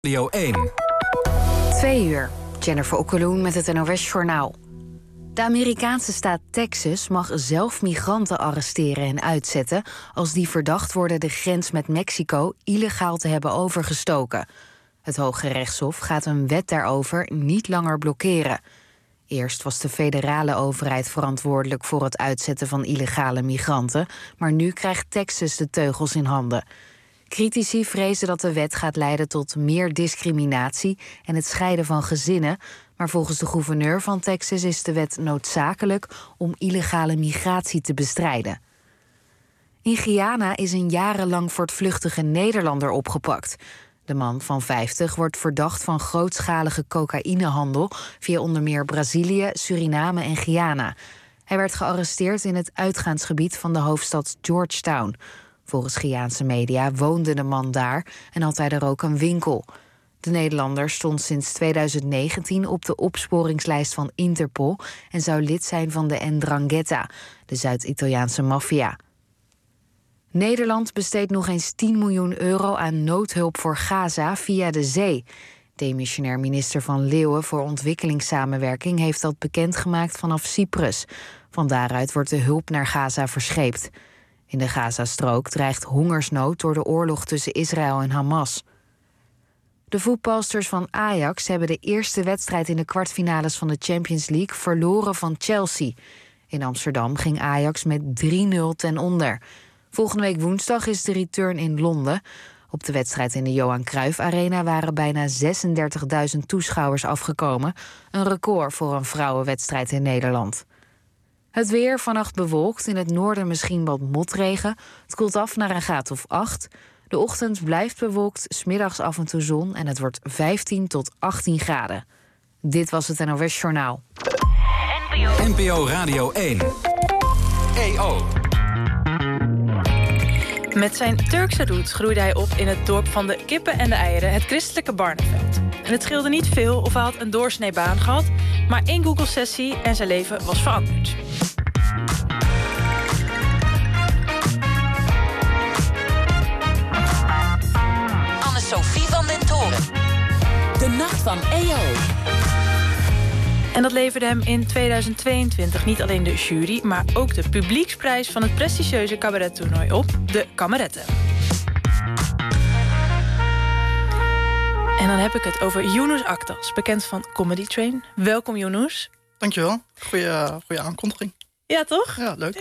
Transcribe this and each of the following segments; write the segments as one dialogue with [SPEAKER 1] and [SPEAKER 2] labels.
[SPEAKER 1] Radio 1.
[SPEAKER 2] 2 uur. Jennifer Okkeloen met het NOS-journaal. De Amerikaanse staat Texas mag zelf migranten arresteren en uitzetten als die verdacht worden de grens met Mexico illegaal te hebben overgestoken. Het Hoge Rechtshof gaat een wet daarover niet langer blokkeren. Eerst was de federale overheid verantwoordelijk voor het uitzetten van illegale migranten, maar nu krijgt Texas de teugels in handen. Critici vrezen dat de wet gaat leiden tot meer discriminatie en het scheiden van gezinnen, maar volgens de gouverneur van Texas is de wet noodzakelijk om illegale migratie te bestrijden. In Guyana is een jarenlang voortvluchtige Nederlander opgepakt. De man van 50 wordt verdacht van grootschalige cocaïnehandel via onder meer Brazilië, Suriname en Guyana. Hij werd gearresteerd in het uitgaansgebied van de hoofdstad Georgetown. Volgens Guyaanse media woonde de man daar en had hij er ook een winkel. De Nederlander stond sinds 2019 op de opsporingslijst van Interpol en zou lid zijn van de 'Ndrangheta, de Zuid-Italiaanse maffia. Nederland besteedt nog eens 10 miljoen euro aan noodhulp voor Gaza via de zee. Demissionair minister Van Leeuwen voor ontwikkelingssamenwerking heeft dat bekendgemaakt vanaf Cyprus. Van daaruit wordt de hulp naar Gaza verscheept. In de Gazastrook dreigt hongersnood door de oorlog tussen Israël en Hamas. De voetbalsters van Ajax hebben de eerste wedstrijd in de kwartfinales van de Champions League verloren van Chelsea. In Amsterdam ging Ajax met 3-0 ten onder. Volgende week woensdag is de return in Londen. Op de wedstrijd in de Johan Cruijff Arena waren bijna 36.000 toeschouwers afgekomen. Een record voor een vrouwenwedstrijd in Nederland. Het weer, vannacht bewolkt, in het noorden misschien wat motregen. Het koelt af naar een graad of 8. De ochtend blijft bewolkt, 's middags af en toe zon en het wordt 15 tot 18 graden. Dit was het NOS Journaal.
[SPEAKER 1] NPO Radio 1. EO.
[SPEAKER 3] Met zijn Turkse roots groeide hij op in het dorp van de kippen en de eieren, het christelijke Barneveld. En het scheelde niet veel of hij had een doorsnee baan gehad, maar 1 Google-sessie en zijn leven was veranderd.
[SPEAKER 4] Anne-Sophie van den Toren. De Nacht van EO.
[SPEAKER 3] En dat leverde hem in 2022 niet alleen de jury, maar ook de publieksprijs van het prestigieuze cabarettoernooi op, de Kameretten. En dan heb ik het over Yunus Aktas, bekend van Comedy Train. Welkom, Yunus.
[SPEAKER 5] Dankjewel. Goeie aankondiging.
[SPEAKER 3] Ja, toch?
[SPEAKER 5] Ja, leuk.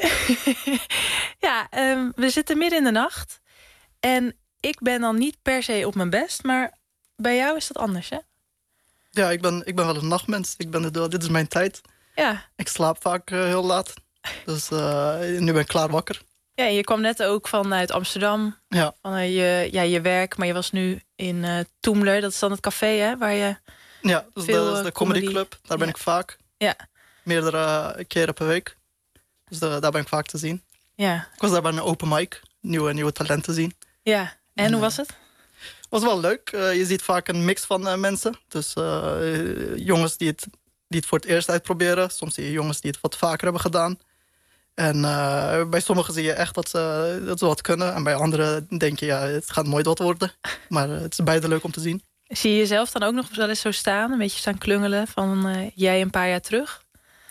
[SPEAKER 3] Ja, we zitten midden in de nacht. En ik ben dan niet per se op mijn best, maar bij jou is dat anders, hè?
[SPEAKER 5] Ja, ik ben wel een nachtmens. Dit is mijn tijd.
[SPEAKER 3] Ja.
[SPEAKER 5] Ik slaap vaak heel laat. Dus nu ben ik klaar wakker.
[SPEAKER 3] Ja, je kwam net ook vanuit Amsterdam.
[SPEAKER 5] Ja.
[SPEAKER 3] Van je werk, maar je was nu in Toemler. Dat is dan het café, hè? Waar je
[SPEAKER 5] ja, dus dat is de comedy club. Daar ben ik vaak.
[SPEAKER 3] Ja.
[SPEAKER 5] Meerdere keren per week. Dus daar ben ik vaak te zien.
[SPEAKER 3] Ja.
[SPEAKER 5] Ik was daar bij een open mic. Nieuwe talenten zien.
[SPEAKER 3] Ja. En hoe was het?
[SPEAKER 5] Was wel leuk. Je ziet vaak een mix van mensen. Dus jongens die het voor het eerst uitproberen. Soms zie je jongens die het wat vaker hebben gedaan. En bij sommigen zie je echt dat ze wat kunnen. En bij anderen denk je, ja, het gaat nooit wat worden. Maar het is beide leuk om te zien.
[SPEAKER 3] Zie je jezelf dan ook nog wel eens zo staan? Een beetje staan klungelen van jij een paar jaar terug?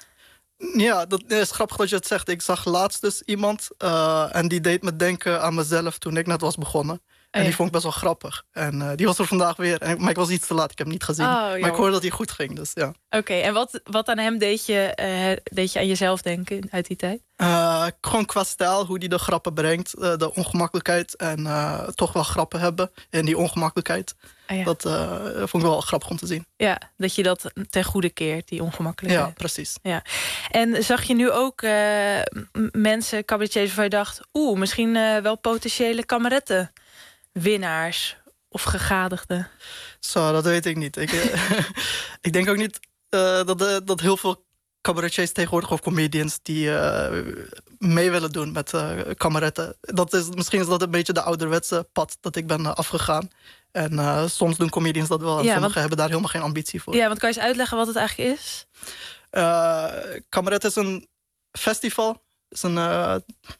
[SPEAKER 5] Ja, dat is grappig dat je het zegt. Ik zag laatst dus iemand en die deed me denken aan mezelf toen ik net was begonnen. En die vond ik best wel grappig. En die was er vandaag weer. Maar ik was iets te laat, ik heb hem niet gezien. Maar ik hoorde dat hij goed ging, dus ja.
[SPEAKER 3] Oké, en wat aan hem deed je aan jezelf denken uit die tijd?
[SPEAKER 5] Gewoon qua stijl, hoe hij de grappen brengt. De ongemakkelijkheid en toch wel grappen hebben. En die ongemakkelijkheid. Dat vond ik wel grappig om te zien.
[SPEAKER 3] Ja, dat je dat ten goede keert, die ongemakkelijkheid.
[SPEAKER 5] Ja, precies.
[SPEAKER 3] Ja. En zag je nu ook mensen, cabaretiers, waarvan je dacht, misschien wel potentiële kameretten? Winnaars of gegadigden?
[SPEAKER 5] Zo, dat weet ik niet. Ik denk ook niet dat heel veel cabaretiers tegenwoordig of comedians die mee willen doen met kameretten. Misschien is dat een beetje de ouderwetse pad dat ik ben afgegaan. En soms doen comedians dat wel. En sommigen hebben daar helemaal geen ambitie voor.
[SPEAKER 3] Ja, want kan je eens uitleggen wat het eigenlijk is?
[SPEAKER 5] Kameret is een festival. Het is een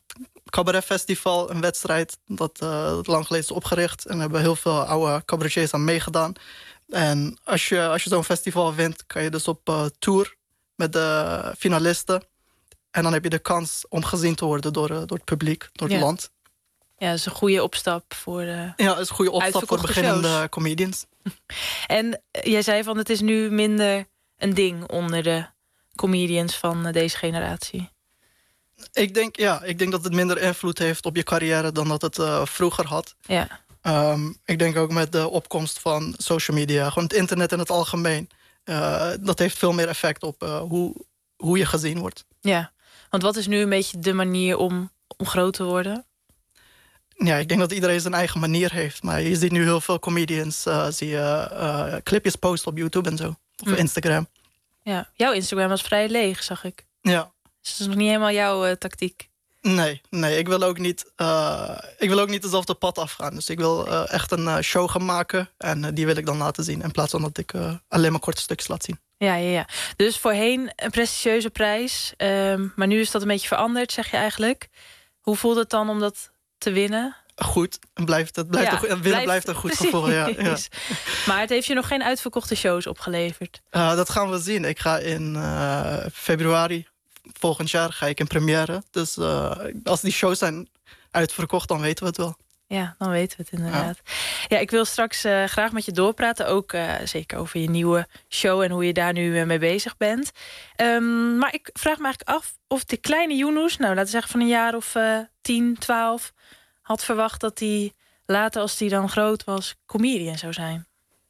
[SPEAKER 5] Cabaret Festival, een wedstrijd dat lang geleden is opgericht. En daar hebben heel veel oude cabaretiers aan meegedaan. En als je zo'n festival wint, kan je dus op tour met de finalisten. En dan heb je de kans om gezien te worden door het publiek, door het land.
[SPEAKER 3] Ja, dat is een goede opstap voor
[SPEAKER 5] Ja, dat is een goede opstap voor beginnende comedians.
[SPEAKER 3] En jij zei van het is nu minder een ding onder de comedians van deze generatie.
[SPEAKER 5] Ik denk dat het minder invloed heeft op je carrière dan dat het vroeger had.
[SPEAKER 3] Ja.
[SPEAKER 5] Ik denk ook met de opkomst van social media, gewoon het internet in het algemeen. Dat heeft veel meer effect op hoe je gezien wordt.
[SPEAKER 3] Ja, want wat is nu een beetje de manier om groot te worden?
[SPEAKER 5] Ja, ik denk dat iedereen zijn eigen manier heeft. Maar je ziet nu heel veel comedians, clipjes posten op YouTube en zo. Of Instagram.
[SPEAKER 3] Ja, jouw Instagram was vrij leeg, zag ik.
[SPEAKER 5] Ja.
[SPEAKER 3] Dus dat is nog niet helemaal jouw tactiek.
[SPEAKER 5] Nee, ik wil ook niet dezelfde pad afgaan. Dus ik wil echt een show gaan maken. En die wil ik dan laten zien. In plaats van dat ik alleen maar korte stukjes laat zien. Ja.
[SPEAKER 3] Dus voorheen een prestigieuze prijs. Maar nu is dat een beetje veranderd, zeg je eigenlijk. Hoe voelt het dan om dat te winnen?
[SPEAKER 5] Goed. Blijft een goed gevoel. Ja.
[SPEAKER 3] Maar het heeft je nog geen uitverkochte shows opgeleverd?
[SPEAKER 5] Dat gaan we zien. Ik ga in februari volgend jaar ga ik in première. Dus als die shows zijn uitverkocht, dan weten we het wel.
[SPEAKER 3] Ja, dan weten we het inderdaad. Ja, ik wil straks graag met je doorpraten. Ook zeker over je nieuwe show en hoe je daar nu mee bezig bent. Maar ik vraag me eigenlijk af of de kleine Yunus, nou laten we zeggen van een jaar of 10, 12... had verwacht dat hij later, als hij dan groot was, comedian zou zijn.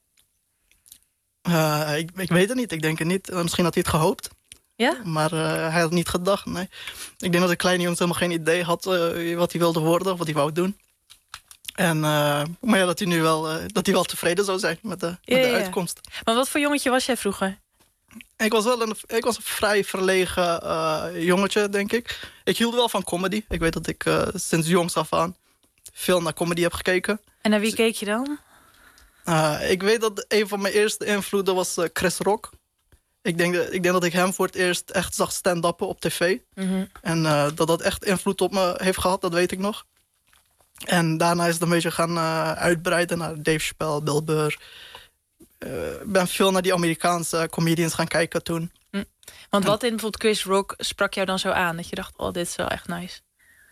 [SPEAKER 5] Ik weet het niet. Ik denk het niet. Misschien had hij het gehoopt.
[SPEAKER 3] Ja?
[SPEAKER 5] Maar hij had het niet gedacht, nee. Ik denk dat de kleine jongens helemaal geen idee had wat hij wilde worden, wat hij wou doen. En, maar ja, dat hij nu wel tevreden zou zijn met de uitkomst.
[SPEAKER 3] Maar wat voor jongetje was jij vroeger?
[SPEAKER 5] Ik was een vrij verlegen jongetje, denk ik. Ik hield wel van comedy. Ik weet dat ik sinds jongs af aan veel naar comedy heb gekeken.
[SPEAKER 3] En naar wie keek je dan?
[SPEAKER 5] Ik weet dat een van mijn eerste invloeden was Chris Rock. Ik denk dat ik hem voor het eerst echt zag stand-uppen op tv. Mm-hmm. En dat echt invloed op me heeft gehad, dat weet ik nog. En daarna is het een beetje gaan uitbreiden naar Dave Chappelle, Bill Burr. Ik ben veel naar die Amerikaanse comedians gaan kijken toen.
[SPEAKER 3] Want wat in bijvoorbeeld Chris Rock sprak jou dan zo aan? Dat je dacht, oh, dit is wel echt nice.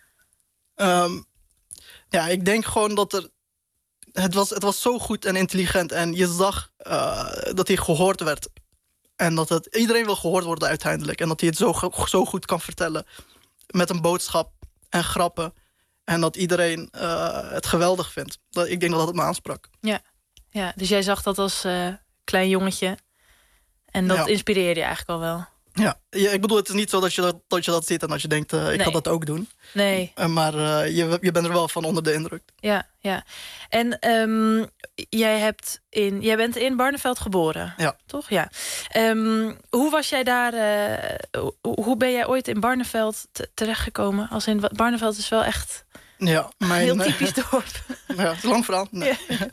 [SPEAKER 5] Ik denk gewoon dat het was zo goed en intelligent. En je zag dat hij gehoord werd. En dat iedereen wil gehoord worden uiteindelijk. En dat hij het zo goed kan vertellen. Met een boodschap en grappen. En dat iedereen het geweldig vindt. Ik denk dat het me aansprak.
[SPEAKER 3] Ja, dus jij zag dat als klein jongetje. En dat inspireerde je eigenlijk al wel. Ja,
[SPEAKER 5] ik bedoel, het is niet zo dat je dat ziet en dat je denkt, ik ga dat ook doen.
[SPEAKER 3] Nee.
[SPEAKER 5] Maar je bent er wel van onder de indruk.
[SPEAKER 3] Ja. En jij bent in Barneveld geboren.
[SPEAKER 5] Ja.
[SPEAKER 3] Toch? Ja. Hoe was jij daar? Hoe ben jij ooit in Barneveld terechtgekomen? Als in Barneveld is wel echt heel typisch dorp.
[SPEAKER 5] Ja, het is een lang verhaal. Nee.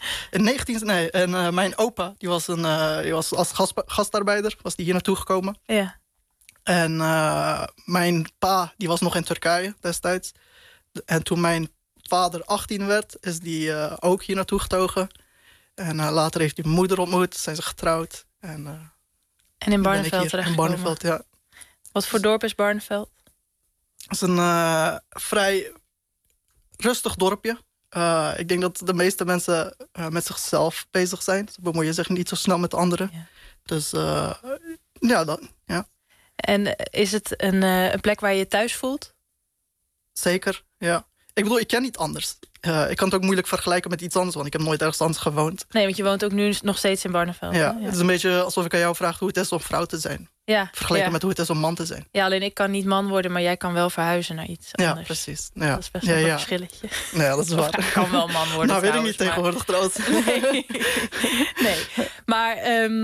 [SPEAKER 5] Ja. Mijn opa, die was als gastarbeider, was die hier naartoe gekomen.
[SPEAKER 3] Ja.
[SPEAKER 5] En mijn pa, die was nog in Turkije destijds. En toen mijn vader 18 werd, is die ook hier naartoe getogen. En later heeft hij mijn moeder ontmoet, zijn ze getrouwd. En
[SPEAKER 3] in Barneveld terechtgekomen?
[SPEAKER 5] In Barneveld, ja.
[SPEAKER 3] Wat voor dorp is Barneveld?
[SPEAKER 5] Het is een vrij rustig dorpje. Ik denk dat de meeste mensen met zichzelf bezig zijn. Ze bemoeien zich niet zo snel met anderen. Ja. Dus ja.
[SPEAKER 3] En is het een plek waar je je thuis voelt?
[SPEAKER 5] Zeker, ja. Ik bedoel, ik ken niet anders. Ik kan het ook moeilijk vergelijken met iets anders, want ik heb nooit ergens anders gewoond.
[SPEAKER 3] Nee, want je woont ook nu nog steeds in Barneveld.
[SPEAKER 5] Ja, het is een beetje alsof ik aan jou vraag hoe het is om vrouw te zijn.
[SPEAKER 3] Ja,
[SPEAKER 5] vergeleken met hoe het is om man te zijn.
[SPEAKER 3] Ja, alleen ik kan niet man worden, maar jij kan wel verhuizen naar iets anders.
[SPEAKER 5] Ja, precies. Ja.
[SPEAKER 3] Dat is best wel een verschilletje.
[SPEAKER 5] Ja, dat is waar.
[SPEAKER 3] Ik kan wel man worden.
[SPEAKER 5] Nou, weet ik niet tegenwoordig trouwens.
[SPEAKER 3] Nee. Maar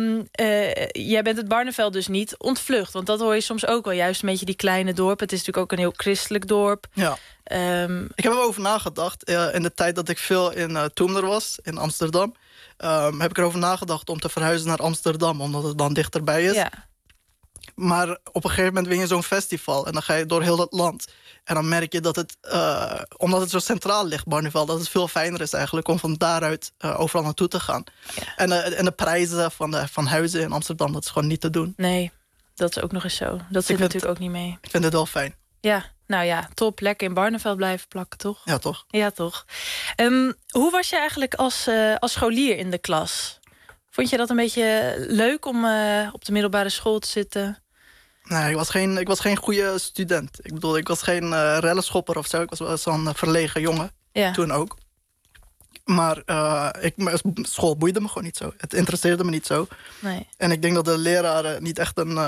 [SPEAKER 3] jij bent het Barneveld dus niet ontvlucht. Want dat hoor je soms ook wel. Juist een beetje die kleine dorpen. Het is natuurlijk ook een heel christelijk dorp.
[SPEAKER 5] Ja. Ik heb erover nagedacht. In de tijd dat ik veel in Toemler was, in Amsterdam, heb ik erover nagedacht om te verhuizen naar Amsterdam, omdat het dan dichterbij is.
[SPEAKER 3] Ja.
[SPEAKER 5] Maar op een gegeven moment win je zo'n festival en dan ga je door heel dat land. En dan merk je dat het, omdat het zo centraal ligt, Barneveld, dat het veel fijner is eigenlijk om van daaruit overal naartoe te gaan. Ja. En de prijzen van huizen in Amsterdam, dat is gewoon niet te doen.
[SPEAKER 3] Nee, dat is ook nog eens zo. Dat zit natuurlijk ook niet mee.
[SPEAKER 5] Ik vind het wel fijn.
[SPEAKER 3] Ja, nou ja, top. Lekker in Barneveld blijven plakken, toch?
[SPEAKER 5] Ja, toch?
[SPEAKER 3] Ja, toch. Hoe was je eigenlijk als scholier in de klas? Vond je dat een beetje leuk om op de middelbare school te zitten?
[SPEAKER 5] Nee, ik was geen goede student. Ik bedoel, ik was geen rellenschopper of zo. Ik was wel zo'n verlegen jongen. Ja. Toen ook. Maar school boeide me gewoon niet zo. Het interesseerde me niet zo. Nee. En ik denk dat de leraren niet echt een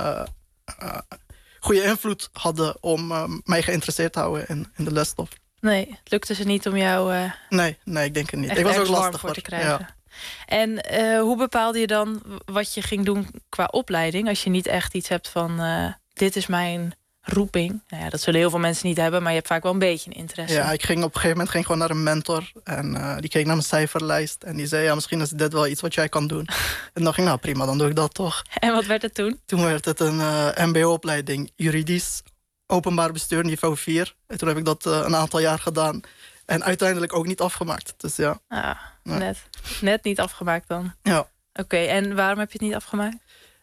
[SPEAKER 5] goede invloed hadden om mij geïnteresseerd te houden in de lesstof.
[SPEAKER 3] Nee, het lukte ze niet om jou...
[SPEAKER 5] Nee, ik denk het niet. Ik was ook lastig
[SPEAKER 3] voor te krijgen. Ja. En hoe bepaalde je dan wat je ging doen qua opleiding? Als je niet echt iets hebt van, dit is mijn roeping. Nou ja, dat zullen heel veel mensen niet hebben, maar je hebt vaak wel een beetje een interesse.
[SPEAKER 5] Ja, ik ging op een gegeven moment gewoon naar een mentor. En die keek naar mijn cijferlijst. En die zei, ja, misschien is dit wel iets wat jij kan doen. En dan ging nou prima, dan doe ik dat toch.
[SPEAKER 3] En wat werd het toen?
[SPEAKER 5] Toen werd het een mbo-opleiding. Juridisch, openbaar bestuur, niveau 4. En toen heb ik dat een aantal jaar gedaan. En uiteindelijk ook niet afgemaakt. Dus ja.
[SPEAKER 3] Net niet afgemaakt dan.
[SPEAKER 5] Ja.
[SPEAKER 3] Oké, en waarom heb je het niet afgemaakt?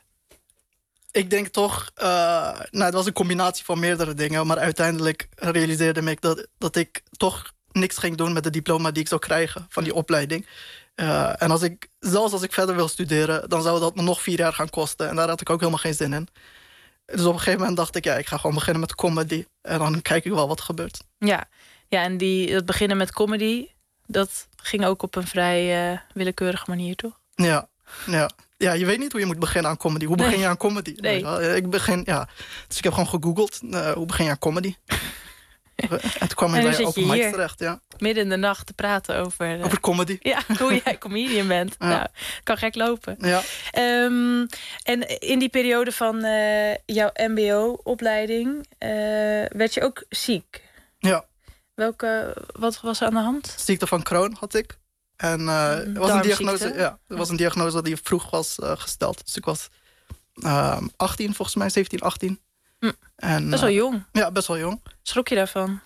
[SPEAKER 5] Ik denk toch, het was een combinatie van meerdere dingen. Maar uiteindelijk realiseerde ik dat ik toch niks ging doen met de diploma die ik zou krijgen van die opleiding. En zelfs als ik verder wil studeren, dan zou dat me nog 4 jaar gaan kosten. En daar had ik ook helemaal geen zin in. Dus op een gegeven moment dacht ik, ik ga gewoon beginnen met comedy. En dan kijk ik wel wat er gebeurt.
[SPEAKER 3] Ja, en dat beginnen met comedy, dat ging ook op een vrij willekeurige manier, toch?
[SPEAKER 5] Ja. Ja, je weet niet hoe je moet beginnen aan comedy. Hoe begin je aan comedy?
[SPEAKER 3] Nee.
[SPEAKER 5] Dus ik heb gewoon gegoogeld, hoe begin je aan comedy? En toen kwam ik bij open mic terecht, ja.
[SPEAKER 3] Midden in de nacht te praten over
[SPEAKER 5] comedy.
[SPEAKER 3] Ja, hoe jij comedian bent. Ja. Nou, kan gek lopen. Ja. En in die periode van jouw mbo-opleiding werd je ook ziek.
[SPEAKER 5] Ja.
[SPEAKER 3] Wat was er aan de hand?
[SPEAKER 5] Ziekte van Crohn had ik. En het was een diagnose die vroeg was gesteld. Dus ik was 18, volgens mij, 17, 18. En,
[SPEAKER 3] best wel jong.
[SPEAKER 5] Ja, best wel jong.
[SPEAKER 3] Schrok je daarvan?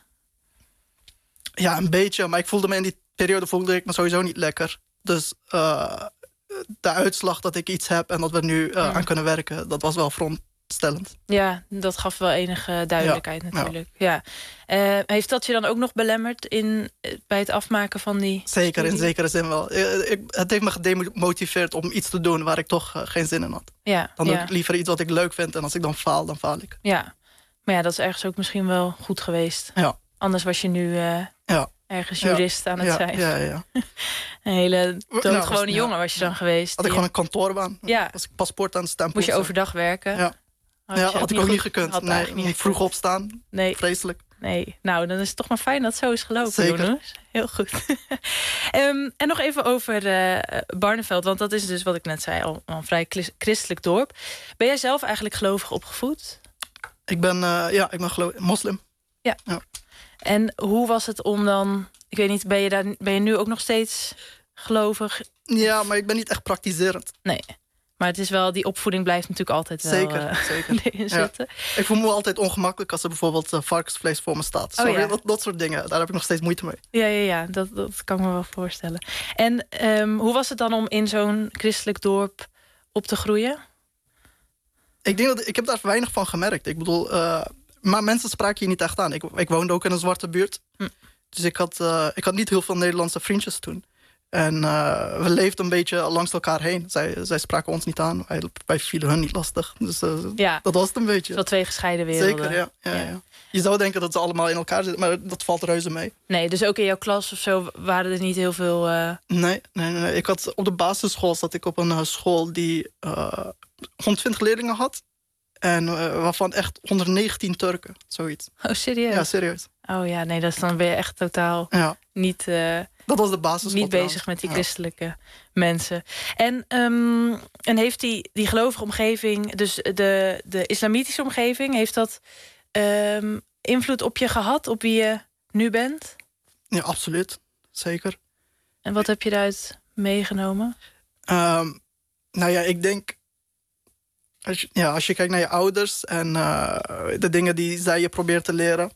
[SPEAKER 5] Ja, een beetje. Maar in die periode voelde ik me sowieso niet lekker. Dus de uitslag dat ik iets heb en dat we nu aan kunnen werken, dat was wel veronderstellend.
[SPEAKER 3] Ja, dat gaf wel enige duidelijkheid natuurlijk. Ja. Heeft dat je dan ook nog belemmerd bij het afmaken van die
[SPEAKER 5] Zeker,
[SPEAKER 3] studie?
[SPEAKER 5] In zekere zin wel. Het heeft me gedemotiveerd om iets te doen waar ik toch geen zin in had.
[SPEAKER 3] Ja,
[SPEAKER 5] dan doe ik liever iets wat ik leuk vind. En als ik dan faal ik.
[SPEAKER 3] Ja, maar ja, dat is ergens ook misschien wel goed geweest. Ja. Anders was je nu ergens jurist aan het zijn.
[SPEAKER 5] Ja.
[SPEAKER 3] Een hele doodgewone jongen was je dan geweest.
[SPEAKER 5] Had ik gewoon een kantoorbaan.
[SPEAKER 3] Ja.
[SPEAKER 5] Als ik paspoort aan het stempel.
[SPEAKER 3] Moest je overdag werken?
[SPEAKER 5] Ja. Had ik ook niet gekund. Niet vroeg opstaan.
[SPEAKER 3] Nee.
[SPEAKER 5] Vreselijk.
[SPEAKER 3] Nee, nou, dan is het toch maar fijn dat het zo is gelopen.
[SPEAKER 5] Zeker.
[SPEAKER 3] Jongens. Heel goed. En nog even over Barneveld, want dat is dus wat ik net zei, al een vrij christelijk dorp. Ben jij zelf eigenlijk gelovig opgevoed?
[SPEAKER 5] Ik ben moslim.
[SPEAKER 3] Ja. En hoe was het om dan, ik weet niet, ben je nu ook nog steeds gelovig?
[SPEAKER 5] Ja, maar ik ben niet echt praktiserend.
[SPEAKER 3] Nee. Maar het is wel, die opvoeding blijft natuurlijk altijd wel
[SPEAKER 5] zeker.
[SPEAKER 3] erin zitten.
[SPEAKER 5] Ja. Ik voel me altijd ongemakkelijk als er bijvoorbeeld varkensvlees voor me staat. Dat soort dingen, daar heb ik nog steeds moeite mee.
[SPEAKER 3] Ja, dat kan ik me wel voorstellen. En hoe was het dan om in zo'n christelijk dorp op te groeien?
[SPEAKER 5] Ik heb daar weinig van gemerkt. Ik bedoel, maar mensen spraken je niet echt aan. Ik woonde ook in een zwarte buurt. Dus ik had niet heel veel Nederlandse vriendjes toen. En we leefden een beetje langs elkaar heen. Zij spraken ons niet aan. Wij vielen hun niet lastig. Dus dat was het een beetje.
[SPEAKER 3] Wel 2 gescheiden werelden.
[SPEAKER 5] Zeker, ja. Je zou denken dat ze allemaal in elkaar zitten, maar dat valt reuze mee.
[SPEAKER 3] Nee, dus ook in jouw klas of zo waren er niet heel veel...
[SPEAKER 5] Nee. Ik had, op de basisschool zat ik op een school die 120 leerlingen had. En waarvan echt 119 Turken, zoiets.
[SPEAKER 3] Oh, serieus?
[SPEAKER 5] Ja, serieus.
[SPEAKER 3] Oh ja, nee, dat is dan weer echt totaal niet...
[SPEAKER 5] dat was de basisschool.
[SPEAKER 3] Niet bezig met die christelijke mensen. En heeft die gelovige omgeving, dus de islamitische omgeving, heeft dat invloed op je gehad, op wie je nu bent?
[SPEAKER 5] Ja, absoluut. Zeker.
[SPEAKER 3] En wat heb je daaruit meegenomen?
[SPEAKER 5] Ik denk... Als je kijkt naar je ouders en de dingen die zij je probeert te leren.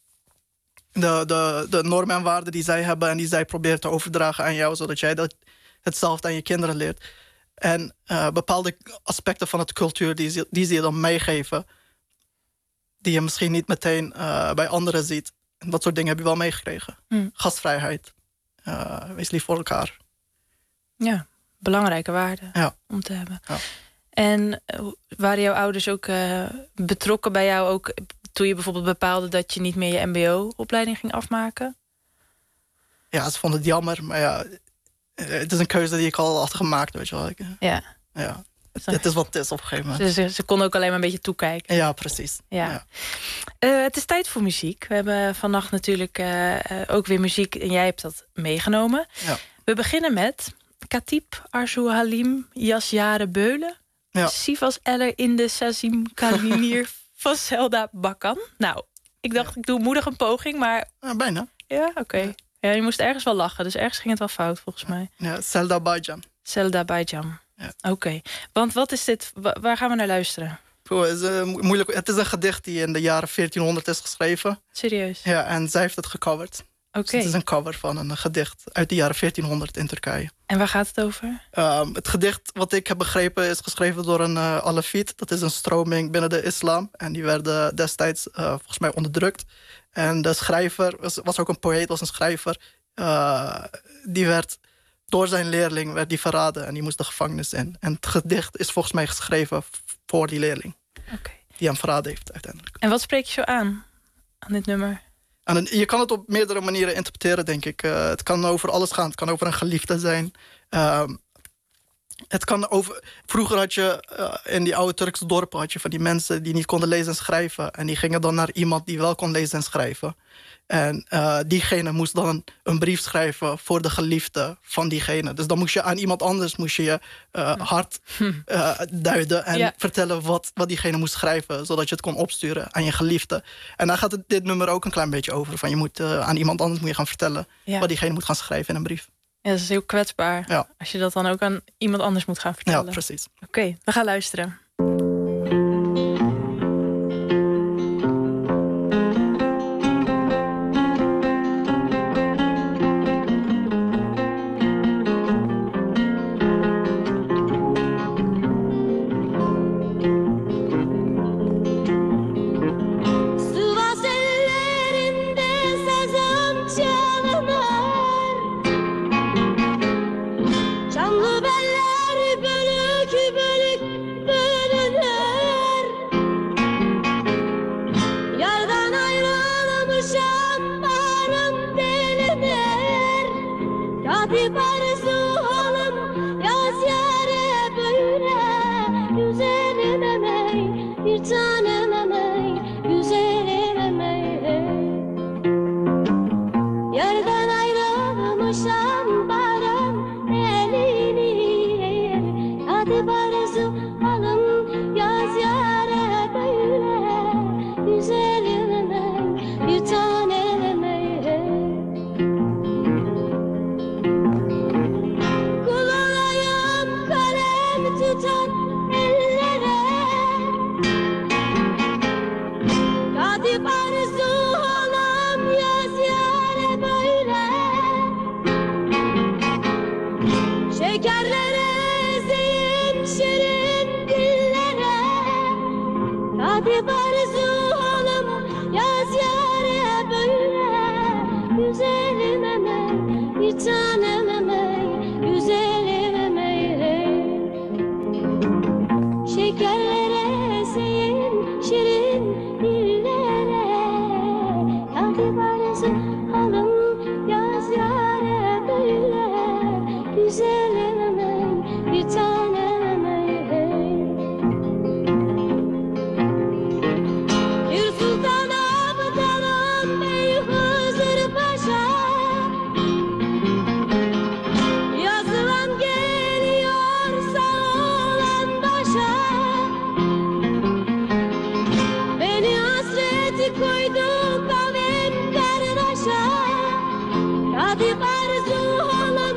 [SPEAKER 5] De normen en waarden die zij hebben en die zij proberen te overdragen aan jou, zodat jij hetzelfde aan je kinderen leert. En bepaalde aspecten van de cultuur die ze je dan meegeven, die je misschien niet meteen bij anderen ziet. En dat soort dingen heb je wel meegekregen. Gastvrijheid. Wees lief voor elkaar.
[SPEAKER 3] Ja, belangrijke waarden om te hebben. Ja. En waren jouw ouders ook betrokken bij jou ook toen je bijvoorbeeld bepaalde dat je niet meer je mbo-opleiding ging afmaken?
[SPEAKER 5] Ja, ze vonden het jammer, maar ja, het is een keuze die ik al had gemaakt, weet je wel. Ja. Het is wat het is op een gegeven moment.
[SPEAKER 3] Dus ze konden ook alleen maar een beetje toekijken.
[SPEAKER 5] Ja, precies.
[SPEAKER 3] Ja. Het is tijd voor muziek. We hebben vannacht natuurlijk ook weer muziek en jij hebt dat meegenomen. Ja. We beginnen met Katib Arzu Halim Jasjare Beulen. Ja. Sivas Eller in de Sazim Kalimir van Zelda Bakan. Nou, ik dacht ik doe moedig een poging, maar...
[SPEAKER 5] bijna.
[SPEAKER 3] Ja, oké. Ja, je moest ergens wel lachen, dus ergens ging het wel fout volgens mij.
[SPEAKER 5] Ja, Zelda Bajan.
[SPEAKER 3] Zelda Bajan. Ja. Oké. Want wat is dit? Waar gaan we naar luisteren?
[SPEAKER 5] Moeilijk. Het is een gedicht die in de jaren 1400 is geschreven.
[SPEAKER 3] Serieus?
[SPEAKER 5] Ja, en zij heeft het gecoverd.
[SPEAKER 3] Oké.
[SPEAKER 5] Dus het is een cover van een gedicht uit de jaren 1400 in Turkije.
[SPEAKER 3] En waar gaat het over?
[SPEAKER 5] Het gedicht, wat ik heb begrepen, is geschreven door een Alawit. Dat is een stroming binnen de islam. En die werden destijds volgens mij onderdrukt. En de schrijver, was ook een poëet, was een schrijver. Die werd door zijn leerling werd die verraden en die moest de gevangenis in. En het gedicht is volgens mij geschreven voor die leerling. Die hem verraden heeft uiteindelijk.
[SPEAKER 3] En wat spreek je zo aan dit nummer?
[SPEAKER 5] Je kan het op meerdere manieren interpreteren, denk ik. Het kan over alles gaan. Het kan over een geliefde zijn. Het kan over... Vroeger had je in die oude Turkse dorpen had je van die mensen die niet konden lezen en schrijven. En die gingen dan naar iemand die wel kon lezen en schrijven. En diegene moest dan een brief schrijven voor de geliefde van diegene. Dus dan moest je aan iemand anders je hart duiden en vertellen wat diegene moest schrijven, zodat je het kon opsturen aan je geliefde. En daar gaat dit nummer ook een klein beetje over. Van je moet aan iemand anders moet je gaan vertellen wat diegene moet gaan schrijven in een brief.
[SPEAKER 3] Ja, dat is heel kwetsbaar. Ja. Als je dat dan ook aan iemand anders moet gaan vertellen.
[SPEAKER 5] Ja, precies.
[SPEAKER 3] Oké, we gaan luisteren.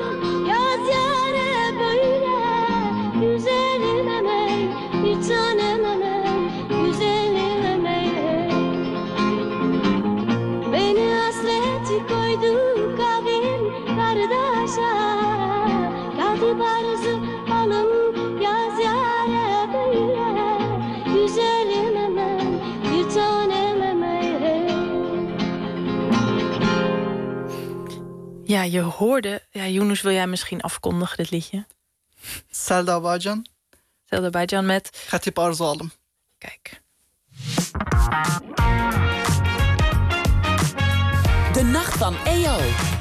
[SPEAKER 6] Güzelim emeği bir tane
[SPEAKER 3] Ja, je hoorde... Ja, Yunus, wil jij misschien afkondigen, dit liedje?
[SPEAKER 5] Selda Bajan.
[SPEAKER 3] Selda Bajan met...
[SPEAKER 5] Khatib Arzalem.
[SPEAKER 3] Kijk.
[SPEAKER 4] De Nacht van EO.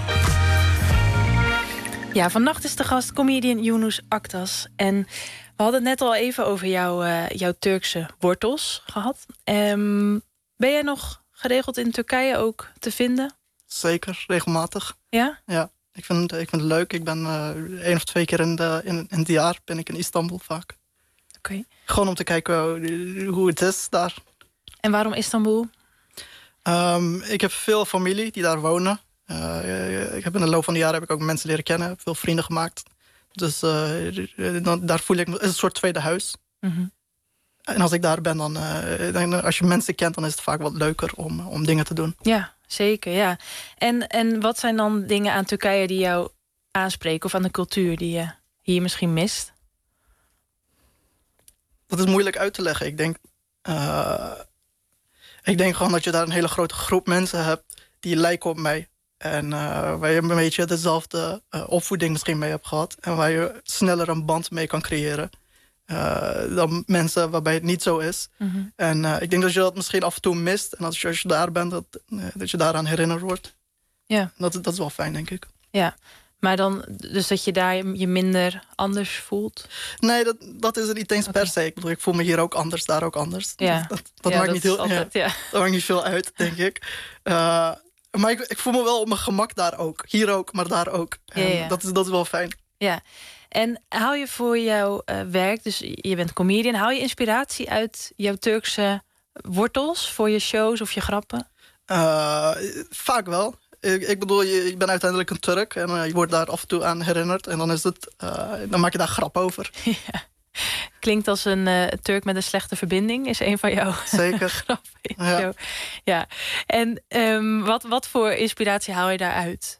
[SPEAKER 3] Ja, vannacht is de gast comedian Yunus Aktas. En we hadden het net al even over jouw Turkse wortels gehad. Ben jij nog geregeld in Turkije ook te vinden?
[SPEAKER 5] Zeker, regelmatig.
[SPEAKER 3] Ja?
[SPEAKER 5] Ja, ik vind het leuk. Ik ben 1 of 2 keer in het jaar ben ik in Istanbul vaak.
[SPEAKER 3] Oké.
[SPEAKER 5] Gewoon om te kijken hoe het is daar.
[SPEAKER 3] En waarom Istanbul?
[SPEAKER 5] Ik heb veel familie die daar wonen. Ik heb in de loop van de jaren heb ik ook mensen leren kennen. Heb veel vrienden gemaakt. Dus daar voel ik me... Het is een soort tweede huis.
[SPEAKER 3] Mm-hmm.
[SPEAKER 5] En als ik daar ben, dan als je mensen kent... dan is het vaak wat leuker om dingen te doen.
[SPEAKER 3] Ja, zeker, ja. En wat zijn dan dingen aan Turkije die jou aanspreken... of aan de cultuur die je hier misschien mist?
[SPEAKER 5] Dat is moeilijk uit te leggen. Ik denk gewoon dat je daar een hele grote groep mensen hebt... die lijken op mij. En waar je een beetje dezelfde opvoeding misschien mee hebt gehad. En waar je sneller een band mee kan creëren. Dan mensen waarbij het niet zo is.
[SPEAKER 3] Mm-hmm.
[SPEAKER 5] En ik denk dat je dat misschien af en toe mist. En als je daar bent, dat je daaraan herinnerd wordt.
[SPEAKER 3] Ja.
[SPEAKER 5] Dat is wel fijn, denk ik.
[SPEAKER 3] Ja, maar dan dus dat je daar je minder anders voelt?
[SPEAKER 5] Nee, dat is het niet eens per se. Ik bedoel, ik voel me hier ook anders, daar ook anders.
[SPEAKER 3] Ja.
[SPEAKER 5] Dat maakt niet heel
[SPEAKER 3] altijd,
[SPEAKER 5] dat maakt niet veel uit, denk ik. Maar ik voel me wel op mijn gemak daar ook. Hier ook, maar daar ook.
[SPEAKER 3] Ja.
[SPEAKER 5] Dat is wel fijn.
[SPEAKER 3] Ja. En haal je voor jouw werk, dus je bent comedian... haal je inspiratie uit jouw Turkse wortels voor je shows of je grappen?
[SPEAKER 5] Vaak wel. Ik bedoel, ik ben uiteindelijk een Turk... en je wordt daar af en toe aan herinnerd... en dan maak je daar grap over.
[SPEAKER 3] Ja. Klinkt als een Turk met een slechte verbinding... is een van jouw
[SPEAKER 5] Zeker.
[SPEAKER 3] grappen in de show. Ja. En wat voor inspiratie haal je daaruit?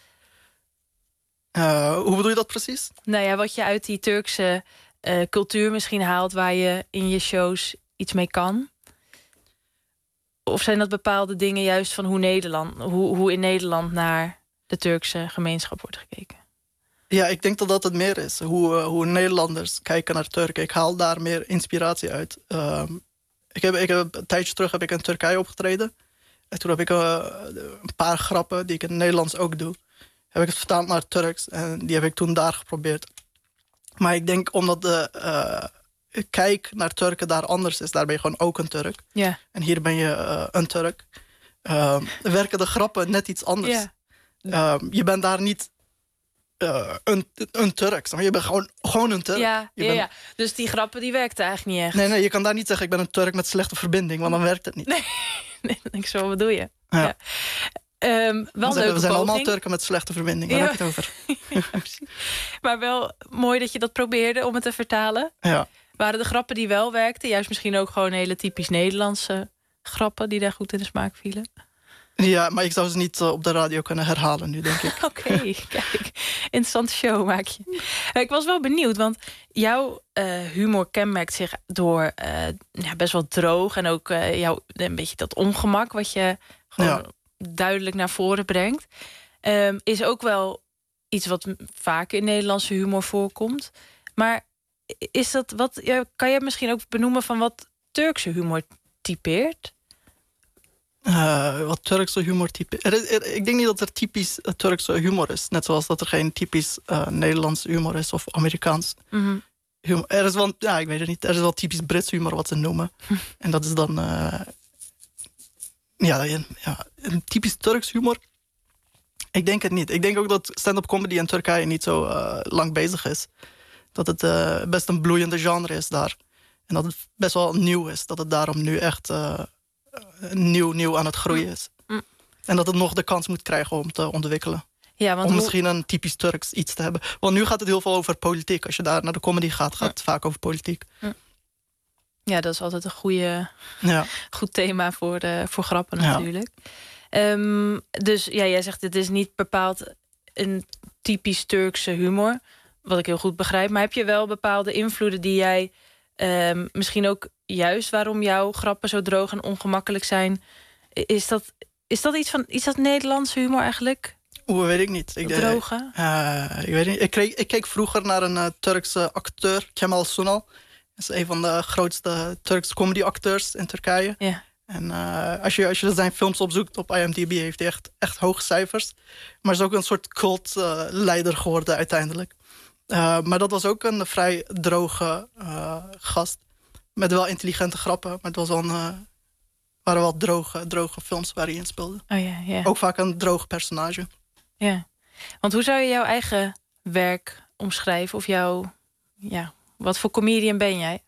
[SPEAKER 5] Hoe bedoel je dat precies?
[SPEAKER 3] Nou ja, wat je uit die Turkse cultuur misschien haalt... waar je in je shows iets mee kan? Of zijn dat bepaalde dingen juist van hoe in Nederland... naar de Turkse gemeenschap wordt gekeken?
[SPEAKER 5] Ja, ik denk dat het meer is. Hoe Nederlanders kijken naar Turken. Ik haal daar meer inspiratie uit. Ik heb een tijdje terug heb ik in Turkije opgetreden. En toen heb ik een paar grappen die ik in het Nederlands ook doe... heb ik het vertaald naar het Turks. En die heb ik toen daar geprobeerd. Maar ik denk omdat de kijk naar Turken daar anders is... daar ben je gewoon ook een Turk.
[SPEAKER 3] Ja.
[SPEAKER 5] En hier ben je een Turk. Werken de grappen net iets anders.
[SPEAKER 3] Ja.
[SPEAKER 5] Je bent daar niet een Turk. Maar je bent gewoon een Turk.
[SPEAKER 3] Ja. Dus die grappen die werkten eigenlijk niet echt.
[SPEAKER 5] Nee, je kan daar niet zeggen... ik ben een Turk met slechte verbinding. Want dan werkt het niet.
[SPEAKER 3] Nee, dan denk ik zo, wat bedoel je?
[SPEAKER 5] Ja.
[SPEAKER 3] Wel
[SPEAKER 5] we zijn allemaal Turken met slechte verbinding. Waar heb je het over?
[SPEAKER 3] Ja, maar wel mooi dat je dat probeerde om het te vertalen.
[SPEAKER 5] Ja.
[SPEAKER 3] Waren de grappen die wel werkten... juist misschien ook gewoon hele typisch Nederlandse grappen... die daar goed in de smaak vielen?
[SPEAKER 5] Ja, maar ik zou ze niet op de radio kunnen herhalen nu, denk ik.
[SPEAKER 3] Oké, kijk. Interessante show maak je. Ik was wel benieuwd, want jouw humor kenmerkt zich door best wel droog... en ook een beetje dat ongemak wat je gewoon duidelijk naar voren brengt. Is ook wel iets wat vaak in Nederlandse humor voorkomt. Maar is dat kan je misschien ook benoemen van wat Turkse humor typeert?
[SPEAKER 5] Wat Turkse humor typeert? Ik denk niet dat er typisch Turkse humor is. Net zoals dat er geen typisch Nederlands humor is of Amerikaans
[SPEAKER 3] Mm-hmm.
[SPEAKER 5] humor. Er is wel, ik weet het niet. Er is wel typisch Brits humor wat ze noemen. En dat is dan een typisch Turks humor. Ik denk het niet. Ik denk ook dat stand-up comedy in Turkije niet zo lang bezig is. Dat het best een bloeiende genre is daar. En dat het best wel nieuw is. Dat het daarom nu echt nieuw aan het groeien is.
[SPEAKER 3] Mm.
[SPEAKER 5] En dat het nog de kans moet krijgen om te ontwikkelen.
[SPEAKER 3] Ja, want
[SPEAKER 5] om misschien een typisch Turks iets te hebben. Want nu gaat het heel veel over politiek. Als je daar naar de comedy gaat het vaak over politiek.
[SPEAKER 3] Ja, dat is altijd een goed thema voor grappen natuurlijk. Dus jij zegt het is niet bepaald een typisch Turkse humor. Wat ik heel goed begrijp. Maar heb je wel bepaalde invloeden die jij... misschien ook juist waarom jouw grappen zo droog en ongemakkelijk zijn... Is dat iets dat Nederlandse humor eigenlijk?
[SPEAKER 5] Weet ik niet.
[SPEAKER 3] Drogen?
[SPEAKER 5] Ik weet niet. Ik keek vroeger naar een Turkse acteur, Kemal Sunal. Dat is een van de grootste Turkse comedy-acteurs in Turkije.
[SPEAKER 3] Ja.
[SPEAKER 5] En als je zijn films opzoekt op IMDb, heeft hij echt hoge cijfers. Maar is ook een soort cult-leider geworden uiteindelijk. Maar dat was ook een vrij droge gast. Met wel intelligente grappen. Maar het was waren wel droge films waar hij in speelde.
[SPEAKER 3] Oh, ja.
[SPEAKER 5] Ook vaak een droog personage.
[SPEAKER 3] Ja. Want hoe zou je jouw eigen werk omschrijven? Of wat voor comedian ben jij?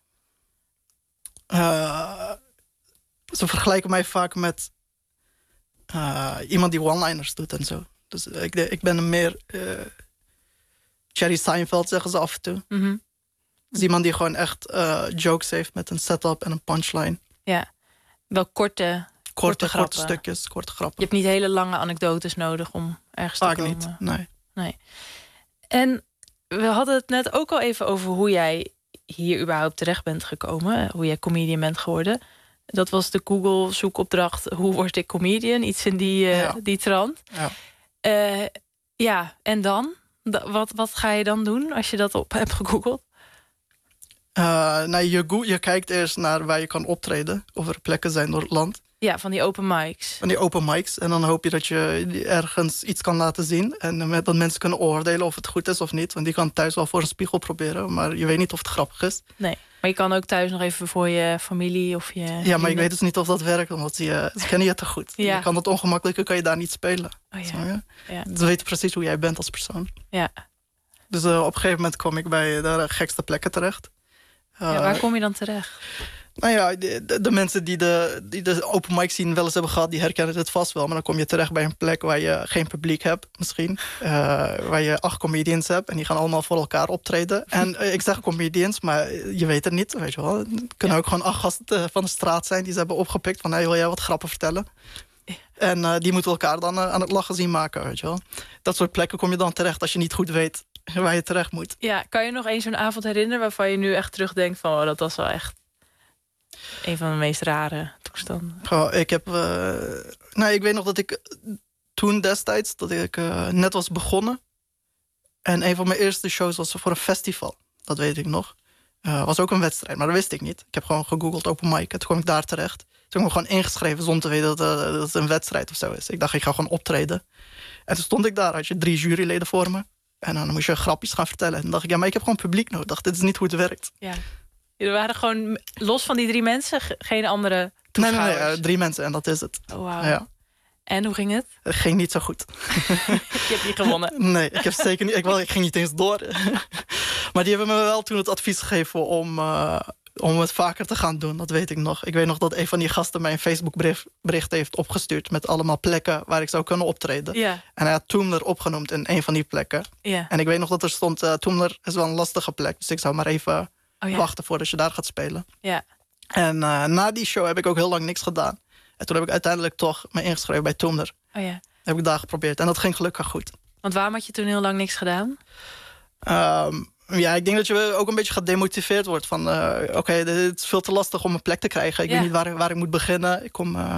[SPEAKER 5] Ze vergelijken mij vaak met iemand die one-liners doet en zo. Dus ik ben een meer Jerry Seinfeld, zeggen ze af en toe.
[SPEAKER 3] Mm-hmm.
[SPEAKER 5] Dus iemand die gewoon echt jokes heeft met een setup en een punchline.
[SPEAKER 3] Ja, wel korte
[SPEAKER 5] stukjes, korte grappen.
[SPEAKER 3] Je hebt niet hele lange anekdotes nodig om ergens
[SPEAKER 5] vaak
[SPEAKER 3] te komen.
[SPEAKER 5] Niet, nee.
[SPEAKER 3] En we hadden het net ook al even over hoe jij hier überhaupt terecht bent gekomen. Hoe jij comedian bent geworden. Dat was de Google zoekopdracht. Hoe word ik comedian? Iets in die trant.
[SPEAKER 5] Ja.
[SPEAKER 3] En dan? Wat ga je dan doen als je dat op hebt gegoogeld?
[SPEAKER 5] Je kijkt eerst naar waar je kan optreden. Of er plekken zijn door het land.
[SPEAKER 3] Ja, van die open mics. En
[SPEAKER 5] dan hoop je dat je ergens iets kan laten zien. En dat mensen kunnen oordelen of het goed is of niet. Want die kan thuis wel voor een spiegel proberen. Maar je weet niet of het grappig is.
[SPEAKER 3] Nee, maar je kan ook thuis nog even voor je familie of je...
[SPEAKER 5] Ja, maar ik weet dus niet of dat werkt. Omdat ze kennen je te goed.
[SPEAKER 3] Ja.
[SPEAKER 5] Je kan dat ongemakkelijke kan je daar niet spelen.
[SPEAKER 3] Oh, ja.
[SPEAKER 5] Zo, ja?
[SPEAKER 3] Ja.
[SPEAKER 5] Ze weten precies hoe jij bent als persoon.
[SPEAKER 3] Ja.
[SPEAKER 5] Dus op een gegeven moment kom ik bij de gekste plekken terecht.
[SPEAKER 3] Waar kom je dan terecht?
[SPEAKER 5] Nou ja, de mensen die de open mic scene wel eens hebben gehad, die herkennen het vast wel. Maar dan kom je terecht bij een plek waar je geen publiek hebt, misschien. Waar je 8 comedians hebt en die gaan allemaal voor elkaar optreden. En ik zeg comedians, maar je weet het niet, weet je wel. Het kunnen ook gewoon 8 gasten van de straat zijn die ze hebben opgepikt van, hey, wil jij wat grappen vertellen? Ja. En die moeten elkaar dan aan het lachen zien maken, weet je wel. Dat soort plekken kom je dan terecht als je niet goed weet waar je terecht moet. Ja,
[SPEAKER 3] kan je nog eens zo'n avond herinneren waarvan je nu echt terugdenkt van, dat was wel echt een van de meest rare toestanden?
[SPEAKER 5] Ik weet nog dat ik toen destijds, dat ik net was begonnen. En een van mijn eerste shows was voor een festival. Dat weet ik nog. Was ook een wedstrijd, maar dat wist ik niet. Ik heb gewoon gegoogeld open mic. En toen kwam ik daar terecht. Toen heb ik me gewoon ingeschreven zonder te weten dat het een wedstrijd of zo is. Ik dacht, ik ga gewoon optreden. En toen stond ik daar, had je 3 juryleden voor me. En dan moest je grapjes gaan vertellen. En dan dacht ik, maar ik heb gewoon publiek nodig. Ik dacht, dit is niet hoe het werkt.
[SPEAKER 3] Ja. Er waren gewoon, los van die 3 mensen, geen andere toeschouwers?
[SPEAKER 5] Nee, 3 mensen en dat is het.
[SPEAKER 3] Oh, wow.
[SPEAKER 5] Ja.
[SPEAKER 3] En hoe ging het?
[SPEAKER 5] Het ging niet zo goed.
[SPEAKER 3] Je hebt niet gewonnen?
[SPEAKER 5] Nee, ik heb zeker niet. Ik ging niet eens door. Maar die hebben me wel toen het advies gegeven om het vaker te gaan doen. Dat weet ik nog. Ik weet nog dat een van die gasten mij een Facebook bericht heeft opgestuurd met allemaal plekken waar ik zou kunnen optreden.
[SPEAKER 3] Ja.
[SPEAKER 5] En hij had Toomler opgenoemd in een van die plekken.
[SPEAKER 3] Ja.
[SPEAKER 5] En ik weet nog dat er stond, Toomler is wel een lastige plek. Dus ik zou maar even wachten voordat je daar gaat spelen.
[SPEAKER 3] Ja.
[SPEAKER 5] En na die show heb ik ook heel lang niks gedaan. En toen heb ik uiteindelijk toch me ingeschreven bij Toomler.
[SPEAKER 3] Oh ja.
[SPEAKER 5] Heb ik daar geprobeerd. En dat ging gelukkig goed.
[SPEAKER 3] Want waarom had je toen heel lang niks gedaan?
[SPEAKER 5] Ja, ik denk dat je ook een beetje gedemotiveerd wordt. Van, oké, het is veel te lastig om een plek te krijgen. Ik weet niet waar ik moet beginnen.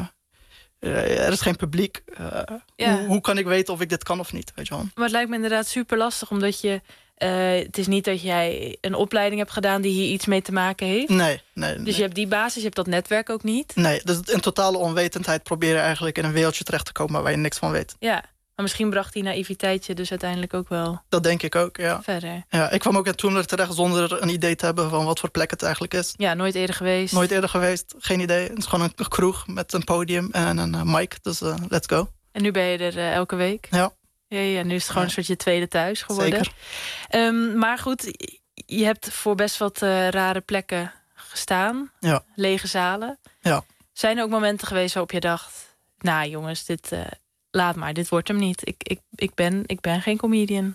[SPEAKER 5] Er is geen publiek. Hoe kan ik weten of ik dit kan of niet? Weet je wel?
[SPEAKER 3] Maar het lijkt me inderdaad super lastig. Omdat je... het is niet dat jij een opleiding hebt gedaan die hier iets mee te maken heeft.
[SPEAKER 5] Nee.
[SPEAKER 3] Dus je hebt die basis, je hebt dat netwerk ook niet.
[SPEAKER 5] Nee, dus in totale onwetendheid probeer je eigenlijk in een wereldje terecht te komen waar je niks van weet.
[SPEAKER 3] Ja, maar misschien bracht die naïviteit je dus uiteindelijk ook wel...
[SPEAKER 5] Dat denk ik ook, ja.
[SPEAKER 3] Verder.
[SPEAKER 5] Ja, ik kwam ook in Toomler terecht zonder een idee te hebben van wat voor plek het eigenlijk is.
[SPEAKER 3] Ja, nooit eerder geweest.
[SPEAKER 5] Nooit eerder geweest, geen idee. Het is gewoon een kroeg met een podium en een mic, dus let's go.
[SPEAKER 3] En nu ben je er elke week?
[SPEAKER 5] Ja.
[SPEAKER 3] Ja, nu is het gewoon een soort je tweede thuis geworden.
[SPEAKER 5] Zeker.
[SPEAKER 3] Maar goed, je hebt voor best wat rare plekken gestaan.
[SPEAKER 5] Ja.
[SPEAKER 3] Lege zalen.
[SPEAKER 5] Ja.
[SPEAKER 3] Zijn er ook momenten geweest waarop je dacht... nou jongens, laat maar, dit wordt hem niet. Ik ben geen comedian.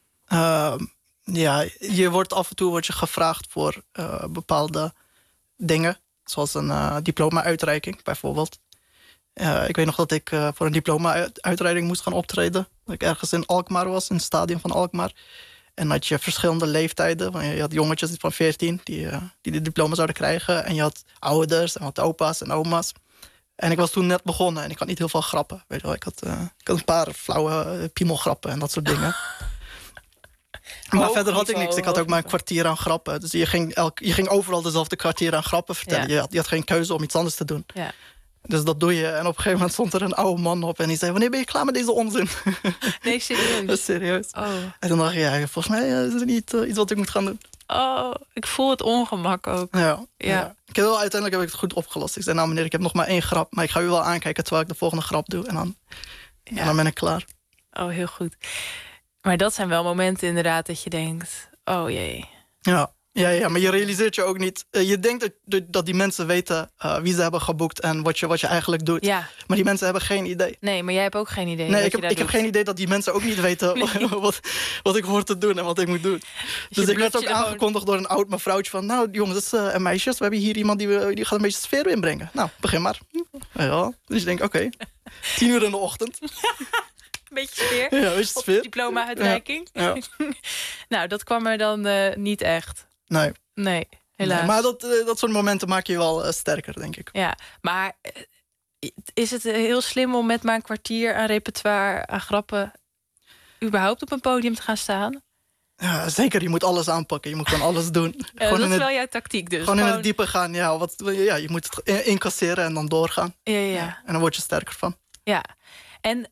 [SPEAKER 5] Ja, je wordt af en toe gevraagd voor bepaalde dingen. Zoals een diploma-uitreiking bijvoorbeeld. Ik weet nog dat ik voor een diploma-uitreiking moest gaan optreden. Dat ik ergens in Alkmaar was, in het stadion van Alkmaar. En had je verschillende leeftijden. Je had jongetjes van 14 die de diploma zouden krijgen. En je had ouders en wat opa's en oma's. En ik was toen net begonnen en ik had niet heel veel grappen. Weet je wel, ik had een paar flauwe piemelgrappen en dat soort dingen. Maar verder had ik niks. Ik had ook maar een kwartier aan grappen. Dus je ging overal dezelfde kwartier aan grappen vertellen. Je had geen keuze om iets anders te doen.
[SPEAKER 3] Ja.
[SPEAKER 5] Dus dat doe je. En op een gegeven moment stond er een oude man op en die zei: wanneer ben je klaar met deze onzin?
[SPEAKER 3] Nee, serieus?
[SPEAKER 5] Dat is serieus.
[SPEAKER 3] Oh.
[SPEAKER 5] En toen dacht ik, ja, volgens mij is het niet iets wat ik moet gaan doen.
[SPEAKER 3] Oh, ik voel het ongemak ook.
[SPEAKER 5] Ja.
[SPEAKER 3] Ja.
[SPEAKER 5] Uiteindelijk heb ik het goed opgelost. Ik zei: nou meneer, ik heb nog maar 1 grap. Maar ik ga u wel aankijken terwijl ik de volgende grap doe. En dan ben ik klaar.
[SPEAKER 3] Oh, heel goed. Maar dat zijn wel momenten inderdaad dat je denkt... oh jee.
[SPEAKER 5] Ja, maar je realiseert je ook niet. Je denkt dat die mensen weten wie ze hebben geboekt en wat je eigenlijk doet.
[SPEAKER 3] Ja.
[SPEAKER 5] Maar die mensen hebben geen idee.
[SPEAKER 3] Nee, maar jij hebt ook geen idee.
[SPEAKER 5] Nee, ik heb geen idee dat die mensen ook niet weten wat ik hoor te doen en wat ik moet doen. Dus ik werd ook aangekondigd door een oud mevrouwtje van... nou jongens en meisjes, we hebben hier iemand die gaat een beetje sfeer inbrengen. Nou, begin maar. Ja, dus ik denk, oké. 10 uur in de ochtend.
[SPEAKER 3] Beetje sfeer.
[SPEAKER 5] Ja, een beetje sfeer.
[SPEAKER 3] Diploma-uitreiking.
[SPEAKER 5] Ja.
[SPEAKER 3] Nou, dat kwam er dan niet echt. Nee, helaas.
[SPEAKER 5] Nee, maar dat soort momenten maak je wel sterker, denk ik.
[SPEAKER 3] Ja, maar is het heel slim om met maar een kwartier aan repertoire, aan grappen... überhaupt op een podium te gaan staan?
[SPEAKER 5] Ja, zeker. Je moet alles aanpakken. Je moet gewoon alles doen.
[SPEAKER 3] Dat is wel jouw tactiek dus.
[SPEAKER 5] Gewoon in het diepe gaan. Je moet het incasseren en dan doorgaan.
[SPEAKER 3] Ja.
[SPEAKER 5] En dan word je sterker van.
[SPEAKER 3] Ja. En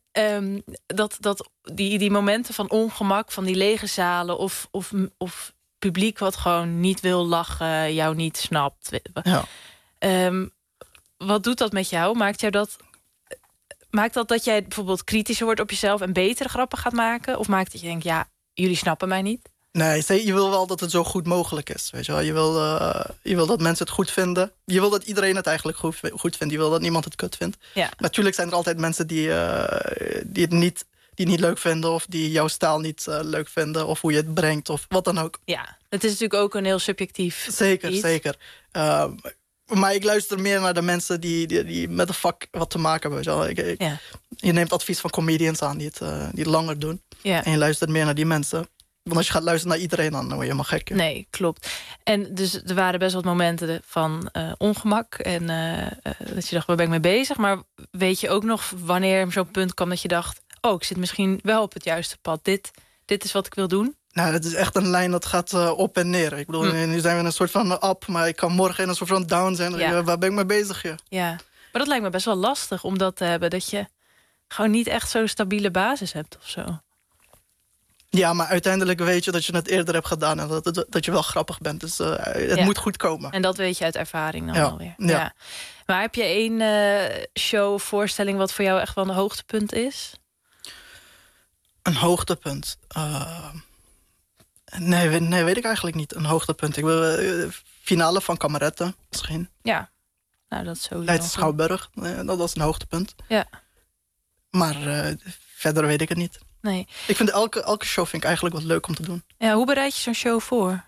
[SPEAKER 3] die momenten van ongemak, van die lege zalen... of publiek wat gewoon niet wil lachen, jou niet snapt.
[SPEAKER 5] Ja.
[SPEAKER 3] Wat doet dat met jou? Maakt dat jij bijvoorbeeld kritischer wordt op jezelf... en betere grappen gaat maken? Of maakt dat je denkt, ja, jullie snappen mij niet? Nee,
[SPEAKER 5] je wil wel dat het zo goed mogelijk is. Weet je wel? Je wil dat mensen het goed vinden. Je wil dat iedereen het eigenlijk goed vindt. Je wil dat niemand het kut vindt.
[SPEAKER 3] Ja.
[SPEAKER 5] Natuurlijk zijn er altijd mensen die het niet leuk vinden... of die jouw stijl niet leuk vinden... of hoe je het brengt, of wat dan ook.
[SPEAKER 3] Ja, het is natuurlijk ook een heel subjectief
[SPEAKER 5] Zeker. Maar ik luister meer naar de mensen die met het vak wat te maken hebben. Je neemt advies van comedians aan die het langer doen.
[SPEAKER 3] Ja.
[SPEAKER 5] En je luistert meer naar die mensen. Want als je gaat luisteren naar iedereen, dan word je helemaal gek. Ja.
[SPEAKER 3] Nee, klopt. En dus er waren best wat momenten van ongemak. En dat je dacht, waar ben ik mee bezig? Maar weet je ook nog wanneer zo'n punt kwam dat je dacht... oh, ik zit misschien wel op het juiste pad. Dit is wat ik wil doen?
[SPEAKER 5] Nou, het is echt een lijn dat gaat op en neer. Ik bedoel, nu zijn we in een soort van up... maar ik kan morgen in een soort van down zijn.
[SPEAKER 3] Ja.
[SPEAKER 5] Waar ben ik mee bezig?
[SPEAKER 3] Ja, maar dat lijkt me best wel lastig om dat te hebben. Dat je gewoon niet echt zo'n stabiele basis hebt of zo.
[SPEAKER 5] Ja, maar uiteindelijk weet je dat je het eerder hebt gedaan... en dat je wel grappig bent. Dus het moet goed komen.
[SPEAKER 3] En dat weet je uit ervaring dan alweer.
[SPEAKER 5] Ja.
[SPEAKER 3] Maar heb je één show of voorstelling... wat voor jou echt wel een hoogtepunt is?
[SPEAKER 5] Een hoogtepunt? Nee, weet ik eigenlijk niet. Een hoogtepunt. Ik wil finale van Kameretten misschien.
[SPEAKER 3] Ja, nou dat is sowieso.
[SPEAKER 5] Leidse Schouwburg, dat was een hoogtepunt.
[SPEAKER 3] Ja.
[SPEAKER 5] Maar verder weet ik het niet.
[SPEAKER 3] Nee.
[SPEAKER 5] Ik vind elke show vind ik eigenlijk wat leuk om te doen.
[SPEAKER 3] Ja, hoe bereid je zo'n show voor?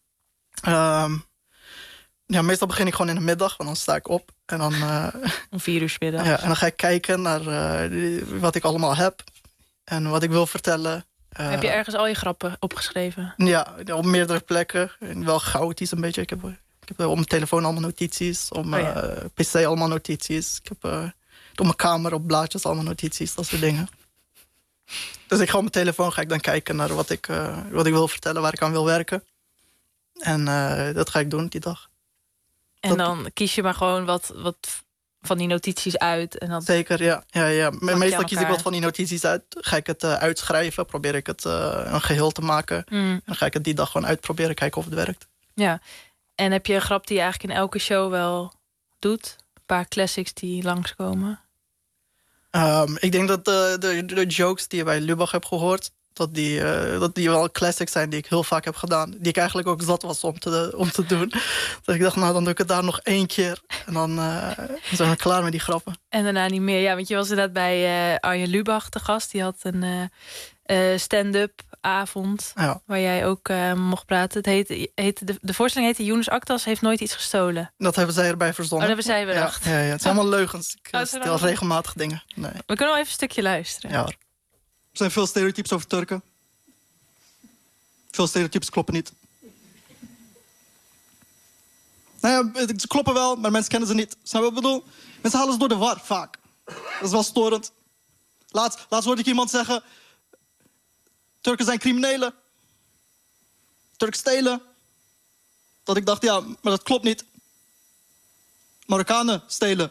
[SPEAKER 5] Meestal begin ik gewoon in de middag, want dan sta ik op. En dan,
[SPEAKER 3] om 4 uur 's middags.
[SPEAKER 5] Ja, en dan ga ik kijken naar wat ik allemaal heb. En wat ik wil vertellen.
[SPEAKER 3] Heb je ergens al je grappen opgeschreven?
[SPEAKER 5] Ja, op meerdere plekken. En wel chaotisch een beetje. Ik heb op mijn telefoon allemaal notities. Op mijn pc allemaal notities. Ik heb op mijn kamer op blaadjes allemaal notities. Dat soort dingen. Dus ik ga op mijn telefoon dan kijken naar wat ik wil vertellen. Waar ik aan wil werken. En dat ga ik doen die dag.
[SPEAKER 3] En dan kies je maar gewoon wat van die notities uit. En dan
[SPEAKER 5] zeker, ja. Meestal kies ik wat van die notities uit. Ga ik het uitschrijven. Probeer ik het een geheel te maken. En dan ga ik het die dag gewoon uitproberen. Kijken of het werkt. Ja.
[SPEAKER 3] En heb je een grap die je eigenlijk in elke show wel doet? Een paar classics die langskomen?
[SPEAKER 5] Ik denk dat de jokes die je bij Lubach hebt gehoord... dat die wel classics zijn die ik heel vaak heb gedaan. Die ik eigenlijk ook zat was om te doen. Dus ik dacht, nou, dan doe ik het daar nog 1 keer. En dan zijn we klaar met die grappen.
[SPEAKER 3] En daarna niet meer. Ja, want je was inderdaad bij Arjen Lubach te gast. Die had een stand-up avond. Ja. Waar jij ook mocht praten. De voorstelling heette Jonas Actas heeft nooit iets gestolen.
[SPEAKER 5] Dat hebben zij erbij verzonnen.
[SPEAKER 3] Dat hebben zij bedacht.
[SPEAKER 5] Ja, het zijn allemaal leugens. Ik stel regelmatig dingen. Nee.
[SPEAKER 3] We kunnen wel even een stukje luisteren.
[SPEAKER 5] Ja. Er zijn veel stereotypes over Turken. Veel stereotypes kloppen niet. Nou ja, ze kloppen wel, maar mensen kennen ze niet. Snap je wat ik bedoel? Mensen halen ze door de war, vaak. Dat is wel storend. Laatst hoorde ik iemand zeggen... Turken zijn criminelen. Turken stelen. Dat ik dacht, ja, maar dat klopt niet. Marokkanen stelen.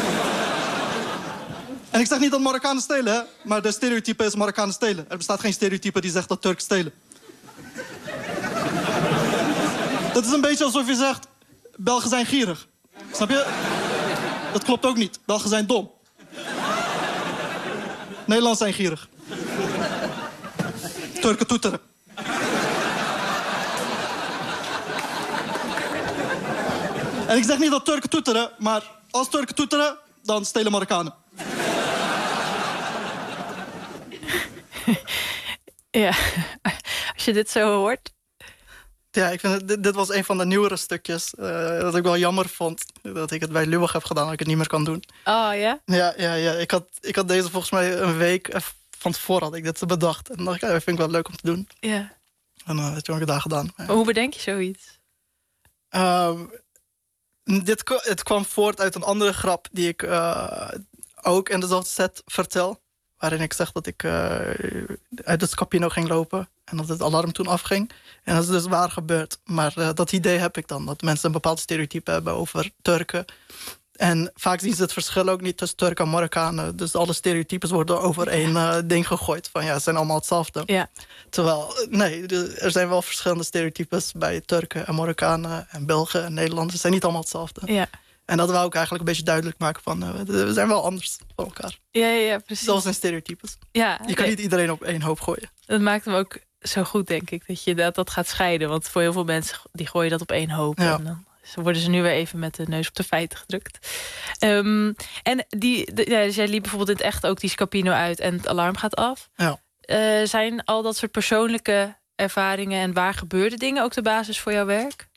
[SPEAKER 5] En ik zeg niet dat Marokkanen stelen, hè? Maar de stereotype is Marokkanen stelen. Er bestaat geen stereotype die zegt dat Turken stelen. Dat is een beetje alsof je zegt... Belgen zijn gierig. Snap je? Dat klopt ook niet. Belgen zijn dom. Nederlanders zijn gierig. Turken toeteren. En ik zeg niet dat Turken toeteren, maar als Turken toeteren, dan stelen Marokkanen.
[SPEAKER 3] Ja, als je dit zo hoort.
[SPEAKER 5] Ja, ik vind dit was een van de nieuwere stukjes. Dat ik wel jammer vond dat ik het bij Lubach heb gedaan, dat ik het niet meer kan doen.
[SPEAKER 3] Oh ja?
[SPEAKER 5] Ja. Ik had deze volgens mij een week van tevoren had ik dit bedacht. En dan dacht ik, ja, dat vind ik wel leuk om te doen.
[SPEAKER 3] Ja.
[SPEAKER 5] En toen heb ik het daar gedaan.
[SPEAKER 3] Maar hoe bedenk je zoiets?
[SPEAKER 5] Het kwam voort uit een andere grap die ik ook in dezelfde set vertel. Waarin ik zeg dat ik uit het Scapino ging lopen. En dat het alarm toen afging. En dat is dus waar gebeurd. Maar dat idee heb ik dan. Dat mensen een bepaald stereotype hebben over Turken. En vaak zien ze het verschil ook niet tussen Turken en Marokkanen. Dus alle stereotypes worden over één ding gegooid. Van ja, ze zijn allemaal hetzelfde.
[SPEAKER 3] Ja.
[SPEAKER 5] Terwijl, nee, er zijn wel verschillende stereotypes bij Turken en Marokkanen en Belgen en Nederlanders. Ze zijn niet allemaal hetzelfde.
[SPEAKER 3] Ja.
[SPEAKER 5] En dat wou ik eigenlijk een beetje duidelijk maken van... we zijn wel anders van elkaar.
[SPEAKER 3] Ja, precies.
[SPEAKER 5] Zelfs in stereotypes.
[SPEAKER 3] Ja,
[SPEAKER 5] je kan niet iedereen op één hoop gooien.
[SPEAKER 3] Dat maakt hem ook zo goed, denk ik. Dat je dat gaat scheiden. Want voor heel veel mensen, die gooien dat op één hoop. Ja. En dan worden ze nu weer even met de neus op de feiten gedrukt. En dus jij liep bijvoorbeeld in het echt ook die Scapino uit... en het alarm gaat af.
[SPEAKER 5] Ja.
[SPEAKER 3] Zijn al dat soort persoonlijke ervaringen... en waar gebeurde dingen ook de basis voor jouw werk?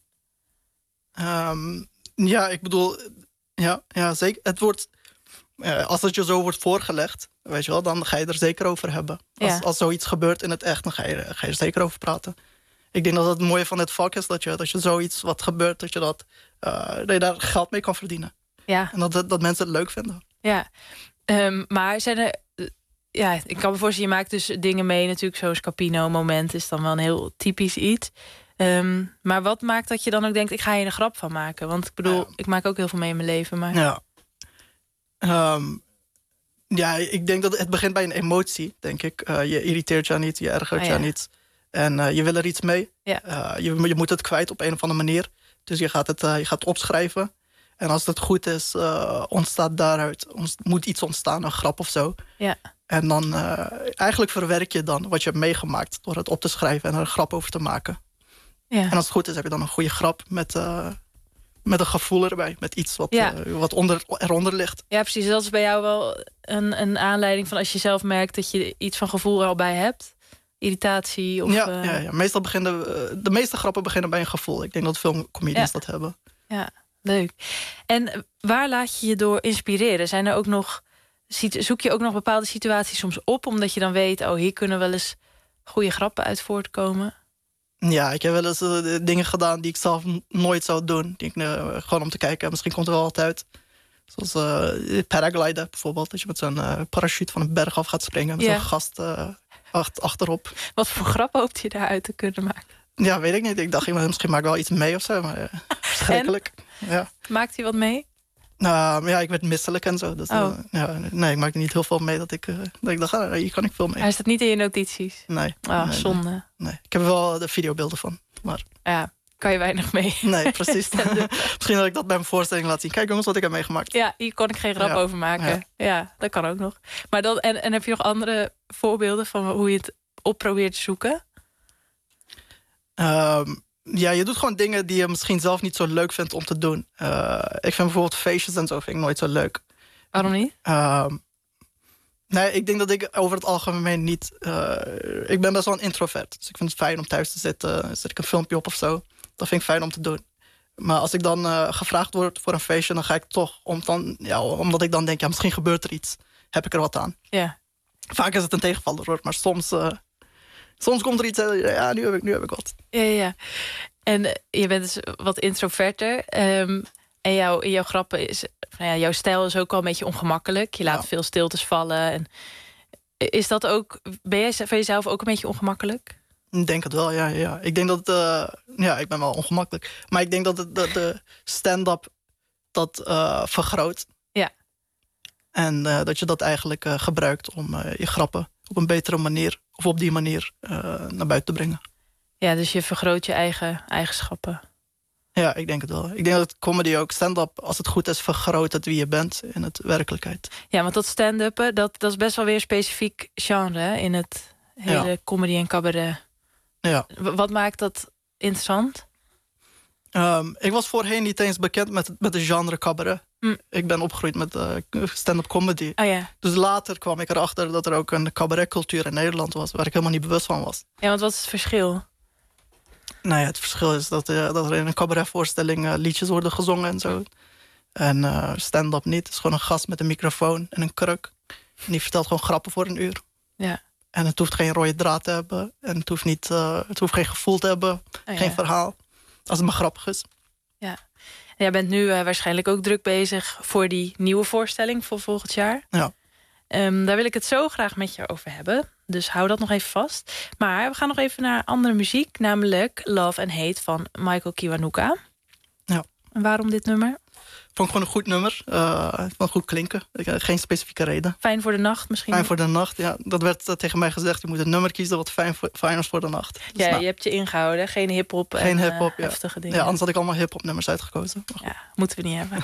[SPEAKER 5] Ja, ik bedoel... Ja, zeker. Het wordt... als het je zo wordt voorgelegd... weet je wel, dan ga je er zeker over hebben. Als zoiets gebeurt in het echt... dan ga je er zeker over praten. Ik denk dat het mooie van dit vak is... dat je zoiets wat gebeurt... dat je daar geld mee kan verdienen.
[SPEAKER 3] Ja.
[SPEAKER 5] En dat mensen het leuk vinden.
[SPEAKER 3] Ja. Maar zijn er... Ja, ik kan me voorstellen, je maakt dus dingen mee. Natuurlijk, zo'n Scapino-moment is dan wel een heel typisch iets... maar wat maakt dat je dan ook denkt... ik ga hier een grap van maken? Want ik bedoel, ik maak ook heel veel mee in mijn leven. Maar...
[SPEAKER 5] Ja, ik denk dat het begint bij een emotie, denk ik. Je irriteert je aan iets, je ergert je aan iets. En je wil er iets mee. Ja. Je moet het kwijt op een of andere manier. Dus je gaat het opschrijven. En als het goed is, ontstaat daaruit... moet iets ontstaan, een grap of zo. Ja. En dan eigenlijk verwerk je dan wat je hebt meegemaakt... door het op te schrijven en er een grap over te maken. Ja. En als het goed is, heb je dan een goede grap met een gevoel erbij. Met iets wat eronder ligt. Ja, precies. Dat is bij jou wel een aanleiding van als je zelf merkt... dat je iets van gevoel er al bij hebt. Irritatie of... Ja. Meestal de meeste grappen beginnen bij een gevoel. Ik denk dat veel comedians dat hebben.
[SPEAKER 3] Ja, leuk. En waar laat je je door inspireren? Zijn er ook nog... Zoek je ook nog bepaalde situaties soms op... omdat je dan weet, hier kunnen wel eens goede grappen uit voortkomen?
[SPEAKER 5] Ja, ik heb wel eens dingen gedaan die ik zelf nooit zou doen. Die ik, gewoon om te kijken, misschien komt er wel wat uit. Zoals paragliden bijvoorbeeld. Dat je met zo'n parachute van een berg af gaat springen. Met zo'n gast achterop.
[SPEAKER 3] Wat voor grap hoopt je daaruit te kunnen maken?
[SPEAKER 5] Ja, weet ik niet. Ik dacht, misschien maak ik wel iets mee of zo. Maar verschrikkelijk. Ja.
[SPEAKER 3] Maakt hij wat mee?
[SPEAKER 5] Ik werd misselijk en zo. Dus, nee, ik maakte niet heel veel mee dat ik dacht, hier kan ik veel mee.
[SPEAKER 3] Hij staat niet in je notities?
[SPEAKER 5] Nee.
[SPEAKER 3] Zonde.
[SPEAKER 5] Nee. Ik heb er wel de videobeelden van. Maar...
[SPEAKER 3] Ja, kan je weinig mee.
[SPEAKER 5] Nee, precies. Misschien dat ik dat bij mijn voorstelling laat zien. Kijk jongens wat ik heb meegemaakt.
[SPEAKER 3] Ja, hier kon ik geen grap over maken. Ja, dat kan ook nog. Maar dan, en heb je nog andere voorbeelden van hoe je het op probeert te zoeken?
[SPEAKER 5] Ja, je doet gewoon dingen die je misschien zelf niet zo leuk vindt om te doen. Ik vind bijvoorbeeld feestjes en zo vind ik nooit zo leuk.
[SPEAKER 3] Waarom niet?
[SPEAKER 5] Nee, ik denk dat ik over het algemeen niet... ik ben best wel een introvert. Dus ik vind het fijn om thuis te zitten. Zet ik een filmpje op of zo. Dat vind ik fijn om te doen. Maar als ik dan gevraagd word voor een feestje... dan ga ik toch, omdat ik dan denk... misschien gebeurt er iets. Heb ik er wat aan.
[SPEAKER 3] Ja.
[SPEAKER 5] Vaak is het een tegenvaller, hoor. Maar soms komt er iets... nu heb ik wat.
[SPEAKER 3] Ja. En je bent dus wat introverter. En jouw grappen is... jouw stijl is ook wel een beetje ongemakkelijk. Je laat veel stiltes vallen. En is dat ook... Ben jij van jezelf ook een beetje ongemakkelijk?
[SPEAKER 5] Ik denk het wel, ja. Ik denk dat... ik ben wel ongemakkelijk. Maar ik denk dat de stand-up dat vergroot. Ja. En dat je dat eigenlijk gebruikt om je grappen op een betere manier... of op die manier naar buiten te brengen. Ja,
[SPEAKER 3] dus je vergroot je eigen eigenschappen.
[SPEAKER 5] Ja, ik denk het wel. Ik denk dat comedy ook stand-up, als het goed is, vergroot het wie je bent in het werkelijkheid.
[SPEAKER 3] Ja, want dat stand-uppen, dat is best wel weer een specifiek genre hè, in het hele comedy en cabaret. Ja. Wat maakt dat interessant?
[SPEAKER 5] Ik was voorheen niet eens bekend met de genre cabaret. Ik ben opgegroeid met stand-up comedy. Oh, ja. Dus later kwam ik erachter dat er ook een cabaretcultuur in Nederland was... waar ik helemaal niet bewust van was.
[SPEAKER 3] Ja, want wat is het verschil?
[SPEAKER 5] Nou ja, het verschil is dat er in een cabaretvoorstelling liedjes worden gezongen en zo. En stand-up niet. Het is gewoon een gast met een microfoon en een kruk. En die vertelt gewoon grappen voor een uur. Ja. En het hoeft geen rode draad te hebben. En het hoeft geen gevoel te hebben. Geen verhaal. Als het maar grappig is.
[SPEAKER 3] Ja. En jij bent nu waarschijnlijk ook druk bezig voor die nieuwe voorstelling voor volgend jaar. Ja. Daar wil ik het zo graag met je over hebben. Dus hou dat nog even vast. Maar we gaan nog even naar andere muziek. Namelijk Love and Hate van Michael Kiwanuka. Ja. En waarom dit nummer?
[SPEAKER 5] Vond ik gewoon een goed nummer. Vond goed klinken. Geen specifieke reden.
[SPEAKER 3] Fijn voor de nacht misschien?
[SPEAKER 5] Fijn voor de nacht, ja. Dat werd tegen mij gezegd. Je moet een nummer kiezen wat fijn is voor de nacht.
[SPEAKER 3] Dus ja, je hebt je ingehouden. Geen hiphop en heftige dingen.
[SPEAKER 5] Ja, anders had ik allemaal hiphop nummers uitgekozen.
[SPEAKER 3] Ja, moeten we niet hebben.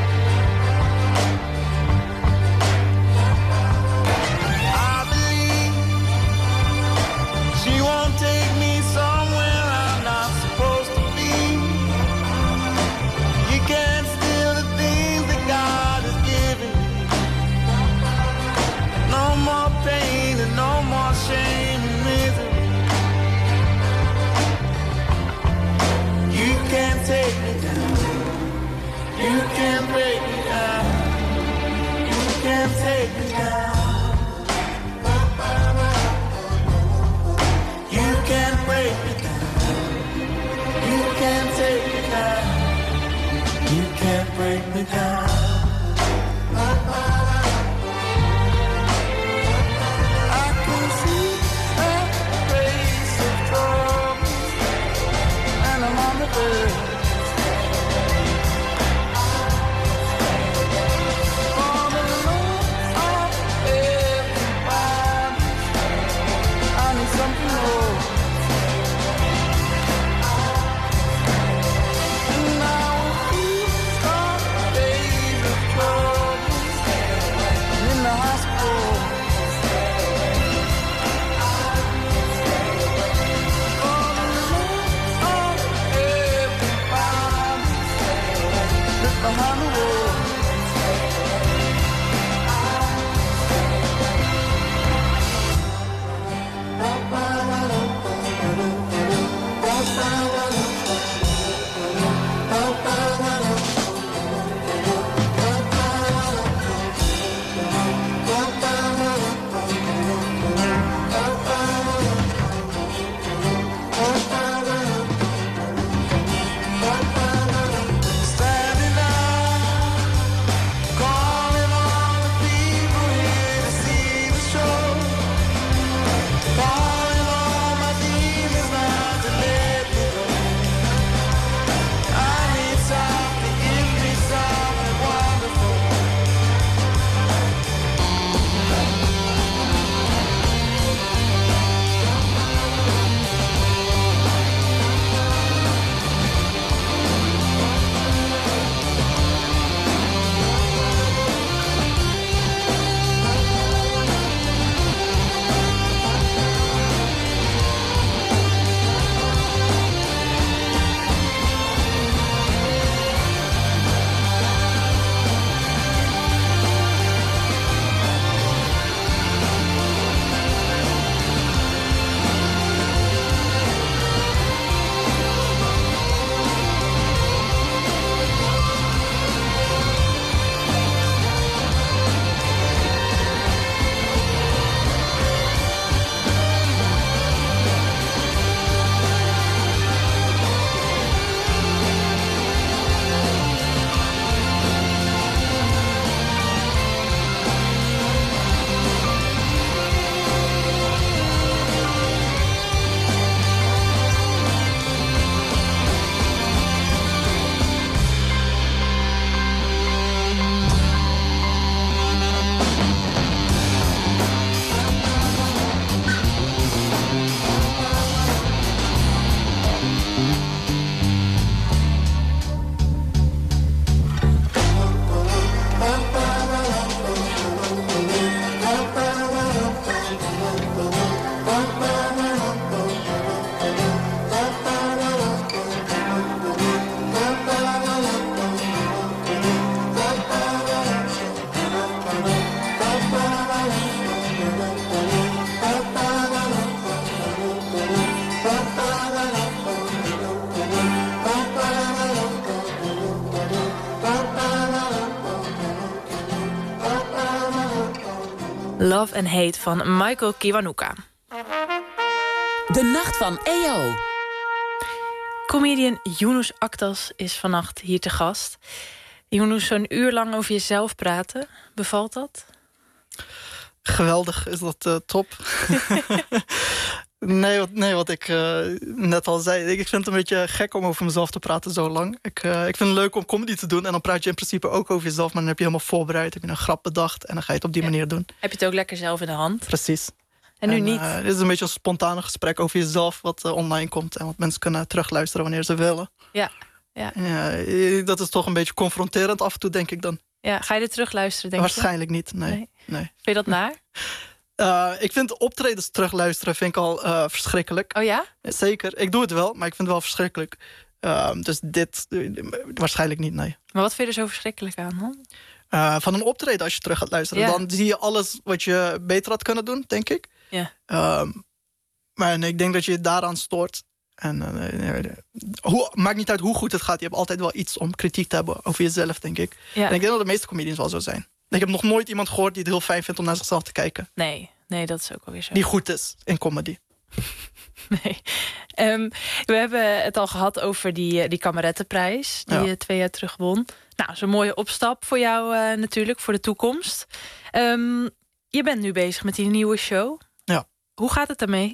[SPEAKER 6] I believe can't take me down. You can't break me down. You can't take me down. You can't break me down. I can see a trace of trouble, and I'm on the verge.
[SPEAKER 3] Love and Hate van Michael Kiwanuka.
[SPEAKER 4] De Nacht van EO.
[SPEAKER 3] Comedian Yunus Aktas is vannacht hier te gast. Yunus, zo'n uur lang over jezelf praten. Bevalt dat?
[SPEAKER 5] Geweldig, is dat top? Nee, wat ik net al zei. Ik vind het een beetje gek om over mezelf te praten zo lang. Ik vind het leuk om comedy te doen. En dan praat je in principe ook over jezelf. Maar dan heb je helemaal voorbereid. Heb je een grap bedacht. En dan ga je het op die manier doen.
[SPEAKER 3] Heb je het ook lekker zelf in de hand?
[SPEAKER 5] Precies.
[SPEAKER 3] En nu niet?
[SPEAKER 5] Dit is een beetje een spontane gesprek over jezelf. Wat online komt. En wat mensen kunnen terugluisteren wanneer ze willen.
[SPEAKER 3] Ja.
[SPEAKER 5] Dat is toch een beetje confronterend af en toe, denk ik dan.
[SPEAKER 3] Ja, ga je er terugluisteren, denk je?
[SPEAKER 5] Waarschijnlijk niet, nee.
[SPEAKER 3] Vind je dat naar?
[SPEAKER 5] Ik vind optredens terugluisteren vind ik al verschrikkelijk.
[SPEAKER 3] Oh ja?
[SPEAKER 5] Zeker. Ik doe het wel, maar ik vind het wel verschrikkelijk. Dus dit waarschijnlijk niet, nee.
[SPEAKER 3] Maar wat vind je er zo verschrikkelijk aan dan?
[SPEAKER 5] Van een optreden als je terug gaat luisteren. Dan zie je alles wat je beter had kunnen doen, denk ik.
[SPEAKER 3] Ja.
[SPEAKER 5] Maar ik denk dat je je daaraan stoort. En maakt niet uit hoe goed het gaat. Je hebt altijd wel iets om kritiek te hebben over jezelf, denk ik.
[SPEAKER 3] Ja.
[SPEAKER 5] En ik denk dat de meeste comedians wel zo zijn. Ik heb nog nooit iemand gehoord die het heel fijn vindt om naar zichzelf te kijken.
[SPEAKER 3] Nee, dat is ook alweer zo.
[SPEAKER 5] Die goed is in comedy.
[SPEAKER 3] Nee. We hebben het al gehad over die Kamerettenprijs... die je 2 jaar terug won. Nou, dat is een mooie opstap voor jou natuurlijk, voor de toekomst. Je bent nu bezig met die nieuwe show.
[SPEAKER 5] Ja.
[SPEAKER 3] Hoe gaat het daarmee?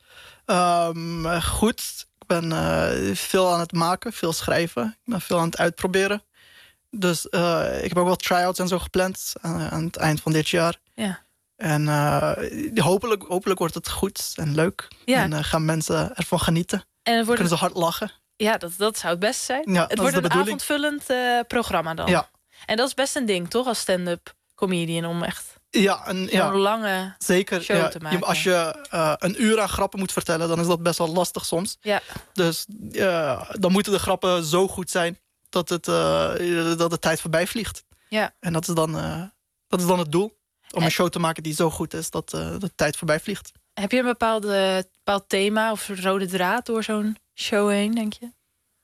[SPEAKER 5] Goed. Ik ben veel aan het maken, veel schrijven. Ik ben veel aan het uitproberen. Dus ik heb ook wel try-outs en zo gepland aan het eind van dit jaar.
[SPEAKER 3] Ja.
[SPEAKER 5] En hopelijk wordt het goed en leuk.
[SPEAKER 3] Ja.
[SPEAKER 5] En gaan mensen ervan genieten.
[SPEAKER 3] En
[SPEAKER 5] Kunnen ze hard lachen.
[SPEAKER 3] Ja, dat zou het best zijn.
[SPEAKER 5] Ja,
[SPEAKER 3] het
[SPEAKER 5] dat
[SPEAKER 3] wordt
[SPEAKER 5] is de
[SPEAKER 3] een
[SPEAKER 5] bedoeling.
[SPEAKER 3] avondvullend programma dan.
[SPEAKER 5] Ja.
[SPEAKER 3] En dat is best een ding, toch? Als stand-up comedian om echt
[SPEAKER 5] Ja,
[SPEAKER 3] zo'n lange
[SPEAKER 5] zeker.
[SPEAKER 3] show te maken.
[SPEAKER 5] Als je een uur aan grappen moet vertellen, dan is dat best wel lastig soms.
[SPEAKER 3] Ja.
[SPEAKER 5] Dus dan moeten de grappen zo goed zijn dat de tijd voorbij vliegt.
[SPEAKER 3] Ja.
[SPEAKER 5] En dat is dan het doel. Om een show te maken die zo goed is dat de tijd voorbij vliegt.
[SPEAKER 3] Heb je een bepaald thema of rode draad door zo'n show heen, denk je?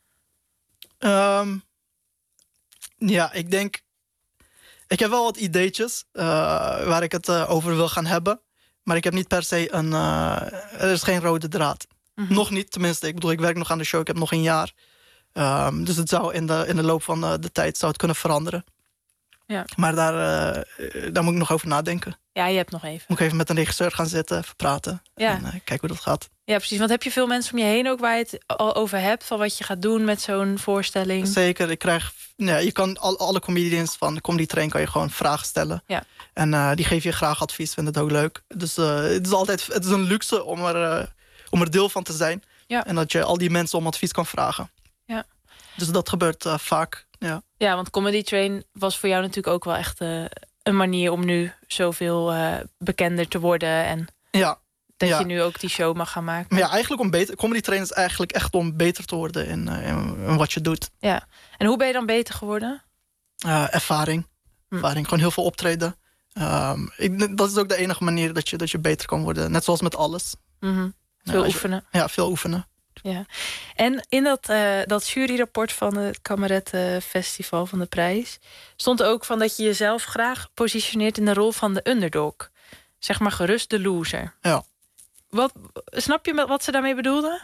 [SPEAKER 5] Ja, ik denk... Ik heb wel wat ideetjes waar ik het over wil gaan hebben. Maar ik heb niet per se er is geen rode draad.
[SPEAKER 3] Mhm.
[SPEAKER 5] Nog niet, tenminste. Ik bedoel, ik werk nog aan de show. Ik heb nog een jaar. Dus het zou in de loop van de tijd zou het kunnen veranderen.
[SPEAKER 3] Ja.
[SPEAKER 5] Maar daar moet ik nog over nadenken.
[SPEAKER 3] Ja, je hebt nog even.
[SPEAKER 5] Moet ik even met een regisseur gaan zitten, even praten.
[SPEAKER 3] Ja.
[SPEAKER 5] En kijken hoe dat gaat.
[SPEAKER 3] Ja, precies. Want heb je veel mensen om je heen ook waar je het al over hebt... van wat je gaat doen met zo'n voorstelling?
[SPEAKER 5] Zeker. Je kan alle comedians van de Comedy Train kan je gewoon vragen stellen.
[SPEAKER 3] Ja.
[SPEAKER 5] En die geven je graag advies, vinden het ook leuk. Dus het is een luxe om er deel van te zijn.
[SPEAKER 3] Ja.
[SPEAKER 5] En dat je al die mensen om advies kan vragen.
[SPEAKER 3] Ja.
[SPEAKER 5] Dus dat gebeurt vaak. Ja.
[SPEAKER 3] Ja, want Comedy Train was voor jou natuurlijk ook wel echt een manier... om nu zoveel bekender te worden. En
[SPEAKER 5] Ja.
[SPEAKER 3] dat
[SPEAKER 5] Ja.
[SPEAKER 3] je nu ook die show mag gaan maken.
[SPEAKER 5] Maar ja, eigenlijk Comedy Train is eigenlijk echt om beter te worden in wat je doet.
[SPEAKER 3] Ja. En hoe ben je dan beter geworden?
[SPEAKER 5] Ervaring. Gewoon heel veel optreden. Dat is ook de enige manier dat je beter kan worden. Net zoals met alles.
[SPEAKER 3] Mhm. Veel oefenen.
[SPEAKER 5] Ja, veel oefenen.
[SPEAKER 3] Ja. En in dat juryrapport van het Kamerettenfestival van de prijs... stond ook van dat je jezelf graag positioneert in de rol van de underdog. Zeg maar gerust de loser.
[SPEAKER 5] Ja.
[SPEAKER 3] Snap je wat ze daarmee bedoelden?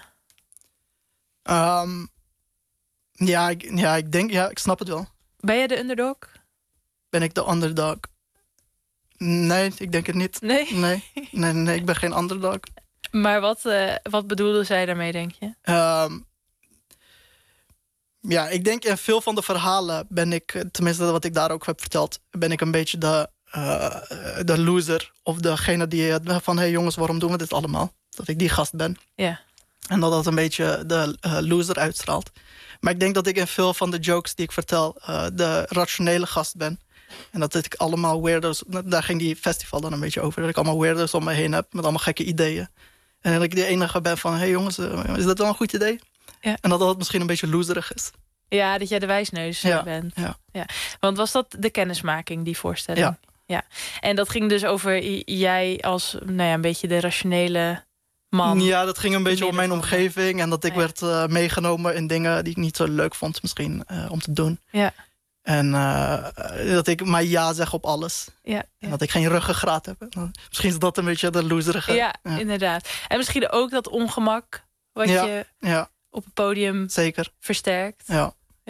[SPEAKER 5] Ik snap het wel.
[SPEAKER 3] Ben jij de underdog?
[SPEAKER 5] Ben ik de underdog? Nee, ik denk het niet.
[SPEAKER 3] Nee?
[SPEAKER 5] Nee, ik ben geen underdog.
[SPEAKER 3] Maar wat bedoelden zij daarmee, denk je?
[SPEAKER 5] Ik denk in veel van de verhalen ben ik... tenminste wat ik daar ook heb verteld... ben ik een beetje de loser. Of degene die van... hey jongens, waarom doen we dit allemaal? Dat ik die gast ben.
[SPEAKER 3] Ja.
[SPEAKER 5] En dat een beetje de loser uitstraalt. Maar ik denk dat ik in veel van de jokes die ik vertel... de rationele gast ben. En dat ik allemaal weirdos... Daar ging die festival dan een beetje over. Dat ik allemaal weirdos om me heen heb. Met allemaal gekke ideeën. En dat ik de enige ben van... hey jongens, is dat wel een goed idee?
[SPEAKER 3] Ja.
[SPEAKER 5] En dat het misschien een beetje loserig is.
[SPEAKER 3] Ja, dat jij de wijsneus bent.
[SPEAKER 5] Ja.
[SPEAKER 3] Want was dat de kennismaking, die voorstelling? Ja. En dat ging dus over jij als een beetje de rationele man.
[SPEAKER 5] Ja, dat ging een beetje om mijn omgeving. En dat ik werd meegenomen in dingen die ik niet zo leuk vond misschien om te doen.
[SPEAKER 3] Ja.
[SPEAKER 5] En dat ik maar ja zeg op alles.
[SPEAKER 3] Ja.
[SPEAKER 5] En dat ik geen ruggengraat heb. Misschien is dat een beetje de loserige.
[SPEAKER 3] Ja, inderdaad. En misschien ook dat ongemak wat je op het podium
[SPEAKER 5] zeker
[SPEAKER 3] versterkt.
[SPEAKER 5] Ja.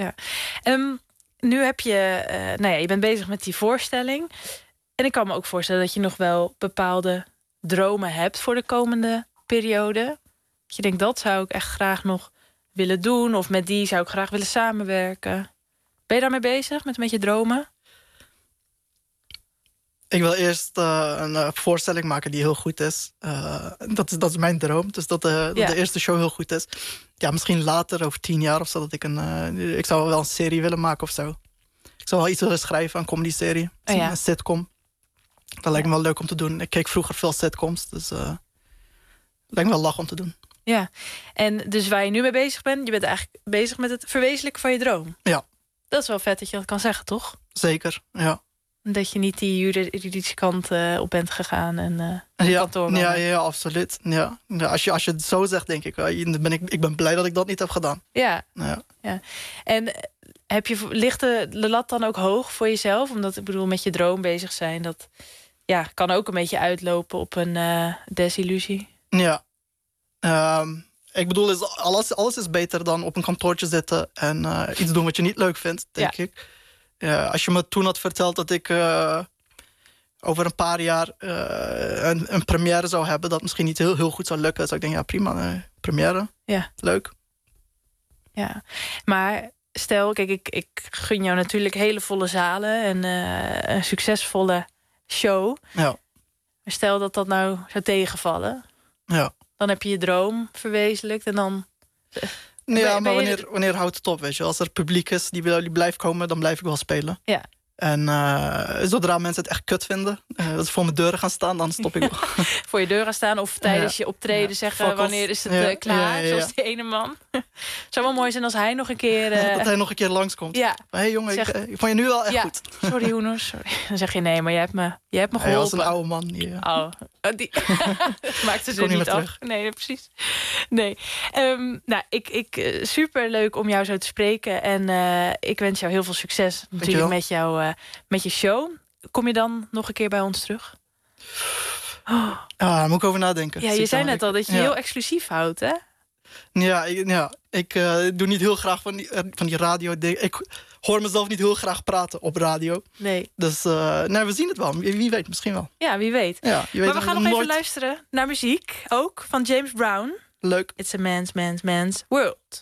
[SPEAKER 3] Nu heb je, je bent bezig met die voorstelling. En ik kan me ook voorstellen dat je nog wel bepaalde dromen hebt voor de komende periode. Dat je denkt, dat zou ik echt graag nog willen doen. Of met die zou ik graag willen samenwerken. Ben je daarmee bezig, met je dromen?
[SPEAKER 5] Ik wil eerst een voorstelling maken die heel goed is. Dat is mijn droom. Dus dat de eerste show heel goed is. Ja, misschien later, over 10 jaar of zo. Dat ik zou wel een serie willen maken of zo. Ik zou wel iets willen schrijven, een comedy-serie. Een sitcom. Dat lijkt me wel leuk om te doen. Ik keek vroeger veel sitcoms. Dus lijkt me wel lach om te doen.
[SPEAKER 3] Ja, en dus waar je nu mee bezig bent... je bent eigenlijk bezig met het verwezenlijken van je droom.
[SPEAKER 5] Ja.
[SPEAKER 3] Dat is wel vet dat je dat kan zeggen, toch?
[SPEAKER 5] Zeker, ja.
[SPEAKER 3] Dat je niet die juridische kant op bent gegaan en kantoor.
[SPEAKER 5] Ja, absoluut. Ja. Als je het zo zegt, denk ik... ik ben blij dat ik dat niet heb gedaan.
[SPEAKER 3] Ja. En Ligt de lat dan ook hoog voor jezelf? Omdat, ik bedoel, met je droom bezig zijn... dat kan ook een beetje uitlopen op een desillusie.
[SPEAKER 5] Ja. Ik bedoel, alles is beter dan op een kantoortje zitten... en iets doen wat je niet leuk vindt, denk ik. Als je me toen had verteld dat ik over een paar jaar... een première zou hebben... dat misschien niet heel goed zou lukken... zou ik denken, prima, première, leuk.
[SPEAKER 3] Ja, maar stel, kijk, ik gun jou natuurlijk hele volle zalen... en een succesvolle show. Ja. Maar stel dat nou zou tegenvallen... Ja. Dan heb je je droom verwezenlijkt en dan...
[SPEAKER 5] Ja, maar wanneer houdt het op, weet je? Als er publiek is die blijft komen, dan blijf ik wel spelen. Ja. En zodra mensen het echt kut vinden... dat ze voor mijn deuren gaan staan, dan stop ik wel.
[SPEAKER 3] Voor je deur gaan staan of tijdens je optreden zeggen... wanneer is het klaar, zoals die ene man. Het zou wel mooi zijn als hij nog een keer...
[SPEAKER 5] dat hij nog een keer langskomt. Ja. Hé jongen, ik vond je nu wel echt goed.
[SPEAKER 3] Sorry Hoeno, sorry. Dan zeg je nee, maar je hebt me geholpen.
[SPEAKER 5] Hij was een oude man.
[SPEAKER 3] Die maakte ze niet af. Terug. Nee, precies. Nee. Super leuk om jou zo te spreken. En ik wens jou heel veel succes natuurlijk met je show. Kom je dan nog een keer bij ons terug?
[SPEAKER 5] Daar moet ik over nadenken.
[SPEAKER 3] Ja, je zei net al dat je heel exclusief houdt, hè?
[SPEAKER 5] Ja, ik doe niet heel graag van die radio. Ik hoor mezelf niet heel graag praten op radio. Nee. Dus we zien het wel. Wie weet, misschien wel.
[SPEAKER 3] Ja, wie weet. Ja, maar we gaan nog even luisteren naar muziek. Ook van James Brown.
[SPEAKER 5] Leuk.
[SPEAKER 3] It's a man's world.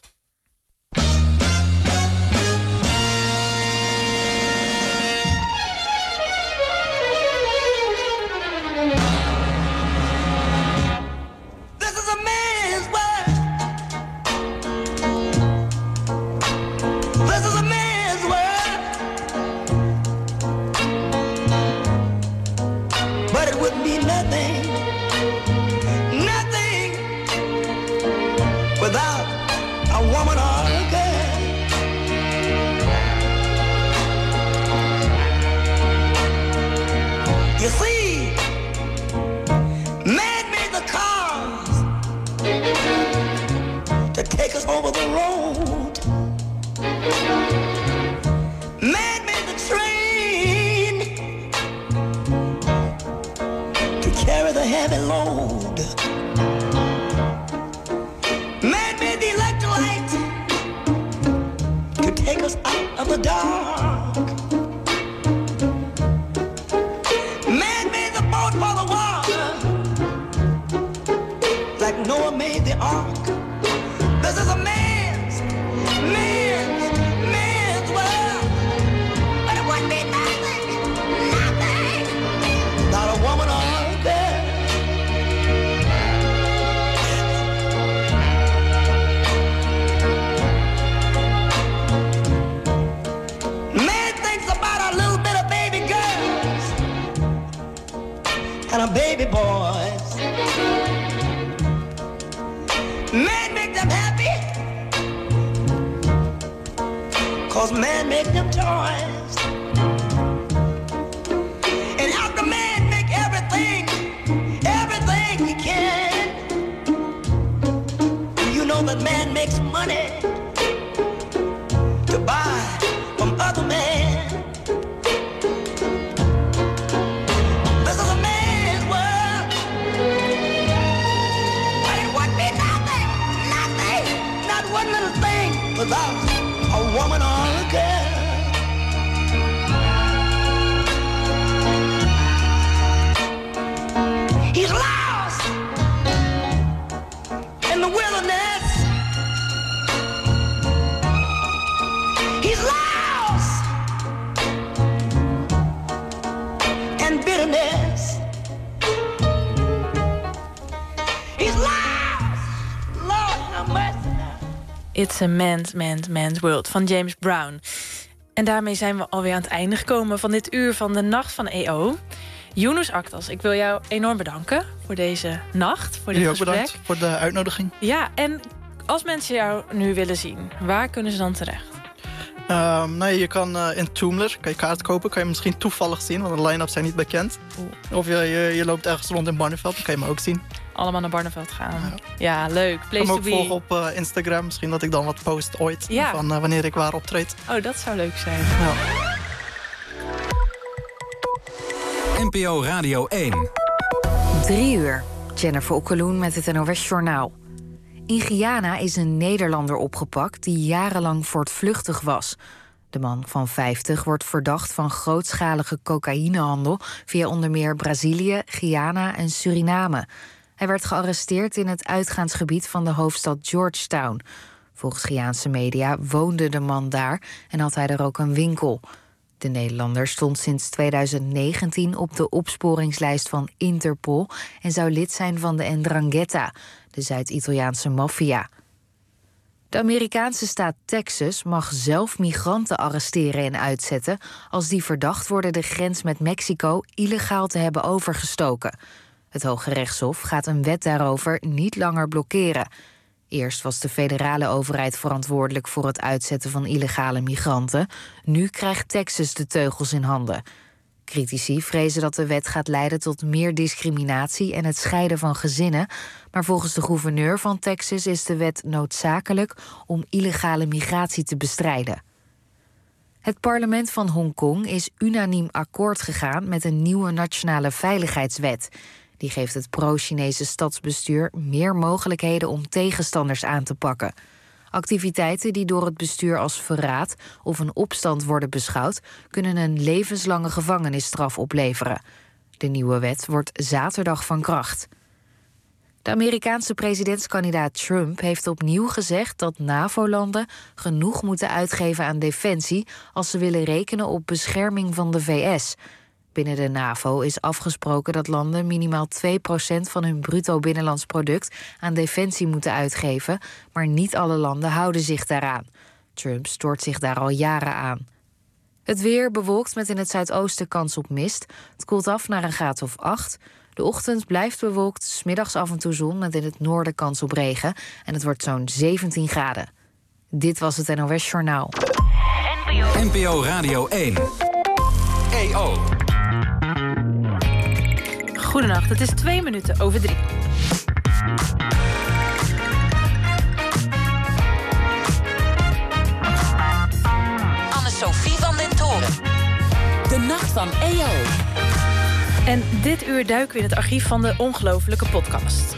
[SPEAKER 6] Without a woman or a girl. You see, man made the cars to take us over the road. Man made the train to carry the heavy load. Man made the electric light to take us out of the dark. Man made the boat for the water, like Noah made the ark. This is a man's world. But it wouldn't be nothing, not a woman or a girl. And a baby boys. Man make them happy, 'cause man make them toys. And after man make everything he can, you know that man makes money to buy from other men. Without a woman or a girl. He's lost in the wilderness. He's lost in bitterness. He's lost. Lord have mercy.
[SPEAKER 3] It's a man's world van James Brown. En daarmee zijn we alweer aan het einde gekomen van dit uur van de Nacht van EO. Yunus Aktas, ik wil jou enorm bedanken voor deze nacht, voor dit gesprek.
[SPEAKER 5] Bedankt voor de uitnodiging.
[SPEAKER 3] Ja, en als mensen jou nu willen zien, waar kunnen ze dan terecht?
[SPEAKER 5] Je kan in Toomler kan je kaart kopen. Kan je misschien toevallig zien, want de line-ups zijn niet bekend. Of je loopt ergens rond in Barneveld, dan kan je me ook zien.
[SPEAKER 3] allemaal naar Barneveld gaan. Ja, leuk. Place
[SPEAKER 5] Ik
[SPEAKER 3] to
[SPEAKER 5] kan me
[SPEAKER 3] be.
[SPEAKER 5] ook volgen op Instagram. Misschien dat ik dan wat post ooit
[SPEAKER 3] Ja.
[SPEAKER 5] van wanneer ik waar optreed.
[SPEAKER 3] Oh, dat zou leuk zijn.
[SPEAKER 5] Ja.
[SPEAKER 1] NPO Radio 1.
[SPEAKER 2] 3 uur. Jennifer Okkeloen met het NOS Journaal. In Guyana is een Nederlander opgepakt die jarenlang voortvluchtig was. De man van 50 wordt verdacht van grootschalige cocaïnehandel via onder meer Brazilië, Guyana en Suriname. Hij werd gearresteerd in het uitgaansgebied van de hoofdstad Georgetown. Volgens Guyaanse media woonde de man daar en had hij er ook een winkel. De Nederlander stond sinds 2019 op de opsporingslijst van Interpol en zou lid zijn van de 'Ndrangheta, de Zuid-Italiaanse maffia. De Amerikaanse staat Texas mag zelf migranten arresteren en uitzetten als die verdacht worden de grens met Mexico illegaal te hebben overgestoken. Het Hoge Rechtshof gaat een wet daarover niet langer blokkeren. Eerst was de federale overheid verantwoordelijk voor het uitzetten van illegale migranten. Nu krijgt Texas de teugels in handen. Critici vrezen dat de wet gaat leiden tot meer discriminatie en het scheiden van gezinnen. Maar volgens de gouverneur van Texas is de wet noodzakelijk om illegale migratie te bestrijden. Het parlement van Hongkong is unaniem akkoord gegaan met een nieuwe nationale veiligheidswet. Die geeft het pro-Chinese stadsbestuur meer mogelijkheden om tegenstanders aan te pakken. Activiteiten die door het bestuur als verraad of een opstand worden beschouwd, kunnen een levenslange gevangenisstraf opleveren. De nieuwe wet wordt zaterdag van kracht. De Amerikaanse presidentskandidaat Trump heeft opnieuw gezegd dat NAVO-landen genoeg moeten uitgeven aan defensie als ze willen rekenen op bescherming van de VS. Binnen de NAVO is afgesproken dat landen minimaal 2% van hun bruto binnenlands product aan defensie moeten uitgeven, maar niet alle landen houden zich daaraan. Trump stoort zich daar al jaren aan. Het weer bewolkt met in het zuidoosten kans op mist. Het koelt af naar een graad of 8. De ochtend blijft bewolkt, 's middags af en toe zon met in het noorden kans op regen. En het wordt zo'n 17 graden. Dit was het NOS Journaal.
[SPEAKER 1] NPO Radio 1. EO.
[SPEAKER 3] Goedenacht, het is 2 minuten over 3.
[SPEAKER 4] Anne-Sophie van den Toren. De nacht van EO.
[SPEAKER 3] En dit uur duiken we in het archief van de ongelofelijke podcast.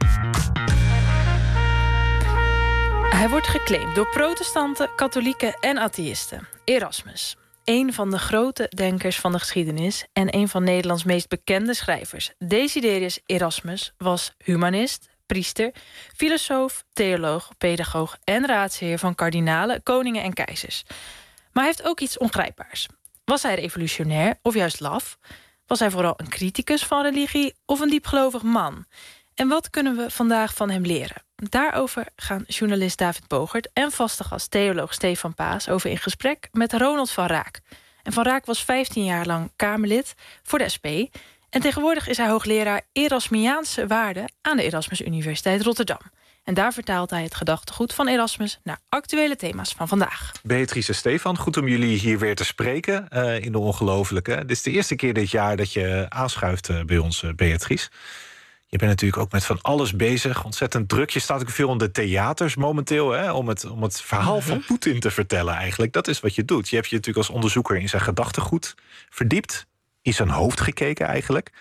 [SPEAKER 3] Hij wordt geclaimd door protestanten, katholieken en atheïsten. Erasmus. Een van de grote denkers van de geschiedenis en een van Nederlands meest bekende schrijvers. Desiderius Erasmus was humanist, priester, filosoof, theoloog, pedagoog en raadsheer van kardinalen, koningen en keizers. Maar hij heeft ook iets ongrijpbaars. Was hij revolutionair of juist laf? Was hij vooral een criticus van religie of een diepgelovig man? En wat kunnen we vandaag van hem leren? Daarover gaan journalist David Bogert en vaste gast theoloog Stefan Paas over in gesprek met Ronald van Raak. En Van Raak was 15 jaar lang Kamerlid voor de SP. En tegenwoordig is hij hoogleraar Erasmiaanse waarden aan de Erasmus Universiteit Rotterdam. En daar vertaalt hij het gedachtegoed van Erasmus naar actuele thema's van vandaag.
[SPEAKER 7] Beatrice en Stefan, goed om jullie hier weer te spreken in de Ongelofelijke. Dit is de eerste keer dit jaar dat je aanschuift bij ons, Beatrice. Je bent natuurlijk ook met van alles bezig, ontzettend druk. Je staat ook veel in de theaters momenteel, hè, om het verhaal van Poetin te vertellen eigenlijk. Dat is wat je doet. Je hebt je natuurlijk als onderzoeker in zijn gedachtegoed verdiept, in zijn hoofd gekeken eigenlijk.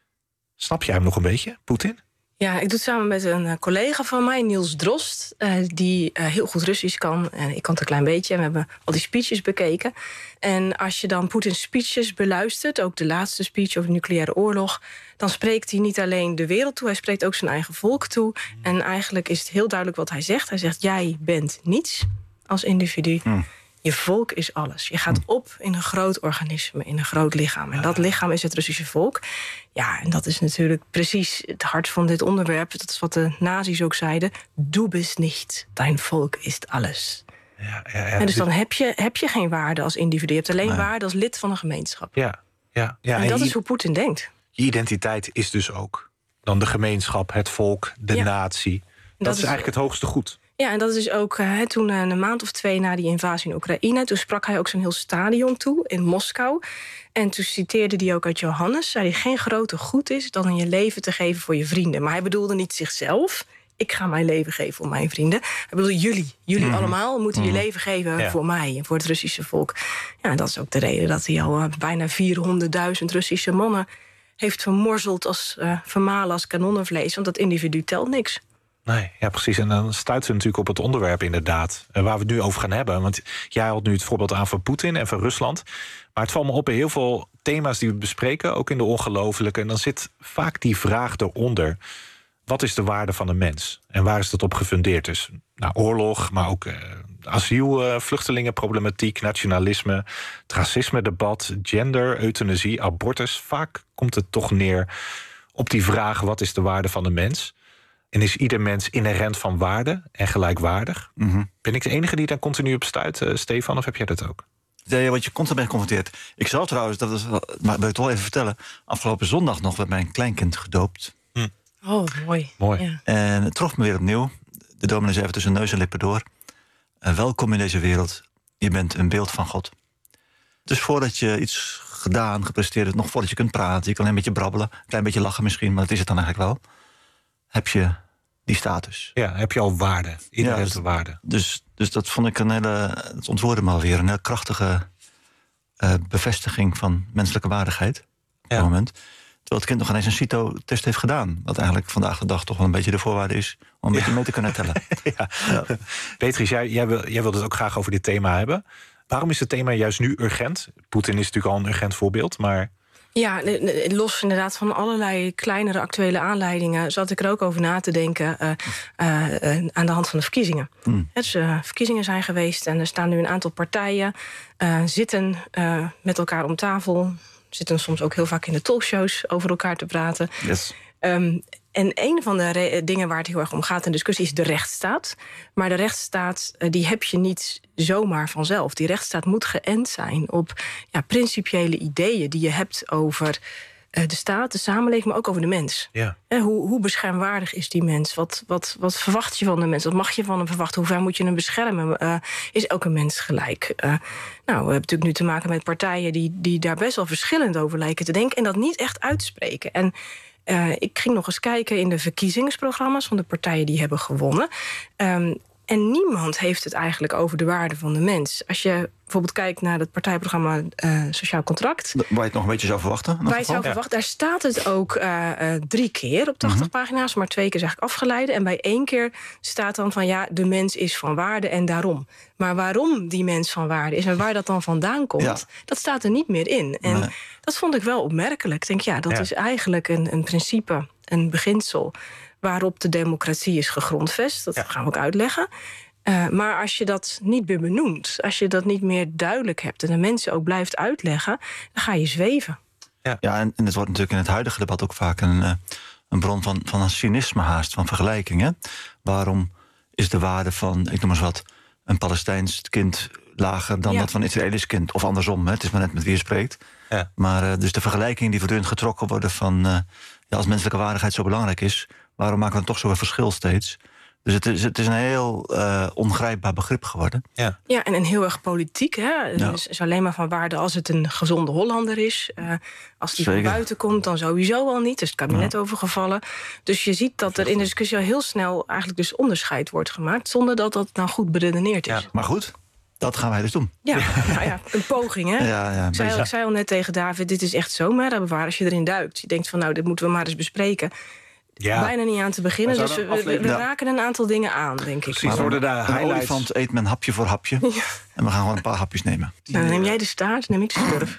[SPEAKER 7] Snap jij hem nog een beetje, Poetin?
[SPEAKER 8] Ja, ik doe het samen met een collega van mij, Niels Drost, die heel goed Russisch kan. En ik kan het een klein beetje. En we hebben al die speeches bekeken. En als je dan Poetins speeches beluistert, ook de laatste speech over de nucleaire oorlog, dan spreekt hij niet alleen de wereld toe, hij spreekt ook zijn eigen volk toe. En eigenlijk is het heel duidelijk wat hij zegt. Hij zegt, jij bent niets als individu. Je volk is alles. Je gaat op in een groot organisme, in een groot lichaam. En dat lichaam is het Russische volk. Ja, en dat is natuurlijk precies het hart van dit onderwerp. Dat is wat de nazi's ook zeiden. Du bist nicht, dein volk ist alles. Ja, en dus dan heb je geen waarde als individu. Je hebt alleen waarde als lid van een gemeenschap.
[SPEAKER 7] Ja.
[SPEAKER 8] En dat is hoe Poetin denkt.
[SPEAKER 7] Je identiteit is dus ook dan de gemeenschap, het volk, de natie. Dat is eigenlijk het hoogste goed.
[SPEAKER 8] Ja, en dat is ook toen een maand of 2 na die invasie in Oekraïne... toen sprak hij ook zo'n heel stadion toe in Moskou. En toen citeerde hij ook uit Johannes. Zei hij, geen groter goed is dan in je leven te geven voor je vrienden. Maar hij bedoelde niet zichzelf. Ik ga mijn leven geven voor mijn vrienden. Hij bedoelde jullie. Jullie allemaal moeten je leven geven voor mij en voor het Russische volk. Ja, dat is ook de reden dat hij al bijna 400.000 Russische mannen... heeft vermorzeld vermalen als kanonnenvlees. Want dat individu telt niks.
[SPEAKER 7] Nee, ja, precies. En dan stuiten ze natuurlijk op het onderwerp inderdaad... waar we het nu over gaan hebben. Want jij haalt nu het voorbeeld aan van Poetin en van Rusland. Maar het valt me op bij heel veel thema's die we bespreken... ook in de ongelofelijke. En dan zit vaak die vraag eronder... wat is de waarde van een mens? En waar is dat op gefundeerd? Dus oorlog, maar ook asiel, vluchtelingenproblematiek... nationalisme, het racisme-debat, gender, euthanasie, abortus. Vaak komt het toch neer op die vraag... wat is de waarde van een mens? En is ieder mens inherent van waarde en gelijkwaardig? Ben ik de enige die daar continu op stuit, Stefan, of heb jij dat ook?
[SPEAKER 9] Nee, wat je constant bent geconfronteerd. Ik zal trouwens, maar wil ik toch wel even vertellen... afgelopen zondag nog werd mijn kleinkind gedoopt.
[SPEAKER 8] Oh, mooi.
[SPEAKER 7] Ja.
[SPEAKER 9] En het trof me weer opnieuw. De dominee zei even tussen neus en lippen door. Welkom in deze wereld. Je bent een beeld van God. Dus voordat je iets gedaan, gepresteerd hebt... nog voordat je kunt praten, je kan een beetje brabbelen... een klein beetje lachen misschien, maar dat is het dan eigenlijk wel... heb je die status.
[SPEAKER 7] Ja, heb je al waarde, inherente waarde.
[SPEAKER 9] Dus dat vond ik het ontwoordde me alweer... een heel krachtige bevestiging van menselijke waardigheid... op dat moment... Terwijl het kind nog ineens een CITO-test heeft gedaan. Wat eigenlijk vandaag de dag toch wel een beetje de voorwaarde is... om een beetje mee te kunnen tellen.
[SPEAKER 7] Ja. Beatrice, jij wil het ook graag over dit thema hebben. Waarom is het thema juist nu urgent? Poetin is natuurlijk al een urgent voorbeeld, maar...
[SPEAKER 8] Ja, los inderdaad van allerlei kleinere actuele aanleidingen... zat ik er ook over na te denken aan de hand van de verkiezingen. Dus verkiezingen zijn geweest en er staan nu een aantal partijen... zitten met elkaar om tafel... zitten soms ook heel vaak in de talkshows over elkaar te praten.
[SPEAKER 9] Yes.
[SPEAKER 8] En een van de dingen waar het heel erg om gaat in discussie is de rechtsstaat. Maar de rechtsstaat die heb je niet zomaar vanzelf. Die rechtsstaat moet geënt zijn op principiële ideeën die je hebt over de staat, de samenleving, maar ook over de mens.
[SPEAKER 7] Ja.
[SPEAKER 8] Hoe beschermwaardig is die mens? Wat verwacht je van de mens? Wat mag je van hem verwachten? Hoe ver moet je hem beschermen? Is elke mens gelijk? We hebben natuurlijk nu te maken met partijen die daar best wel verschillend over lijken te denken en dat niet echt uitspreken. En ik ging nog eens kijken in de verkiezingsprogramma's van de partijen die hebben gewonnen. En niemand heeft het eigenlijk over de waarde van de mens. Als je bijvoorbeeld kijkt naar het partijprogramma Sociaal Contract...
[SPEAKER 9] Waar je het nog een beetje zou verwachten?
[SPEAKER 8] Daar staat het ook 3 keer op 80 pagina's... maar 2 keer is eigenlijk afgeleide. En bij 1 keer staat dan van de mens is van waarde en daarom. Maar waarom die mens van waarde is en waar dat dan vandaan komt... dat staat er niet meer in. En dat vond ik wel opmerkelijk. Ik denk, dat is eigenlijk een principe, een beginsel... waarop de democratie is gegrondvest. Dat gaan we ook uitleggen. Maar als je dat niet meer benoemt... als je dat niet meer duidelijk hebt... en de mensen ook blijft uitleggen... dan ga je zweven.
[SPEAKER 9] Ja, en het wordt natuurlijk in het huidige debat ook vaak... een bron van cynisme haast, van vergelijkingen. Waarom is de waarde van, ik noem eens wat... een Palestijns kind lager dan dat van een Israëlisch kind? Of andersom, het is maar net met wie je spreekt. Ja. Maar dus de vergelijkingen die voortdurend getrokken worden... van als menselijke waardigheid zo belangrijk is... waarom maken we dan toch zo'n verschil steeds? Dus het is een heel ongrijpbaar begrip geworden.
[SPEAKER 8] Ja, en heel erg politiek. Hè? Dus is alleen maar van waarde als het een gezonde Hollander is. Als die van buiten komt, dan sowieso al niet. Dus het kabinet overgevallen. Dus je ziet dat er in de discussie al heel snel... eigenlijk dus onderscheid wordt gemaakt... zonder dat dat nou goed beredeneerd is.
[SPEAKER 9] Ja, maar goed, dat gaan wij dus doen.
[SPEAKER 8] Ja, een poging, hè? Ik zei al net tegen David, dit is echt zo merkbaar als je erin duikt. Je denkt van, dit moeten we maar eens bespreken... Bijna niet aan te beginnen, dus we raken een aantal dingen aan, denk ik.
[SPEAKER 7] Precies, worden daar
[SPEAKER 9] een olifant eet men hapje voor hapje. En we gaan gewoon een paar hapjes nemen.
[SPEAKER 8] Nou, dan neem jij de staart, neem ik de schurf.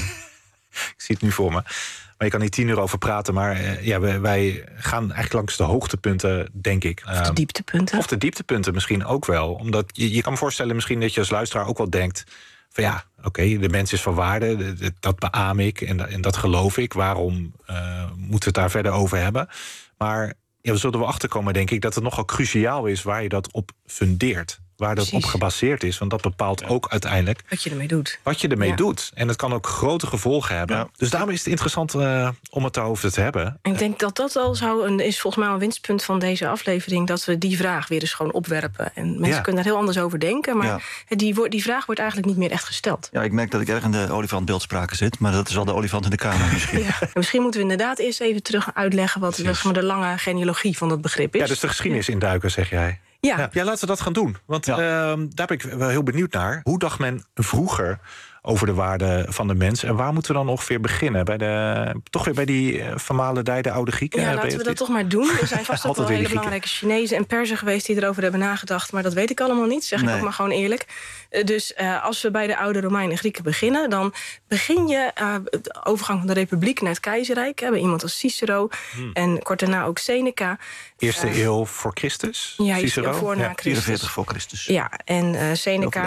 [SPEAKER 7] Ik zie het nu voor me. Maar je kan hier 10 uur over praten. Maar wij gaan eigenlijk langs de hoogtepunten, denk ik.
[SPEAKER 8] Of de dieptepunten.
[SPEAKER 7] Of de dieptepunten misschien ook wel. Omdat je kan me voorstellen misschien dat je als luisteraar ook wel denkt... van de mens is van waarde, dat beaam ik en dat geloof ik. Waarom moeten we het daar verder over hebben? Maar we zullen er wel achterkomen, denk ik... dat het nogal cruciaal is waar je dat op fundeert. waar dat op gebaseerd is. Want dat bepaalt ook uiteindelijk
[SPEAKER 8] wat je ermee doet.
[SPEAKER 7] Wat je ermee doet. En het kan ook grote gevolgen hebben. Ja. Dus daarom is het interessant om het daarover te hebben.
[SPEAKER 8] En ik denk dat dat al is volgens mij een winstpunt van deze aflevering, dat we die vraag weer eens gewoon opwerpen. En mensen kunnen daar heel anders over denken. Maar die vraag wordt eigenlijk niet meer echt gesteld.
[SPEAKER 9] Ja, ik merk dat ik erg in de olifantbeeldspraken zit. Maar dat is wel de olifant in de kamer misschien.
[SPEAKER 8] Ja. Misschien moeten we inderdaad eerst even terug uitleggen wat de lange genealogie van dat begrip is.
[SPEAKER 7] Ja, dus de geschiedenis induiken, zeg jij.
[SPEAKER 8] Ja,
[SPEAKER 7] laten we dat gaan doen. Want daar ben ik wel heel benieuwd naar. Hoe dacht men vroeger over de waarde van de mens? En waar moeten we dan ongeveer beginnen? Toch weer bij die vermalendijde oude Grieken?
[SPEAKER 8] Ja, laten we dat toch maar doen. Er zijn vast ook wel hele belangrijke Chinezen en Perzen geweest die erover hebben nagedacht. Maar dat weet ik allemaal niet, zeg ik ook maar gewoon eerlijk. Dus als we bij de oude Romeinen en Grieken beginnen, dan begin je de overgang van de republiek naar het keizerrijk. Bij iemand als Cicero en kort daarna ook Seneca.
[SPEAKER 7] Eerste eeuw voor Christus?
[SPEAKER 8] Ja,
[SPEAKER 7] Cicero?
[SPEAKER 8] voor na Christus.
[SPEAKER 9] 44 voor Christus.
[SPEAKER 8] Ja, en Seneca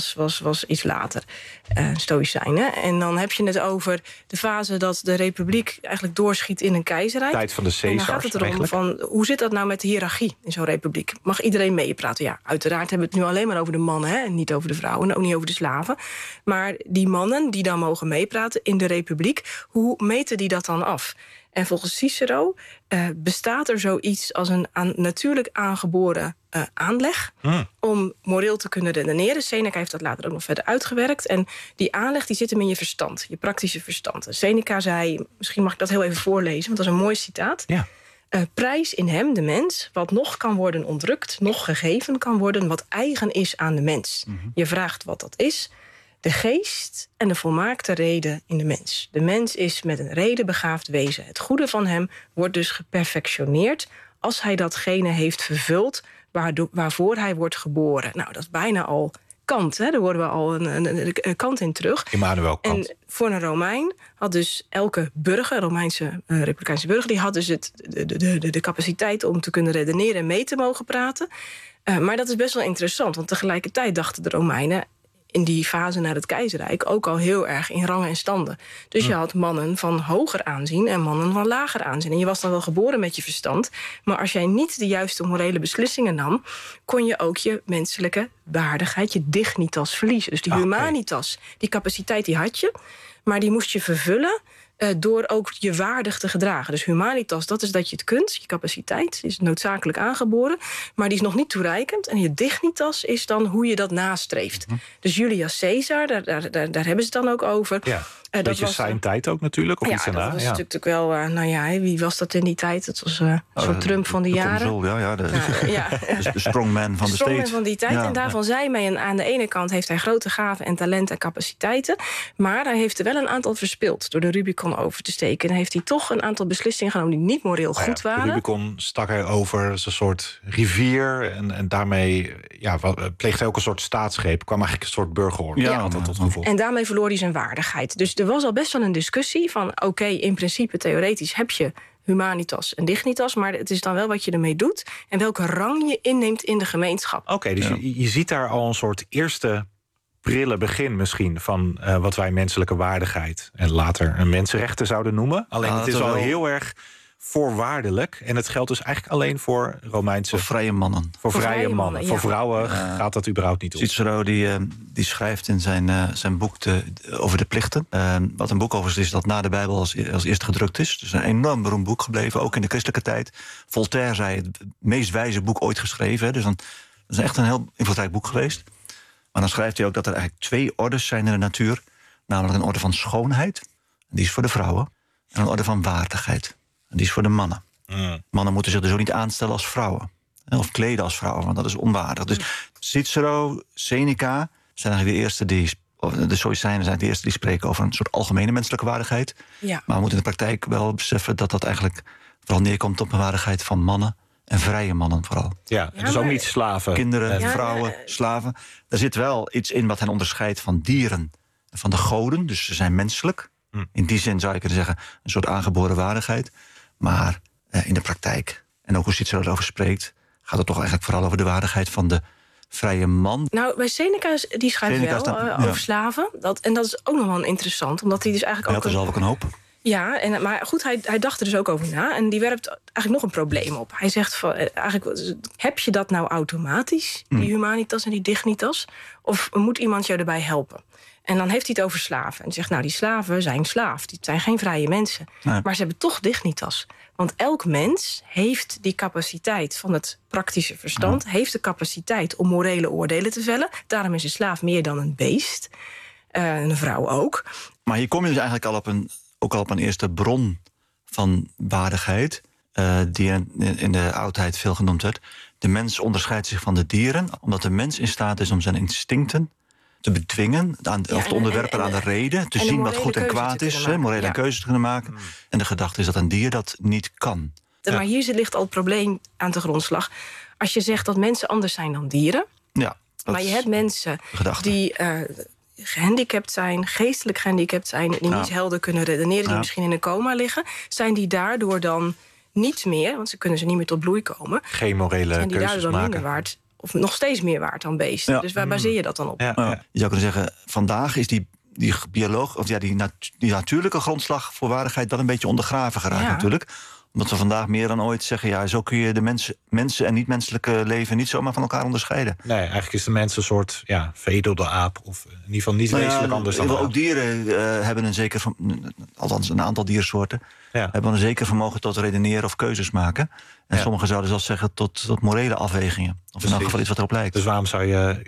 [SPEAKER 8] was iets later. Stoïcijnen. En dan heb je het over de fase dat de republiek eigenlijk doorschiet in een keizerrijk.
[SPEAKER 7] Tijd van de Caesars.
[SPEAKER 8] En dan gaat het erom van, hoe zit dat nou met de hiërarchie in zo'n republiek? Mag iedereen meepraten? Ja, uiteraard hebben we het nu alleen maar over de mannen, en niet over de vrouwen, en ook niet over de slaven. Maar die mannen die dan mogen meepraten in de republiek, hoe meten die dat dan af? En volgens Cicero bestaat er zoiets als een natuurlijk aangeboren aanleg om moreel te kunnen redeneren. Seneca heeft dat later ook nog verder uitgewerkt. En die aanleg die zit hem in je verstand, je praktische verstand. Seneca zei, misschien mag ik dat heel even voorlezen, want dat is een mooi citaat.
[SPEAKER 7] Ja.
[SPEAKER 8] Prijs in hem, de mens, wat nog kan worden ontrukt, nog gegeven kan worden, wat eigen is aan de mens. Je vraagt wat dat is. De geest en de volmaakte reden in de mens. De mens is met een reden begaafd wezen. Het goede van hem wordt dus geperfectioneerd als hij datgene heeft vervuld waarvoor hij wordt geboren. Nou, dat is bijna al Kant, hè? Daar horen we al een Kant in terug.
[SPEAKER 7] Immanuel Kant.
[SPEAKER 8] En voor een Romein had dus elke burger, Romeinse republikeinse burger, die had dus de capaciteit om te kunnen redeneren en mee te mogen praten. Maar dat is best wel interessant, want tegelijkertijd dachten de Romeinen in die fase naar het keizerrijk ook al heel erg in rangen en standen. Dus je had mannen van hoger aanzien en mannen van lager aanzien. En je was dan wel geboren met je verstand, maar als jij niet de juiste morele beslissingen nam, kon je ook je menselijke waardigheid, je dignitas verliezen. Dus die humanitas, die capaciteit die had je, maar die moest je vervullen door ook je waardig te gedragen. Dus humanitas, dat is dat je het kunt. Je capaciteit is noodzakelijk aangeboren, maar die is nog niet toereikend. En je dignitas is dan hoe je dat nastreeft. Dus Julius Caesar, daar hebben ze het dan ook over.
[SPEAKER 7] Ja. Dat beetje was zijn tijd ook natuurlijk, of iets daarna.
[SPEAKER 8] Dat was natuurlijk wel, wie was dat in die tijd? Het was zo'n Trump van die jaren.
[SPEAKER 9] De strongman van de States.
[SPEAKER 8] Van die tijd. En daarvan zei men, aan de ene kant heeft hij grote gaven en talenten en capaciteiten, maar hij heeft er wel een aantal verspild door de Rubicon over te steken. En heeft hij toch een aantal beslissingen genomen die niet moreel goed waren.
[SPEAKER 7] De Rubicon stak hij over als een soort rivier en daarmee pleegde hij ook een soort staatsgreep. Kwam eigenlijk een soort burgeroorlog tot gevolg.
[SPEAKER 8] En daarmee verloor hij zijn waardigheid. Dus er was al best wel een discussie van in principe theoretisch heb je humanitas en dignitas, maar het is dan wel wat je ermee doet en welke rang je inneemt in de gemeenschap.
[SPEAKER 7] Oké, dus je ziet daar al een soort eerste prille begin misschien van wat wij menselijke waardigheid en later een mensenrechten zouden noemen. Alleen het is al heel erg voorwaardelijk. En het geldt dus eigenlijk alleen voor Romeinse...
[SPEAKER 9] Voor vrije mannen.
[SPEAKER 7] Voor vrije mannen. Voor vrouwen gaat dat überhaupt niet op.
[SPEAKER 9] Cicero die schrijft in zijn boek over de plichten. Wat een boek over is dat na de Bijbel als eerste gedrukt is. Dus een enorm beroemd boek gebleven, ook in de christelijke tijd. Voltaire zei het meest wijze boek ooit geschreven. Hè. Dus dat is echt een heel invloedrijk boek geweest. Maar dan schrijft hij ook dat er eigenlijk 2 ordes zijn in de natuur. Namelijk een orde van schoonheid. Die is voor de vrouwen. En een orde van waardigheid. En die is voor de mannen. Mannen moeten zich dus ook niet aanstellen als vrouwen. Of kleden als vrouwen, want dat is onwaardig. Dus Cicero, Seneca zijn eigenlijk de eerste de Stoïcijnen zijn de eerste die spreken over een soort algemene menselijke waardigheid. Ja. Maar we moeten in de praktijk wel beseffen dat dat eigenlijk vooral neerkomt op een waardigheid van mannen. En vrije mannen vooral.
[SPEAKER 7] Ja, dus ook niet slaven.
[SPEAKER 9] Kinderen, vrouwen, slaven. Er zit wel iets in wat hen onderscheidt van dieren en van de goden. Dus ze zijn menselijk. In die zin zou je kunnen zeggen een soort aangeboren waardigheid. Maar in de praktijk, en ook hoe Cicero erover spreekt, gaat het toch eigenlijk vooral over de waardigheid van de vrije man.
[SPEAKER 8] Nou, bij Seneca die schrijft over slaven. En dat is ook nog wel interessant, omdat hij dus eigenlijk
[SPEAKER 9] hij had er zelf ook een hoop.
[SPEAKER 8] Ja, maar goed, hij dacht er dus ook over na. En die werpt eigenlijk nog een probleem op. Hij zegt, heb je dat nou automatisch, die humanitas en die dignitas? Of moet iemand jou erbij helpen? En dan heeft hij het over slaven. En hij zegt, die slaven zijn slaaf. Die zijn geen vrije mensen. Nee. Maar ze hebben toch dignitas. Want elk mens heeft die capaciteit van het praktische verstand... heeft de capaciteit om morele oordelen te vellen. Daarom is een slaaf meer dan een beest. Een vrouw ook.
[SPEAKER 9] Maar hier kom je dus eigenlijk ook al op een eerste bron van waardigheid... die in de oudheid veel genoemd werd. De mens onderscheidt zich van de dieren... omdat de mens in staat is om zijn instincten te bedwingen... of te onderwerpen aan de reden... te zien wat goed en kwaad is, morele keuzes te kunnen maken. En de gedachte is dat een dier dat niet kan.
[SPEAKER 8] Maar hier ligt al het probleem aan de grondslag. Als je zegt dat mensen anders zijn dan dieren... maar je hebt mensen die... gehandicapt zijn, geestelijk gehandicapt zijn... die niet helder kunnen redeneren, die misschien in een coma liggen... zijn die daardoor dan niet meer... want ze kunnen niet meer tot bloei komen...
[SPEAKER 7] geen morele
[SPEAKER 8] zijn die
[SPEAKER 7] keuzes
[SPEAKER 8] daardoor dan
[SPEAKER 7] maken.
[SPEAKER 8] minder waard... of nog steeds meer waard dan beesten. Ja. Dus waar baseer je dat dan op?
[SPEAKER 9] Je zou kunnen zeggen, vandaag is die bioloog... of die natuurlijke grondslag voor waardigheid... dan een beetje ondergraven geraakt natuurlijk... omdat we vandaag meer dan ooit zeggen... zo kun je de mensen en niet-menselijke leven... niet zomaar van elkaar onderscheiden.
[SPEAKER 7] Nee, eigenlijk is de mens een soort veredelde aap. Of in ieder geval niet wezenlijk anders dan
[SPEAKER 9] ook dieren hebben een zeker... althans een aantal diersoorten... hebben een zeker vermogen tot redeneren of keuzes maken. En sommigen zouden zelfs zeggen tot morele afwegingen. Of in elk geval iets wat erop lijkt.
[SPEAKER 7] Dus waarom zou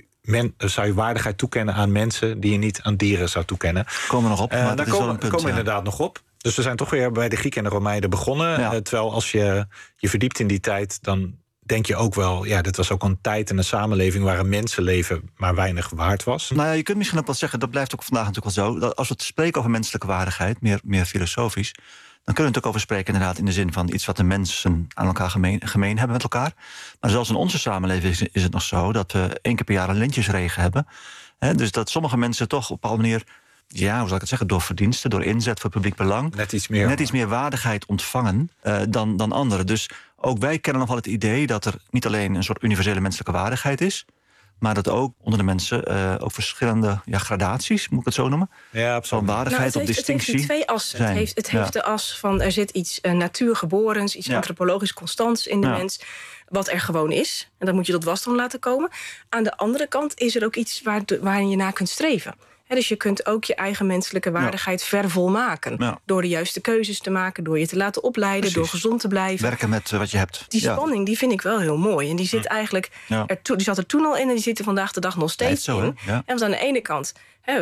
[SPEAKER 7] je waardigheid toekennen aan mensen... die je niet aan dieren zou toekennen?
[SPEAKER 9] Komen we nog op.
[SPEAKER 7] Daar komen we inderdaad nog op. Dus we zijn toch weer bij de Grieken en de Romeinen begonnen. Terwijl als je verdiept in die tijd... dan denk je ook wel... dit was ook een tijd en een samenleving... waar een mensenleven maar weinig waard was.
[SPEAKER 9] Je kunt misschien ook wel zeggen... dat blijft ook vandaag natuurlijk wel zo... dat als we het spreken over menselijke waardigheid... meer filosofisch... dan kunnen we het ook over spreken inderdaad... in de zin van iets wat de mensen aan elkaar gemeen hebben met elkaar. Maar zelfs in onze samenleving is het nog zo... dat we 1 keer per jaar een lintjesregen hebben. Dus dat sommige mensen toch op een bepaalde manier... hoe zal ik het zeggen, door verdiensten, door inzet voor publiek belang...
[SPEAKER 7] net iets meer
[SPEAKER 9] waardigheid ontvangen dan anderen. Dus ook wij kennen nog wel het idee dat er niet alleen... een soort universele menselijke waardigheid is... maar dat ook onder de mensen ook verschillende gradaties, moet ik het zo noemen... van waardigheid of distinctie.
[SPEAKER 8] Het heeft 2 assen. Het heeft de as van er zit iets natuurgeborens... iets antropologisch constants in de mens... wat er gewoon is. En dat moet je tot wasdom laten komen. Aan de andere kant is er ook iets waarin je naar kunt streven... Dus je kunt ook je eigen menselijke waardigheid vervolmaken. Ja. Door de juiste keuzes te maken, door je te laten opleiden... door gezond te blijven.
[SPEAKER 9] Werken met wat je hebt.
[SPEAKER 8] Die spanning die vind ik wel heel mooi. En die zit eigenlijk die zat er toen al in en die zit er vandaag de dag nog steeds in. Ja. En aan de ene kant...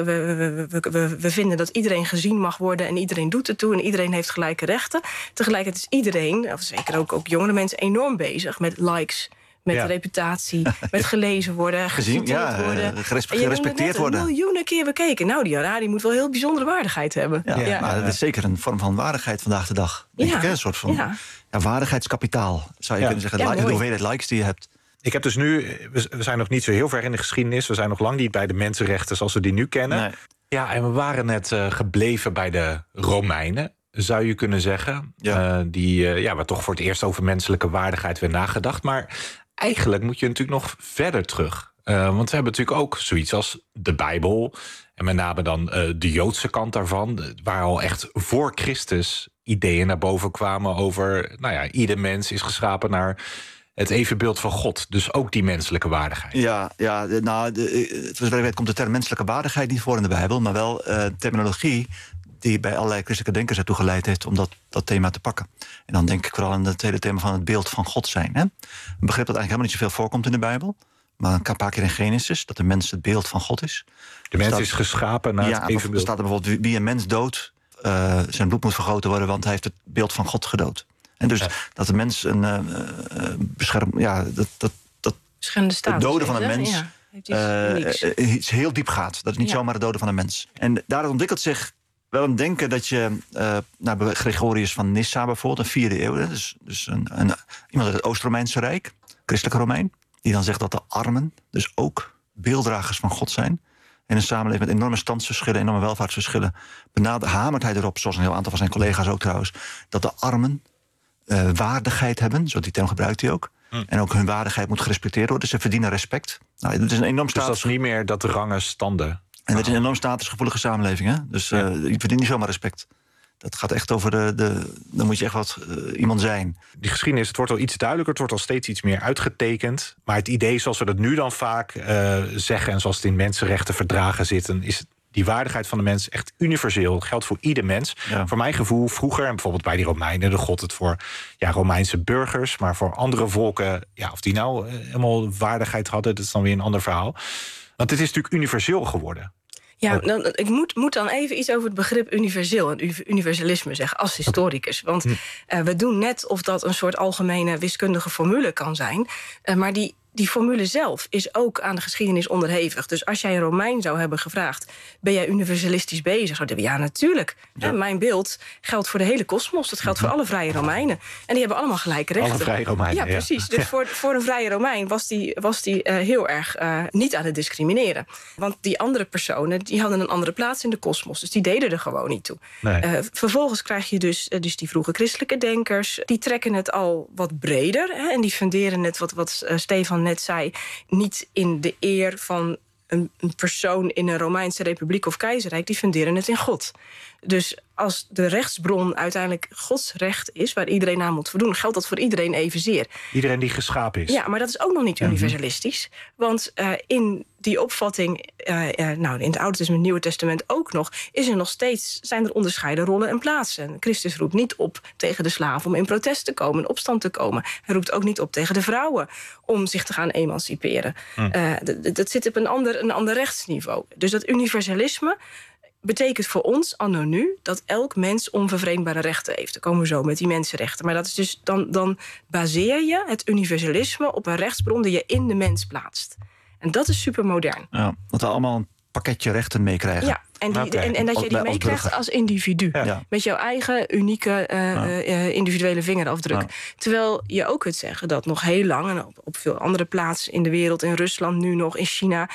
[SPEAKER 8] we vinden dat iedereen gezien mag worden... en iedereen doet het toe en iedereen heeft gelijke rechten. Tegelijkertijd is iedereen, of zeker ook jongere mensen... enorm bezig met likes... met reputatie, met gelezen worden, geciteerd worden.
[SPEAKER 9] Gerespecteerd worden.
[SPEAKER 8] Miljoenen keer bekeken. Die Harari moet wel heel bijzondere waardigheid hebben.
[SPEAKER 9] Maar dat is zeker een vorm van waardigheid vandaag de dag. Een soort van waardigheidskapitaal, zou je kunnen zeggen. De hoeveelheid likes die je hebt.
[SPEAKER 7] Ik heb dus nu, we zijn nog niet zo heel ver in de geschiedenis. We zijn nog lang niet bij de mensenrechten zoals we die nu kennen. Nee. Ja, en we waren net gebleven bij de Romeinen. Zou je kunnen zeggen. Waar toch voor het eerst over menselijke waardigheid werd nagedacht. Maar eigenlijk moet je natuurlijk nog verder terug. Want we hebben natuurlijk ook zoiets als de Bijbel. En met name dan de Joodse kant daarvan. Waar al echt voor Christus ideeën naar boven kwamen over... ieder mens is geschapen naar het evenbeeld van God. Dus ook die menselijke waardigheid.
[SPEAKER 9] Zoals komt de term menselijke waardigheid niet voor in de Bijbel... maar wel terminologie die bij allerlei christelijke denkers ertoe geleid heeft... om dat thema te pakken. En dan denk ik vooral aan het hele thema van het beeld van God zijn. Hè? Een begrip dat eigenlijk helemaal niet zoveel voorkomt in de Bijbel... maar een paar keer in Genesis, dat de mens het beeld van God is.
[SPEAKER 7] De mens is geschapen naar het evenbeeld.
[SPEAKER 9] Er staat er bijvoorbeeld, wie een mens doodt... zijn bloed moet vergoten worden, want hij heeft het beeld van God gedood. En dus dat de mens een het doden van een mens... iets heel diep gaat. Dat is niet zomaar het doden van een mens. En daar ontwikkelt zich wel een denken dat je... Gregorius van Nyssa bijvoorbeeld, een 4e eeuw... dus iemand uit het Oost-Romeinse Rijk, christelijke Romein... die dan zegt dat de armen dus ook beelddragers van God zijn... in een samenleving met enorme standsverschillen, enorme welvaartsverschillen... hamert hij erop, zoals een heel aantal van zijn collega's ook trouwens... dat de armen waardigheid hebben, zo die term gebruikt hij ook... En ook hun waardigheid moet gerespecteerd worden. Dus ze verdienen respect. Het is een enorm
[SPEAKER 7] dat is niet meer dat de rangen standen.
[SPEAKER 9] En het is een enorm statusgevoelige samenleving. Hè? Dus je verdient niet zomaar respect. Dat gaat echt over dan moet je echt wat iemand zijn.
[SPEAKER 7] Die geschiedenis, het wordt al iets duidelijker, het wordt al steeds iets meer uitgetekend. Maar het idee zoals we dat nu dan vaak zeggen, en zoals het in mensenrechtenverdragen zitten, is die waardigheid van de mens echt universeel. Geldt voor ieder mens.
[SPEAKER 9] Ja.
[SPEAKER 7] Voor mijn gevoel vroeger, en bijvoorbeeld bij die Romeinen, de god het voor Romeinse burgers, maar voor andere volken, of die nou helemaal waardigheid hadden, dat is dan weer een ander verhaal. Want het is natuurlijk universeel geworden.
[SPEAKER 8] Ja, ik moet dan even iets over het begrip universeel en universalisme zeggen als historicus. Want we doen net of dat een soort algemene wiskundige formule kan zijn. Maar die formule zelf is ook aan de geschiedenis onderhevig. Dus als jij een Romein zou hebben gevraagd, ben jij universalistisch bezig? Zou die, ja, natuurlijk. Ja. Mijn beeld geldt voor de hele kosmos. Dat geldt voor alle vrije Romeinen. En die hebben allemaal gelijke rechten.
[SPEAKER 7] Alle vrije Romeinen,
[SPEAKER 8] ja. Precies. Dus voor een vrije Romein was die heel erg niet aan het discrimineren. Want die andere personen, die hadden een andere plaats in de kosmos. Dus die deden er gewoon niet toe. Nee. Vervolgens krijg je dus die vroege christelijke denkers. Die trekken het al wat breder. En die funderen het, wat Stefan net zei, niet in de eer van een persoon in een Romeinse republiek of keizerrijk. Die funderen het in God. Dus als de rechtsbron uiteindelijk Gods recht is, waar iedereen aan moet voldoen, geldt dat voor iedereen evenzeer.
[SPEAKER 7] Iedereen die geschapen is.
[SPEAKER 8] Ja, maar dat is ook nog niet universalistisch. Want in die opvatting, in het Oude Testament, Nieuwe Testament ook nog, zijn er onderscheiden rollen en plaatsen. Christus roept niet op tegen de slaven om in protest te komen, in opstand te komen. Hij roept ook niet op tegen de vrouwen om zich te gaan emanciperen. Dat zit op een ander rechtsniveau. Dus dat universalisme betekent voor ons anno nu dat elk mens onvervreemdbare rechten heeft. Dan komen we zo met die mensenrechten. Maar dat is dus dan baseer je het universalisme op een rechtsbron die je in de mens plaatst. En dat is supermodern.
[SPEAKER 9] Ja, dat we allemaal een pakketje rechten meekrijgen.
[SPEAKER 8] Ja, en dat je die meekrijgt als individu. Ja. Met jouw eigen unieke individuele vingerafdruk. Ja. Terwijl je ook kunt zeggen dat nog heel lang, en op veel andere plaatsen in de wereld, in Rusland nu nog, in China,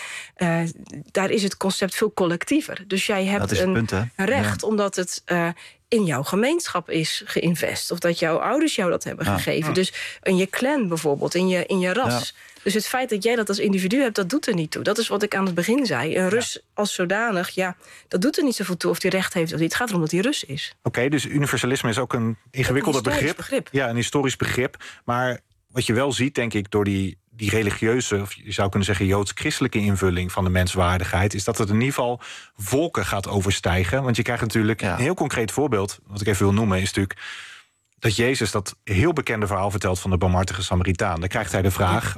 [SPEAKER 8] daar is het concept veel collectiever. Dus jij hebt een recht, omdat het in jouw gemeenschap is geïnvest. Of dat jouw ouders jou dat hebben gegeven. Dus in je clan bijvoorbeeld, in je ras. Ja. Dus het feit dat jij dat als individu hebt, dat doet er niet toe. Dat is wat ik aan het begin zei. Een Rus als zodanig, dat doet er niet zoveel toe of hij recht heeft of niet. Het gaat erom dat hij Rus is.
[SPEAKER 7] Oké, dus universalisme is ook een ingewikkelder begrip. Ja, een historisch begrip. Maar wat je wel ziet, denk ik, door die religieuze, of je zou kunnen zeggen joods-christelijke invulling van de menswaardigheid, is dat het in ieder geval volken gaat overstijgen. Want je krijgt natuurlijk een heel concreet voorbeeld, wat ik even wil noemen, is natuurlijk dat Jezus dat heel bekende verhaal vertelt van de barmhartige Samaritaan. Dan krijgt hij de vraag,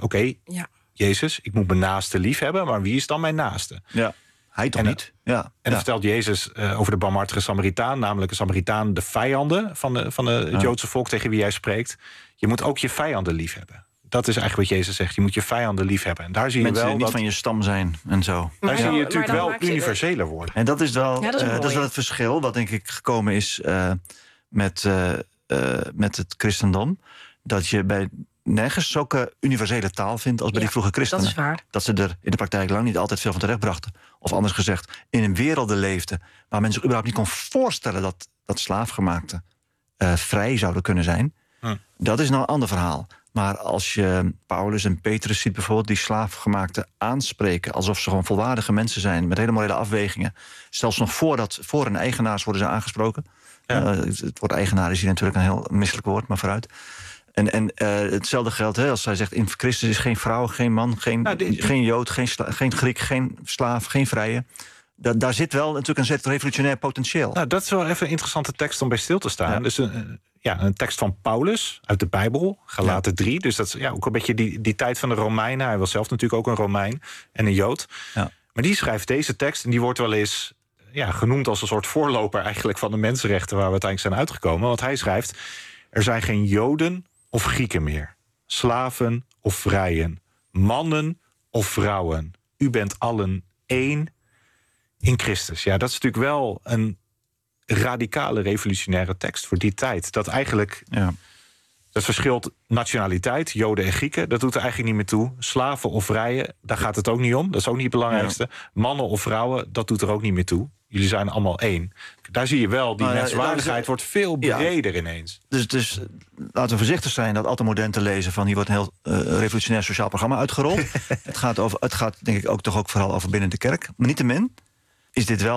[SPEAKER 7] Jezus, ik moet mijn naaste lief hebben, maar wie is dan mijn naaste?
[SPEAKER 9] Ja, hij toch niet? Ja.
[SPEAKER 7] En dan vertelt Jezus over de barmhartige Samaritaan, namelijk de Samaritaan, de vijanden van het Joodse volk tegen wie jij spreekt. Je moet ook je vijanden lief hebben. Dat is eigenlijk wat Jezus zegt. Je moet je vijanden lief hebben. En daar zie je
[SPEAKER 9] mensen
[SPEAKER 7] wel
[SPEAKER 9] die niet van je stam zijn en zo.
[SPEAKER 7] Daar zie je natuurlijk wel universeler worden.
[SPEAKER 9] En dat is wel, dat is wel het verschil wat denk ik gekomen is met het christendom. Dat je bij nergens zulke universele taal vindt als bij die vroege christenen.
[SPEAKER 8] Dat is waar.
[SPEAKER 9] Dat ze er in de praktijk lang niet altijd veel van terecht brachten. Of anders gezegd, in een wereld leefden waar mensen zich überhaupt niet kon voorstellen dat slaafgemaakten vrij zouden kunnen zijn. Dat is nou een ander verhaal. Maar als je Paulus en Petrus ziet bijvoorbeeld, die slaafgemaakten aanspreken alsof ze gewoon volwaardige mensen zijn, met hele morele afwegingen. Zelfs nog voor hun eigenaars worden ze aangesproken. Het woord eigenaar is hier natuurlijk een heel misselijk woord, maar vooruit. En hetzelfde geldt als hij zegt, in Christus is geen vrouw, geen man, geen Jood, geen Griek, geen slaaf, geen vrije. Daar zit wel natuurlijk een soort revolutionair potentieel.
[SPEAKER 7] Nou, dat is wel even een interessante tekst om bij stil te staan. Ja. Dus een tekst van Paulus uit de Bijbel, Galaten 3. Dus dat is ook een beetje die tijd van de Romeinen. Hij was zelf natuurlijk ook een Romein en een Jood. Ja. Maar die schrijft deze tekst en die wordt wel eens genoemd als een soort voorloper eigenlijk van de mensenrechten waar we uiteindelijk zijn uitgekomen. Want hij schrijft, er zijn geen Joden of Grieken meer, slaven of vrijen, mannen of vrouwen. U bent allen één in Christus. Ja, dat is natuurlijk wel een radicale revolutionaire tekst voor die tijd. Dat eigenlijk dat verschilt nationaliteit, Joden en Grieken, dat doet er eigenlijk niet meer toe. Slaven of vrijen, daar gaat het ook niet om. Dat is ook niet het belangrijkste. Mannen of vrouwen, dat doet er ook niet meer toe. Jullie zijn allemaal één. Daar zie je wel, die menswaardigheid wordt veel breder ineens.
[SPEAKER 9] Dus laten we voorzichtig zijn dat al te modern te lezen van hier wordt een heel revolutionair sociaal programma uitgerold. Het gaat denk ik ook vooral over binnen de kerk. Maar niettemin is dit wel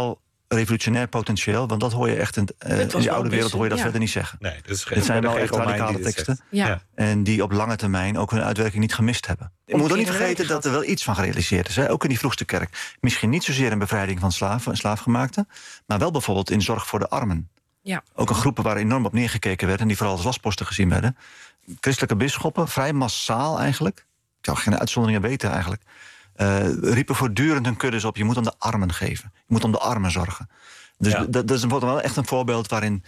[SPEAKER 9] revolutionair potentieel. Want dat hoor je echt in die oude wereld hoor je dat verder niet zeggen.
[SPEAKER 7] Nee,
[SPEAKER 9] dit zijn wel echt radicale teksten.
[SPEAKER 3] Ja.
[SPEAKER 9] En die op lange termijn ook hun uitwerking niet gemist hebben. Je moet ook niet vergeten dat er wel iets van gerealiseerd is. Hè? Ook in die vroegste kerk. Misschien niet zozeer een bevrijding van slaafgemaakten. Maar wel bijvoorbeeld in zorg voor de armen.
[SPEAKER 8] Ja.
[SPEAKER 9] Ook een groepen waar enorm op neergekeken werd. En die vooral als lastposten gezien werden. Christelijke bisschoppen, vrij massaal eigenlijk. Ik zou geen uitzonderingen weten eigenlijk. Riepen voortdurend hun kuddes op. Je moet om de armen geven. Je moet om de armen zorgen. Dus dat is wel echt een voorbeeld waarin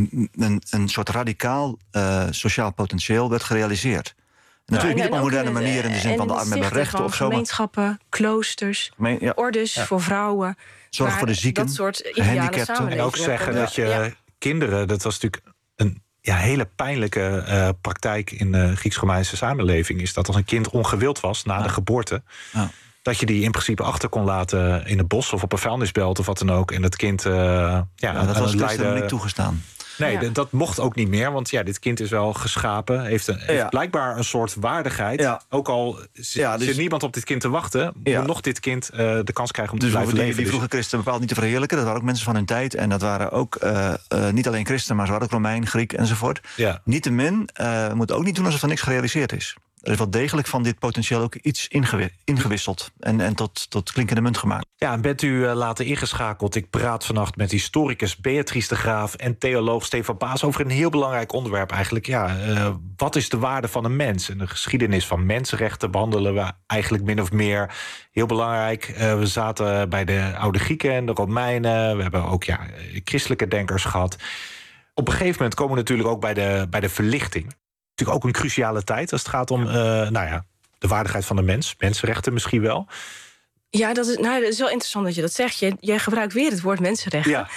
[SPEAKER 9] een soort radicaal sociaal potentieel werd gerealiseerd. Natuurlijk niet op een moderne manier in de zin van de armen hebben rechten of zo.
[SPEAKER 8] Gemeenschappen, kloosters, ordes voor vrouwen.
[SPEAKER 9] Zorg voor de zieken,
[SPEAKER 8] dat soort ideale samenleving.
[SPEAKER 7] En ook zeggen dat je kinderen, dat was natuurlijk een hele pijnlijke praktijk in de Grieks-Romeinse samenleving, is dat als een kind ongewild was na de geboorte, dat je die in principe achter kon laten in het bos of op een vuilnisbelt of wat dan ook. En dat kind
[SPEAKER 9] dat was christenen niet toegestaan.
[SPEAKER 7] Nee, dat mocht ook niet meer. Want dit kind is wel geschapen. Heeft blijkbaar een soort waardigheid. Ja. Ook al zit niemand op dit kind te wachten, moet nog dit kind de kans krijgen om te blijven leven.
[SPEAKER 9] Die vroege christenen bepaald niet te verheerlijken. Dat waren ook mensen van hun tijd. En dat waren ook niet alleen christenen, maar ze waren ook Romein, Griek enzovoort. Ja. Niettemin, we moeten ook niet doen alsof er niks gerealiseerd is. Er is wel degelijk van dit potentieel ook iets ingewisseld. En tot klinkende munt gemaakt.
[SPEAKER 7] Ja, en bent u later ingeschakeld? Ik praat vannacht met historicus Beatrice de Graaf en theoloog Stefan Baas over een heel belangrijk onderwerp eigenlijk. Wat is de waarde van een mens? En de geschiedenis van mensenrechten behandelen we eigenlijk min of meer. Heel belangrijk. We zaten bij de oude Grieken en de Romeinen. We hebben ook christelijke denkers gehad. Op een gegeven moment komen we natuurlijk ook bij de verlichting. Natuurlijk ook een cruciale tijd als het gaat om de waardigheid van de mens. Mensenrechten misschien wel.
[SPEAKER 8] Ja, dat is wel interessant dat je dat zegt. Jij gebruikt weer het woord mensenrechten.
[SPEAKER 7] Ja,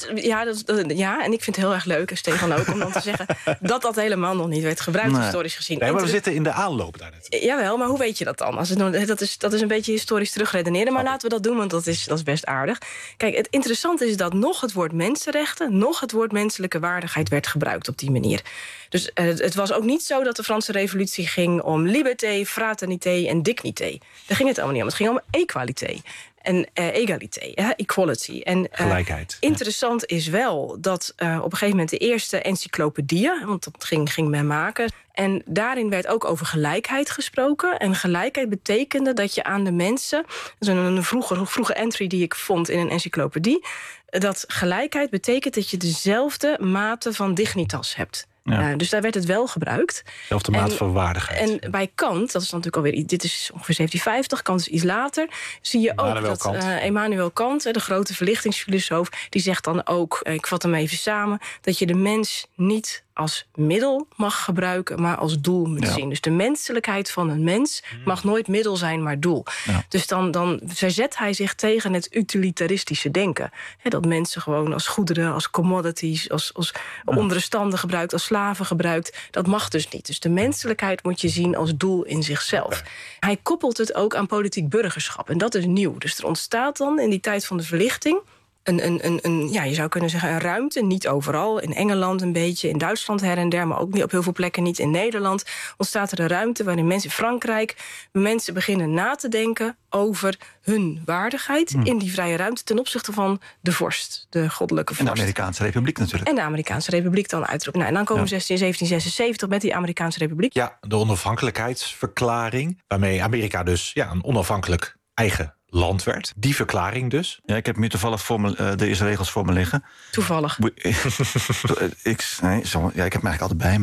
[SPEAKER 8] en ik vind het heel erg leuk, en Stefan ook, om dan te zeggen dat helemaal nog niet werd gebruikt, historisch gezien.
[SPEAKER 7] Nee, maar we zitten in de aanloop daar net.
[SPEAKER 8] Jawel, maar hoe weet je dat dan? Dat is een beetje historisch terugredeneren, maar laten we dat doen, want dat is best aardig. Kijk, het interessante is dat nog het woord mensenrechten, nog het woord menselijke waardigheid werd gebruikt op die manier. Dus het was ook niet zo dat de Franse revolutie ging om liberté, fraternité en dignité. Daar ging het allemaal niet om. Het ging om equalité en egalité, equality. En
[SPEAKER 7] gelijkheid.
[SPEAKER 8] Interessant is wel dat op een gegeven moment de eerste encyclopedieën, want dat ging men maken, en daarin werd ook over gelijkheid gesproken. En gelijkheid betekende dat je aan de mensen, dat is een vroege entry die ik vond in een encyclopedie, dat gelijkheid betekent dat je dezelfde mate van dignitas hebt.
[SPEAKER 9] Ja.
[SPEAKER 8] Dus daar werd het wel gebruikt.
[SPEAKER 7] Zelfde maat van waardigheid.
[SPEAKER 8] En bij Kant, dat is dan natuurlijk alweer, dit is ongeveer 1750, Kant is iets later, zie je ook dat Immanuel Kant, de grote verlichtingsfilosoof, die zegt dan ook, ik vat hem even samen, dat je de mens niet als middel mag gebruiken, maar als doel moet zien. Dus de menselijkheid van een mens mag nooit middel zijn, maar doel. Ja. Dus dan verzet hij zich tegen het utilitaristische denken. Dat mensen gewoon als goederen, als commodities, als onderstanden gebruikt, als slaven gebruikt. Dat mag dus niet. Dus de menselijkheid moet je zien als doel in zichzelf. Hij koppelt het ook aan politiek burgerschap. En dat is nieuw. Dus er ontstaat dan in die tijd van de verlichting je zou kunnen zeggen een ruimte, niet overal. In Engeland een beetje, in Duitsland her en der, maar ook niet op heel veel plekken niet. In Nederland ontstaat er een ruimte waarin mensen in Frankrijk, mensen beginnen na te denken over hun waardigheid in die vrije ruimte ten opzichte van de vorst, de goddelijke vorst.
[SPEAKER 9] En de Amerikaanse Republiek natuurlijk.
[SPEAKER 8] En de Amerikaanse Republiek dan uitroepen. En dan komen we in 1776 met die Amerikaanse Republiek.
[SPEAKER 7] Ja, de onafhankelijkheidsverklaring, waarmee Amerika dus een onafhankelijk eigen land werd. Die verklaring dus.
[SPEAKER 9] Ja, ik heb nu toevallig de eerste regels voor me liggen.
[SPEAKER 8] Toevallig.
[SPEAKER 9] Ik heb me eigenlijk altijd bij me.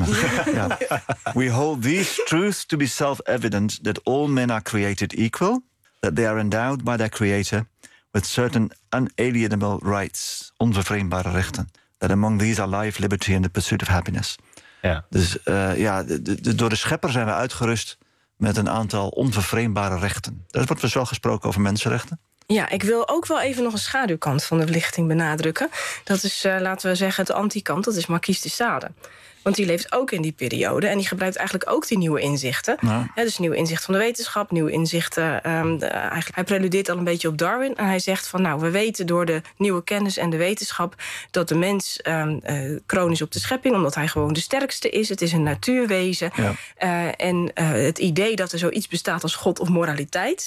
[SPEAKER 9] We hold these truths to be self-evident that all men are created equal, that they are endowed by their creator with certain unalienable rights, onvervreemdbare rechten. That among these are life, liberty and the pursuit of happiness. Ja. Dus door de schepper zijn we uitgerust met een aantal onvervreemdbare rechten. Er wordt dus wel gesproken over mensenrechten.
[SPEAKER 8] Ja, ik wil ook wel even nog een schaduwkant van de verlichting benadrukken. Dat is, laten we zeggen, het antikant, dat is Marquis de Sade. Want die leeft ook in die periode en die gebruikt eigenlijk ook die nieuwe inzichten. Ja. Dus nieuwe inzichten van de wetenschap, nieuwe inzichten. Eigenlijk, hij preludeert al een beetje op Darwin. En hij zegt van, we weten door de nieuwe kennis en de wetenschap dat de mens kroon is op de schepping, omdat hij gewoon de sterkste is. Het is een natuurwezen. Ja. Het idee dat er zoiets bestaat als God of moraliteit,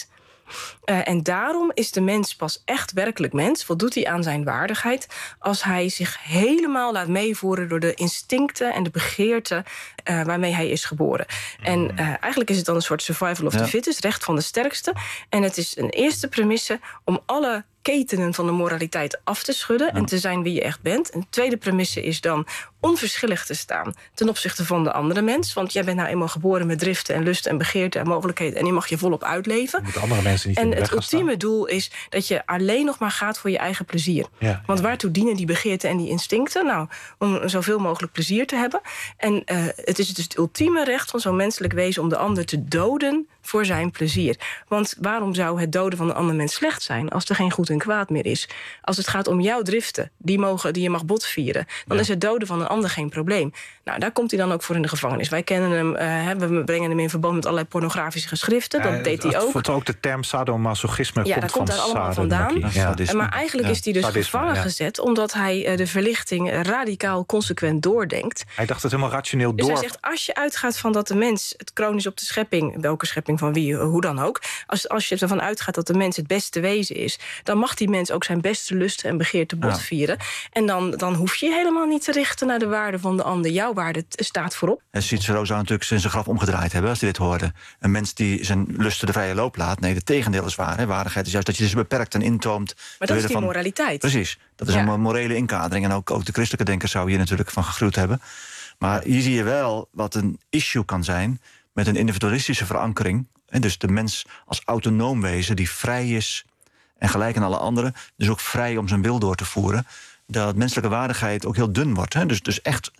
[SPEAKER 8] En daarom is de mens pas echt werkelijk mens. Voldoet hij aan zijn waardigheid als hij zich helemaal laat meevoeren door de instincten en de begeerten waarmee hij is geboren. En eigenlijk is het dan een soort survival of the fittest, recht van de sterkste. En het is een eerste premisse om alle ketenen van de moraliteit af te schudden en te zijn wie je echt bent. Een tweede premisse is dan onverschillig te staan ten opzichte van de andere mens. Want jij bent nou eenmaal geboren met driften en lusten en begeerten en mogelijkheden en die mag je volop uitleven.
[SPEAKER 7] Moeten andere mensen niet in de weg
[SPEAKER 8] En het
[SPEAKER 7] gaan staan?
[SPEAKER 8] ultieme doel is dat je alleen nog maar gaat voor je eigen plezier. Want waartoe dienen die begeerten en die instincten? Nou, om zoveel mogelijk plezier te hebben. En het is dus het ultieme recht van zo'n menselijk wezen om de ander te doden voor zijn plezier. Want waarom zou het doden van een ander mens slecht zijn als er geen goed en kwaad meer is? Als het gaat om jouw driften, die je mag botvieren, dan is het doden van een ander geen probleem. Nou, daar komt hij dan ook voor in de gevangenis. Wij kennen hem, we brengen hem in verband met allerlei pornografische geschriften. Dat deed hij ook.
[SPEAKER 7] Ook de term sadomasochisme
[SPEAKER 8] ja, dat komt daar allemaal vandaan. Maar eigenlijk is hij dus gevangen gezet omdat hij de verlichting radicaal consequent doordenkt.
[SPEAKER 7] Hij dacht het helemaal rationeel door.
[SPEAKER 8] Dus hij zegt, als je uitgaat van dat de mens het kroon is op de schepping, welke schepping van wie, hoe dan ook, als je ervan uitgaat dat de mens het beste wezen is, dan mag die mens ook zijn beste lusten en begeerte botvieren. En dan hoef je helemaal niet te richten naar de waarde van de ander. Jouw waarde staat voorop.
[SPEAKER 9] En Cicero zou natuurlijk zijn graf omgedraaid hebben als hij dit hoorde. Een mens die zijn lusten de vrije loop laat. Nee, het tegendeel is waar. Hè. Waardigheid is juist dat je ze beperkt en intoomt.
[SPEAKER 8] Maar dat is die moraliteit.
[SPEAKER 9] Precies. Dat is een morele inkadering. En ook de christelijke denkers zou hier natuurlijk van gegruwd hebben. Maar hier zie je wel wat een issue kan zijn met een individualistische verankering. En dus de mens als autonoom wezen die vrij is en gelijk aan alle anderen, dus ook vrij om zijn wil door te voeren, dat menselijke waardigheid ook heel dun wordt. Hè? Dus echt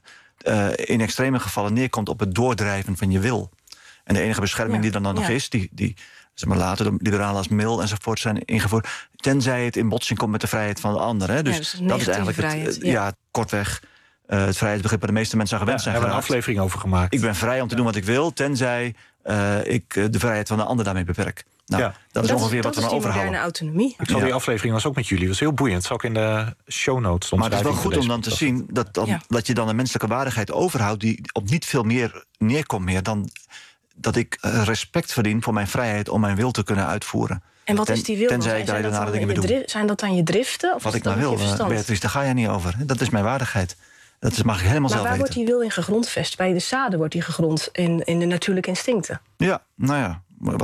[SPEAKER 9] in extreme gevallen neerkomt op het doordrijven van je wil. En de enige bescherming die dan nog is, die zeg maar, later de liberalen als Mill enzovoort zijn ingevoerd, tenzij het in botsing komt met de vrijheid van de ander. Hè? Dus dat is eigenlijk kortweg het vrijheidsbegrip waar de meeste mensen aan gewend zijn.
[SPEAKER 7] Daar hebben we een aflevering over gemaakt.
[SPEAKER 9] Ik ben vrij om te doen wat ik wil, tenzij ik de vrijheid van de ander daarmee beperk. Nou, dat is ongeveer wat we nou overhouden.
[SPEAKER 8] Autonomie.
[SPEAKER 7] Ik zal die aflevering was ook met jullie. Dat was heel boeiend. Dat zal ik in de show notes.
[SPEAKER 9] Maar het is wel goed om dan te zien dat je dan een menselijke waardigheid overhoudt die op niet veel meer neerkomt meer dan dat ik respect verdien voor mijn vrijheid om mijn wil te kunnen uitvoeren.
[SPEAKER 8] En wat is die wil?
[SPEAKER 9] Tenzij ik daar daarna dingen mee doe.
[SPEAKER 8] Zijn dat dan je driften? Of
[SPEAKER 9] wat ik nou wil, Beatrice, daar ga je niet over. Dat is mijn waardigheid. Dat mag ik helemaal zelf weten.
[SPEAKER 8] Maar waar wordt die wil in gegrondvest? Bij de zaden wordt die gegrond in de natuurlijke instincten.
[SPEAKER 9] Ja, nou ja.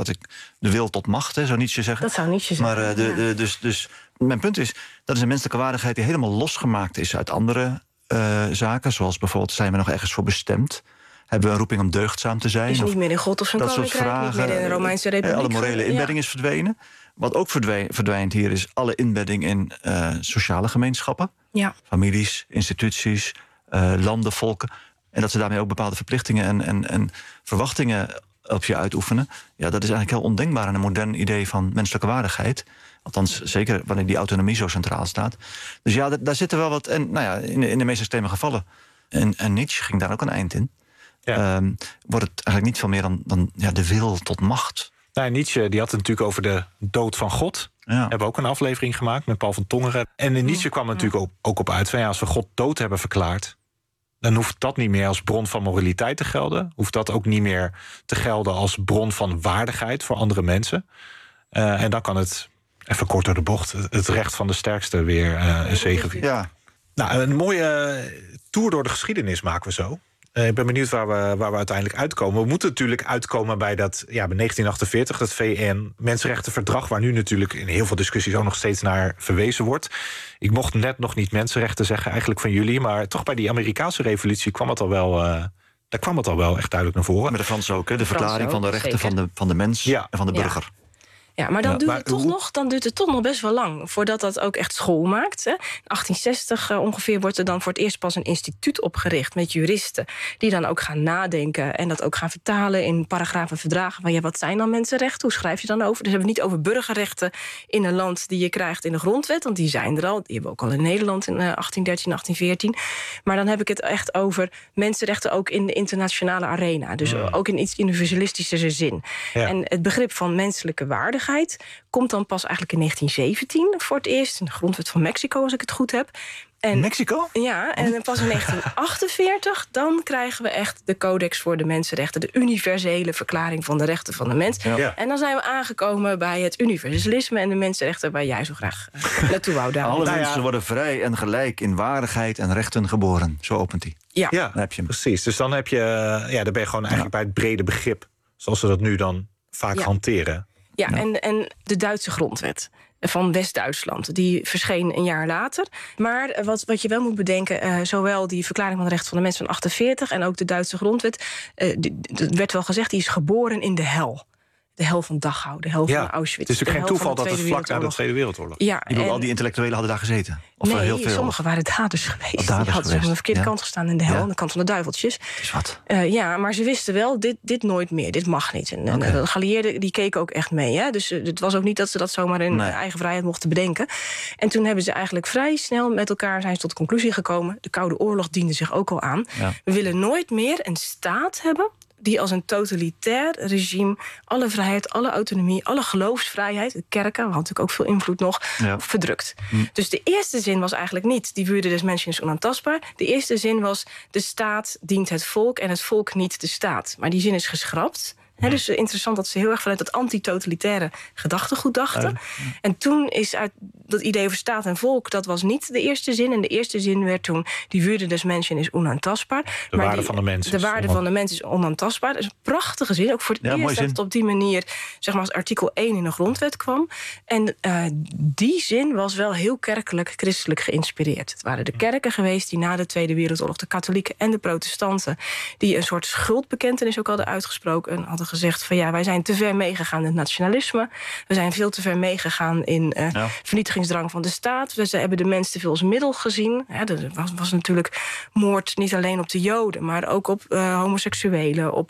[SPEAKER 9] De wil tot macht, zou Nietzsche zeggen.
[SPEAKER 8] Dat zou Nietzsche zeggen.
[SPEAKER 9] Maar dus mijn punt is, dat is een menselijke waardigheid die helemaal losgemaakt is uit andere zaken. Zoals bijvoorbeeld, zijn we nog ergens voor bestemd? Hebben we een roeping om deugdzaam te zijn?
[SPEAKER 8] Is niet meer in God of zijn koninkrijk, niet meer in de Romeinse Republiek.
[SPEAKER 9] Alle morele inbedding is verdwenen. Wat ook verdwijnt hier is alle inbedding in sociale gemeenschappen.
[SPEAKER 8] Ja.
[SPEAKER 9] Families, instituties, landen, volken. En dat ze daarmee ook bepaalde verplichtingen en verwachtingen op je uitoefenen. Ja, dat is eigenlijk heel ondenkbaar in een modern idee van menselijke waardigheid. Althans, zeker wanneer die autonomie zo centraal staat. Dus ja, daar zitten wel wat. En nou ja, in de meest extreme gevallen. En Nietzsche ging daar ook een eind in. Ja. Wordt het eigenlijk niet veel meer dan de wil tot macht.
[SPEAKER 7] Nou, Nietzsche die had het natuurlijk over de dood van God. Ja. Hebben we ook een aflevering gemaakt met Paul van Tongeren. En in Nietzsche kwam het natuurlijk ook op uit van als we God dood hebben verklaard, dan hoeft dat niet meer als bron van moraliteit te gelden. Hoeft dat ook niet meer te gelden als bron van waardigheid voor andere mensen. En dan kan het, even kort door de bocht, het recht van de sterkste weer zegevieren. Ja. Nou, een mooie tour door de geschiedenis maken we zo. Ik ben benieuwd waar we uiteindelijk uitkomen. We moeten natuurlijk uitkomen bij dat, bij 1948, dat VN-mensenrechtenverdrag, waar nu natuurlijk in heel veel discussies ook nog steeds naar verwezen wordt. Ik mocht net nog niet mensenrechten zeggen, eigenlijk van jullie, maar toch bij die Amerikaanse revolutie kwam het al wel. Daar kwam het al wel echt duidelijk naar voren.
[SPEAKER 9] Met de Fransen ook, hè? De verklaring van de rechten van de mens en van de burger.
[SPEAKER 8] Ja, maar dan duurt het toch nog best wel lang voordat dat ook echt school maakt. Hè. In 1860 ongeveer wordt er dan voor het eerst pas een instituut opgericht met juristen die dan ook gaan nadenken en dat ook gaan vertalen in paragrafen verdragen van wat zijn dan mensenrechten? Hoe schrijf je dan over? Dus we hebben het niet over burgerrechten in een land die je krijgt in de grondwet, want die zijn er al. Die hebben we ook al in Nederland in 1813, 1814. Maar dan heb ik het echt over mensenrechten ook in de internationale arena. Dus ook in iets individualistische zin. Ja. En het begrip van menselijke waardigheid komt dan pas eigenlijk in 1917 voor het eerst in de grondwet van Mexico, als ik het goed heb.
[SPEAKER 9] In Mexico?
[SPEAKER 8] Ja, en pas in 1948... dan krijgen we echt de Codex voor de Mensenrechten. De universele verklaring van de rechten van de mens.
[SPEAKER 9] Ja.
[SPEAKER 8] En dan zijn we aangekomen bij het universalisme... en de mensenrechten waar jij zo graag naartoe wou daar.
[SPEAKER 9] Alle mensen worden vrij en gelijk in waardigheid en rechten geboren. Zo opent hij.
[SPEAKER 8] Ja,
[SPEAKER 7] Ja,
[SPEAKER 9] heb je hem.
[SPEAKER 7] precies. Dus dan heb je, dan ben je gewoon eigenlijk bij het brede begrip. Zoals ze dat nu dan vaak hanteren.
[SPEAKER 8] Ja, en de Duitse grondwet van West-Duitsland. Die verscheen een jaar later. Maar wat je wel moet bedenken... zowel die verklaring van de rechten van de mens van 48... en ook de Duitse grondwet... werd wel gezegd, die is geboren in de hel. De hel van Dachau, de hel van Auschwitz.
[SPEAKER 7] Het is natuurlijk geen toeval dat het vlak na de Tweede Wereldoorlog...
[SPEAKER 8] Ja,
[SPEAKER 9] Ik bedoel, al die intellectuelen hadden daar gezeten? Of
[SPEAKER 8] nee,
[SPEAKER 9] heel veel?
[SPEAKER 8] Sommigen waren daders geweest.
[SPEAKER 9] Daders
[SPEAKER 8] die hadden aan de verkeerde
[SPEAKER 9] ja.
[SPEAKER 8] kant gestaan in de hel, aan de kant van de duiveltjes.
[SPEAKER 9] Is wat.
[SPEAKER 8] Ja, maar ze wisten wel, dit nooit meer, dit mag niet. En de geallieerden die keken ook echt mee. Hè? Dus het was ook niet dat ze dat zomaar in eigen vrijheid mochten bedenken. En toen hebben ze eigenlijk vrij snel met elkaar zijn ze tot de conclusie gekomen. De Koude Oorlog diende zich ook al aan. Ja. We willen nooit meer een staat hebben die als een totalitair regime alle vrijheid, alle autonomie, alle geloofsvrijheid, de kerken, we hadden natuurlijk ook veel invloed nog, verdrukt. Dus de eerste zin was eigenlijk niet, die Würde des Menschen is onaantastbaar. De eerste zin was, de staat dient het volk en het volk niet de staat. Maar die zin is geschrapt. Dus interessant dat ze heel erg vanuit dat anti-totalitaire gedachtegoed dachten. En toen is uit dat idee over staat en volk, dat was niet de eerste zin. En de eerste zin werd toen, die Würde des Menschen is onaantastbaar.
[SPEAKER 7] De waarde van de mens.
[SPEAKER 8] De waarde van de mens is onaantastbaar. Dat is een prachtige zin. Ook voor het eerst dat het op die manier, zeg maar, als artikel 1 in de grondwet kwam. En die zin was wel heel kerkelijk, christelijk geïnspireerd. Het waren de kerken geweest die na de Tweede Wereldoorlog, de katholieken en de protestanten, die een soort schuldbekentenis ook hadden uitgesproken en hadden gezegd van ja, wij zijn te ver meegegaan in het nationalisme. We zijn veel te ver meegegaan in vernietigingsdrang van de staat. Ze hebben de mens te veel als middel gezien. Er was natuurlijk moord niet alleen op de Joden, maar ook op homoseksuelen, op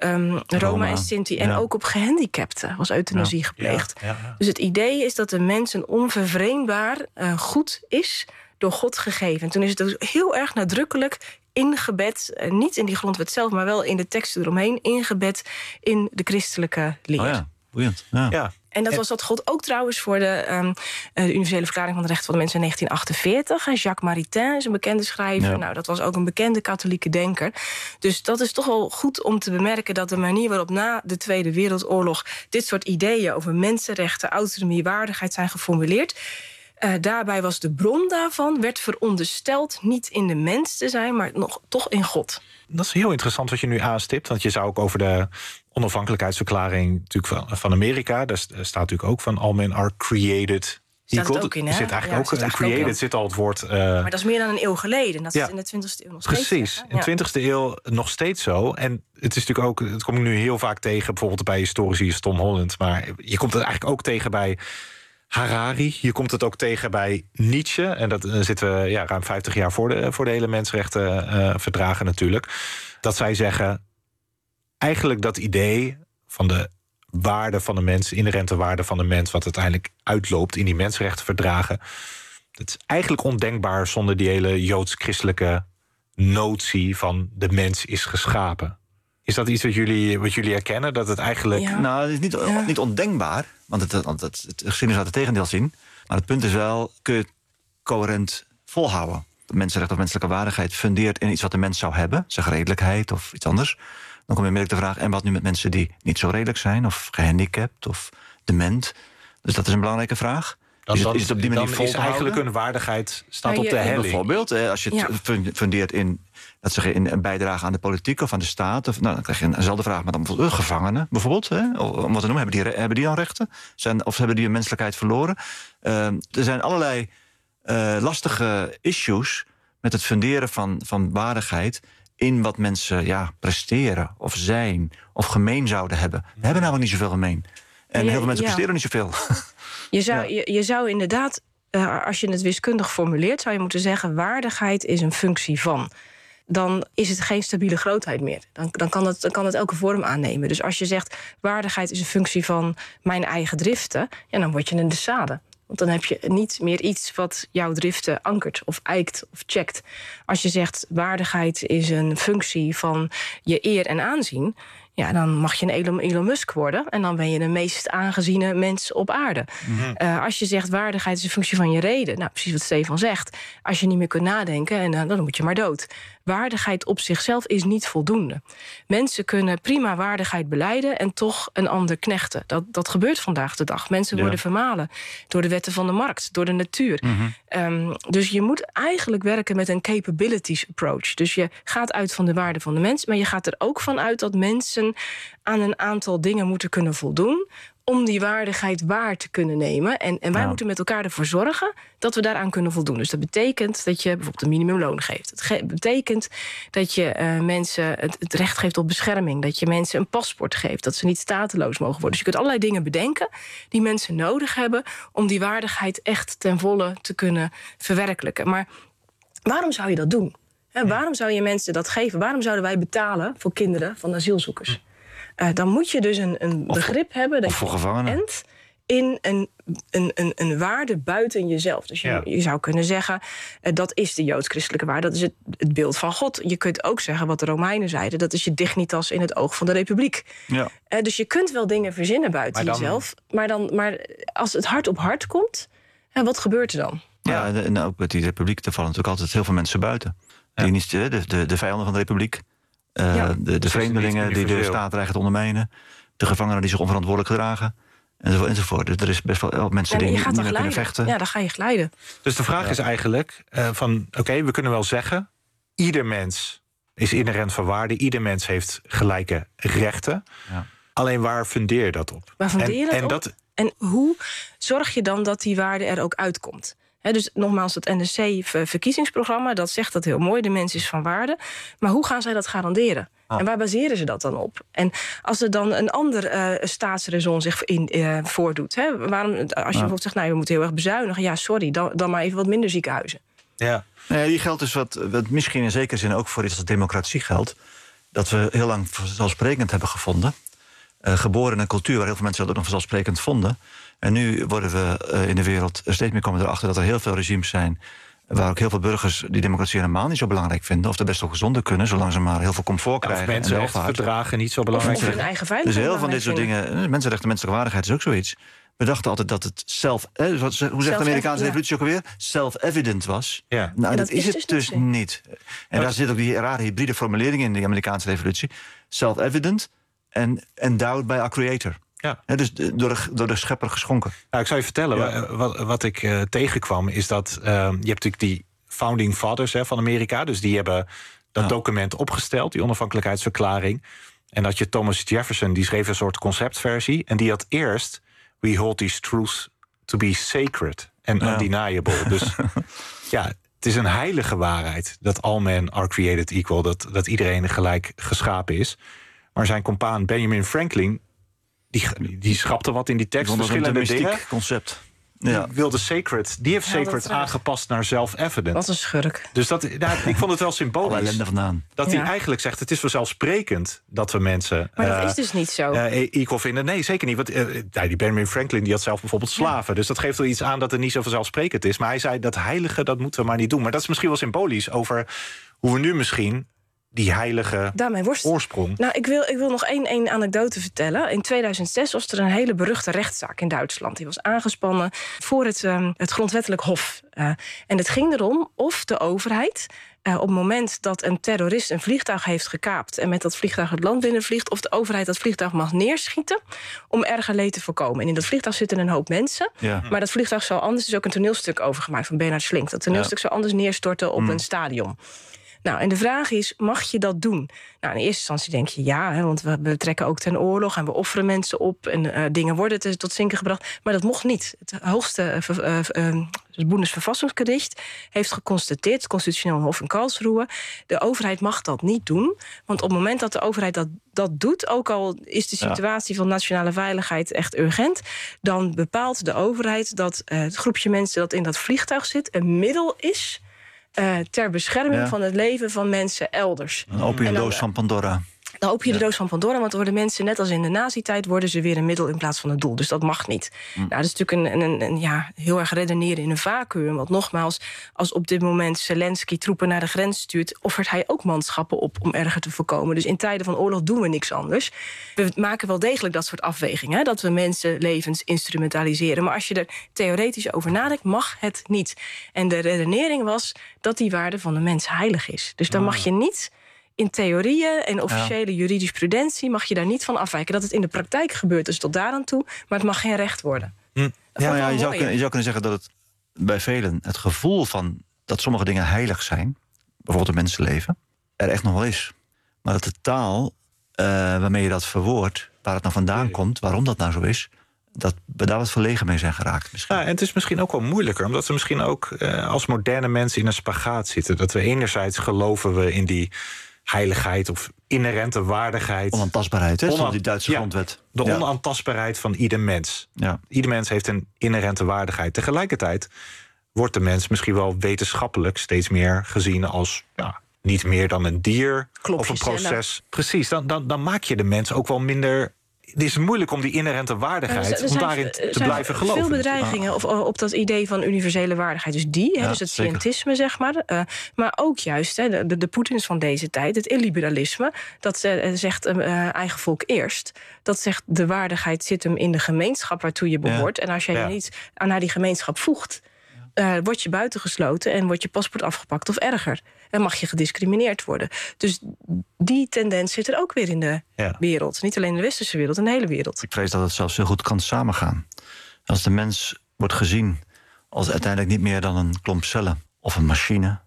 [SPEAKER 8] Roma en Sinti en ook op gehandicapten was euthanasie gepleegd. Dus het idee is dat de mens een onvervreemdbaar goed is door God gegeven. En toen is het dus heel erg nadrukkelijk ingebed, niet in die grondwet zelf, maar wel in de teksten eromheen, ingebed in de christelijke leer.
[SPEAKER 9] Oh ja, boeiend. Ja.
[SPEAKER 8] En dat was dat God ook trouwens voor de universele verklaring van de rechten van de mensen in 1948. Jacques Maritain is een bekende schrijver. Ja. Nou, dat was ook een bekende katholieke denker. Dus dat is toch wel goed om te bemerken dat de manier waarop na de Tweede Wereldoorlog dit soort ideeën over mensenrechten, autonomie, waardigheid zijn geformuleerd. Daarbij was de bron daarvan, werd verondersteld niet in de mens te zijn, maar toch in God.
[SPEAKER 7] Dat is heel interessant wat je nu aanstipt. Want je zou ook over de onafhankelijkheidsverklaring natuurlijk van Amerika, daar staat natuurlijk ook van all men are created equal.
[SPEAKER 8] Er
[SPEAKER 7] zit eigenlijk ook created, zit al het woord.
[SPEAKER 8] Maar dat is meer dan een eeuw geleden. Dat is in de 20e eeuw nog steeds.
[SPEAKER 7] Precies, in de 20e eeuw nog steeds zo. En het is natuurlijk ook, het kom ik nu heel vaak tegen, bijvoorbeeld bij historici als Tom Holland. Maar je komt het eigenlijk ook tegen bij Harari. Je komt het ook tegen bij Nietzsche. En dat zitten we ruim 50 jaar voor de hele mensenrechtenverdragen natuurlijk. Dat zij zeggen, eigenlijk dat idee van de waarde van de mens, inherente waarde van de mens, wat uiteindelijk uitloopt in die mensenrechtenverdragen, dat is eigenlijk ondenkbaar zonder die hele joods-christelijke notie van de mens is geschapen. Is dat iets wat jullie herkennen? Dat het eigenlijk.
[SPEAKER 9] Ja. Nou, het is niet ondenkbaar, want het geschiedenis laat het tegendeel zien. Maar het punt is wel, kun je het coherent volhouden? Mensenrecht of menselijke waardigheid fundeert in iets wat de mens zou hebben, zeg redelijkheid of iets anders. Dan kom je meer op de vraag, en wat nu met mensen die niet zo redelijk zijn, of gehandicapt of dement? Dus dat is een belangrijke vraag. Is het op die manier vol te
[SPEAKER 7] eigenlijk
[SPEAKER 9] houden?
[SPEAKER 7] een waardigheid staat op de helling.
[SPEAKER 9] Bijvoorbeeld, als je het fundeert in, in een bijdrage aan de politiek of aan de staat, dan krijg je eenzelfde vraag, maar dan bijvoorbeeld gevangenen, bijvoorbeeld, om wat te noemen, hebben die dan rechten? Of hebben die hun menselijkheid verloren? Er zijn allerlei lastige issues met het funderen van waardigheid in wat mensen presteren of zijn of gemeen zouden hebben. We hebben namelijk niet zoveel gemeen. En heel veel mensen presteren niet zoveel.
[SPEAKER 8] Je zou inderdaad, als je het wiskundig formuleert, zou je moeten zeggen, waardigheid is een functie van. Dan is het geen stabiele grootheid meer. Dan kan het elke vorm aannemen. Dus als je zegt, waardigheid is een functie van mijn eigen driften, dan word je een deçade. Want dan heb je niet meer iets wat jouw driften ankert of eikt of checkt. Als je zegt, waardigheid is een functie van je eer en aanzien, ja, dan mag je een Elon Musk worden. En dan ben je de meest aangeziene mens op aarde. Als je zegt waardigheid is een functie van je reden. Nou, precies wat Stefan zegt. Als je niet meer kunt nadenken, en dan moet je maar dood. Waardigheid op zichzelf is niet voldoende. Mensen kunnen prima waardigheid belijden en toch een ander knechten. Dat gebeurt vandaag de dag. Mensen worden vermalen door de wetten van de markt, door de natuur. Dus je moet eigenlijk werken met een capabilities approach. Dus je gaat uit van de waarde van de mens, maar je gaat er ook van uit dat mensen aan een aantal dingen moeten kunnen voldoen om die waardigheid waar te kunnen nemen. En wij moeten met elkaar ervoor zorgen dat we daaraan kunnen voldoen. Dus dat betekent dat je bijvoorbeeld een minimumloon geeft. Het betekent dat je mensen het recht geeft op bescherming. Dat je mensen een paspoort geeft. Dat ze niet stateloos mogen worden. Dus je kunt allerlei dingen bedenken die mensen nodig hebben om die waardigheid echt ten volle te kunnen verwerkelijken. Maar waarom zou je dat doen? Waarom zou je mensen dat geven? Waarom zouden wij betalen voor kinderen van asielzoekers? Dan moet je dus een begrip hebben dat je bent in een waarde buiten jezelf. Dus je zou kunnen zeggen, dat is de joods-christelijke waarde. Dat is het beeld van God. Je kunt ook zeggen wat de Romeinen zeiden. Dat is je dignitas in het oog van de republiek. Ja. Dus je kunt wel dingen verzinnen buiten jezelf. Maar als het hart op hart komt, wat gebeurt er dan?
[SPEAKER 9] Ja, en ook met die republiek, er vallen natuurlijk altijd heel veel mensen buiten. Die niet, de vijanden van de republiek. De vreemdelingen die de staat dreigen te ondermijnen. De gevangenen die zich onverantwoordelijk gedragen. Enzovoort. Er is best wel mensen die niet meer kunnen vechten.
[SPEAKER 8] Ja, dan ga je glijden.
[SPEAKER 7] Dus de vraag is eigenlijk oké, we kunnen wel zeggen, ieder mens is inherent van waarde. Ieder mens heeft gelijke rechten. Ja. Alleen waar fundeer je dat op?
[SPEAKER 8] Waar fundeer je dat op? En hoe zorg je dan dat die waarde er ook uitkomt? Dus nogmaals, het NSC-verkiezingsprogramma, dat zegt dat heel mooi. De mens is van waarde. Maar hoe gaan zij dat garanderen? En waar baseren ze dat dan op? En als er dan een ander staatsraison zich voordoet. Waarom, als je bijvoorbeeld zegt, we moeten heel erg bezuinigen. Ja, sorry, dan maar even wat minder ziekenhuizen.
[SPEAKER 9] Ja. Die geldt dus wat misschien in zekere zin ook voor iets als democratie geldt. Dat we heel lang vanzelfsprekend hebben gevonden. Geboren in een cultuur waar heel veel mensen dat ook nog vanzelfsprekend vonden. En nu worden we in de wereld steeds meer komen erachter dat er heel veel regimes zijn waar ook heel veel burgers die democratie helemaal niet zo belangrijk vinden, of er best wel gezonder kunnen, zolang ze maar heel veel comfort krijgen.
[SPEAKER 7] Of mensenrechtenverdragen niet zo belangrijk
[SPEAKER 8] zijn. Of hun eigen veiligheid.
[SPEAKER 9] Dus heel van dit soort dingen, mensenrechten, menselijke waardigheid is ook zoiets. We dachten altijd dat het hoe zegt de Amerikaanse revolutie ook alweer? Self-evident was. Ja. Nou, dat is het dus niet. En daar zit ook die rare hybride formulering in de Amerikaanse revolutie. Self-evident en endowed by our creator. Ja. Dus door de schepper geschonken.
[SPEAKER 7] Nou, ik zou je vertellen, wat ik tegenkwam is dat je hebt natuurlijk die founding fathers van Amerika. Dus die hebben dat document opgesteld, die onafhankelijkheidsverklaring. En dat je Thomas Jefferson, die schreef een soort conceptversie. En die had eerst, we hold these truths to be sacred and undeniable. Dus het is een heilige waarheid dat all men are created equal. Dat iedereen gelijk geschapen is. Maar zijn compaan Benjamin Franklin, die schrapte wat in die tekst.
[SPEAKER 9] Verschillende dingen. Concept.
[SPEAKER 7] Ja. Die heeft sacred aangepast naar self-evident.
[SPEAKER 8] Wat een schurk.
[SPEAKER 7] Dus ik vond het wel symbolisch.
[SPEAKER 9] Alle ellende vandaan.
[SPEAKER 7] Dat hij eigenlijk zegt, het is vanzelfsprekend dat we mensen
[SPEAKER 8] maar dat is dus niet zo.
[SPEAKER 7] Equal vinden. Nee, zeker niet. Want die Benjamin Franklin die had zelf bijvoorbeeld slaven. Dus dat geeft wel iets aan dat het niet zo vanzelfsprekend is. Maar hij zei, dat heilige, dat moeten we maar niet doen. Maar dat is misschien wel symbolisch over hoe we nu misschien die heilige oorsprong.
[SPEAKER 8] Nou, ik wil nog één anekdote vertellen. In 2006 was er een hele beruchte rechtszaak in Duitsland. Die was aangespannen voor het grondwettelijk hof. En het ging erom of de overheid op het moment dat een terrorist een vliegtuig heeft gekaapt en met dat vliegtuig het land binnenvliegt, of de overheid dat vliegtuig mag neerschieten om erger leed te voorkomen. En in dat vliegtuig zitten een hoop mensen. Ja. Maar dat vliegtuig zou anders, is ook een toneelstuk overgemaakt van Bernhard Schlink. Dat toneelstuk zou anders neerstorten op een stadion. Nou, en de vraag is, mag je dat doen? Nou, in eerste instantie denk je ja, want we trekken ook ten oorlog en we offeren mensen op en dingen worden tot zinken gebracht. Maar dat mocht niet. Het hoogste het Bundesverfassungsgericht heeft geconstateerd, het Constitutioneel Hof in Karlsruhe, de overheid mag dat niet doen. Want op het moment dat de overheid dat doet, ook al is de situatie van nationale veiligheid echt urgent, dan bepaalt de overheid dat het groepje mensen dat in dat vliegtuig zit een middel is ter bescherming van het leven van mensen elders.
[SPEAKER 9] Een opiumdoos van Pandora.
[SPEAKER 8] Dan open je de doos van Pandora, want dan worden mensen, net als in de nazi-tijd, worden ze weer een middel in plaats van een doel. Dus dat mag niet. Nou, dat is natuurlijk een heel erg redeneren in een vacuüm. Want nogmaals, als op dit moment Zelensky troepen naar de grens stuurt, offert hij ook manschappen op om erger te voorkomen. Dus in tijden van oorlog doen we niks anders. We maken wel degelijk dat soort afwegingen, hè, dat we mensenlevens instrumentaliseren. Maar als je er theoretisch over nadenkt, mag het niet. En de redenering was dat die waarde van de mens heilig is. Dus dan mag je niet in theorieën en officiële jurisprudentie mag je daar niet van afwijken. Dat het in de praktijk gebeurt is tot daaraan toe, maar het mag geen recht worden.
[SPEAKER 9] Je zou kunnen zeggen dat het bij velen het gevoel van dat sommige dingen heilig zijn, bijvoorbeeld het mensenleven, er echt nog wel is. Maar dat de taal waarmee je dat verwoordt, waar het nou vandaan komt, waarom dat nou zo is, dat we daar wat verlegen mee zijn geraakt. Misschien.
[SPEAKER 7] Ja, en het is misschien ook wel moeilijker, omdat we misschien ook als moderne mensen in een spagaat zitten. Dat we enerzijds geloven we in die heiligheid of inherente waardigheid.
[SPEAKER 9] Onaantastbaarheid, hè? Stond die Duitse grondwet.
[SPEAKER 7] De onaantastbaarheid van ieder mens. Ja. Ieder mens heeft een inherente waardigheid. Tegelijkertijd wordt de mens misschien wel wetenschappelijk steeds meer gezien als niet meer dan een dier of een proces. Precies, dan maak je de mens ook wel minder. Het is moeilijk om die inherente waardigheid, om daarin te blijven geloven.
[SPEAKER 8] Veel bedreigingen op dat idee van universele waardigheid. Dus dus het scientisme, zeg maar. Maar ook juist de Poetins van deze tijd, het illiberalisme, dat zegt eigen volk eerst. Dat zegt de waardigheid zit hem in de gemeenschap waartoe je behoort. En als jij je niet naar die gemeenschap voegt, word je buitengesloten en wordt je paspoort afgepakt of erger. En mag je gediscrimineerd worden. Dus die tendens zit er ook weer in de wereld. Niet alleen in de westerse wereld, in de hele wereld.
[SPEAKER 9] Ik vrees dat het zelfs heel goed kan samengaan. Als de mens wordt gezien als uiteindelijk niet meer dan een klomp cellen of een machine.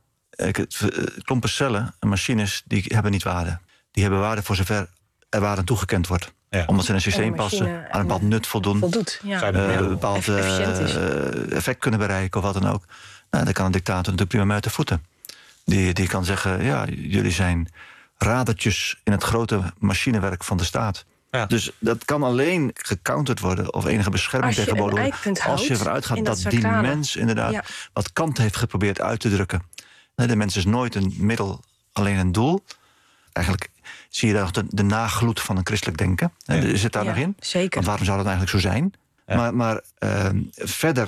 [SPEAKER 9] Klompen cellen en machines, die hebben niet waarde. Die hebben waarde voor zover er waarde aan toegekend wordt. Ja. Omdat ze in een systeem passen, aan een bepaald nut voldoet. Een bepaald effect kunnen bereiken of wat dan ook. Nou, dan kan een dictator natuurlijk prima mee uit de voeten. Die kan zeggen, jullie zijn radertjes in het grote machinewerk van de staat. Ja. Dus dat kan alleen gecounterd worden of enige bescherming tegenwoordig worden als je eruit gaat dat die mens inderdaad wat Kant heeft geprobeerd uit te drukken. De mens is nooit een middel, alleen een doel. Eigenlijk zie je daar nog de nagloed van een christelijk denken. Zit daar nog in?
[SPEAKER 8] Zeker.
[SPEAKER 9] Want waarom zou dat eigenlijk zo zijn? Ja. Maar verder,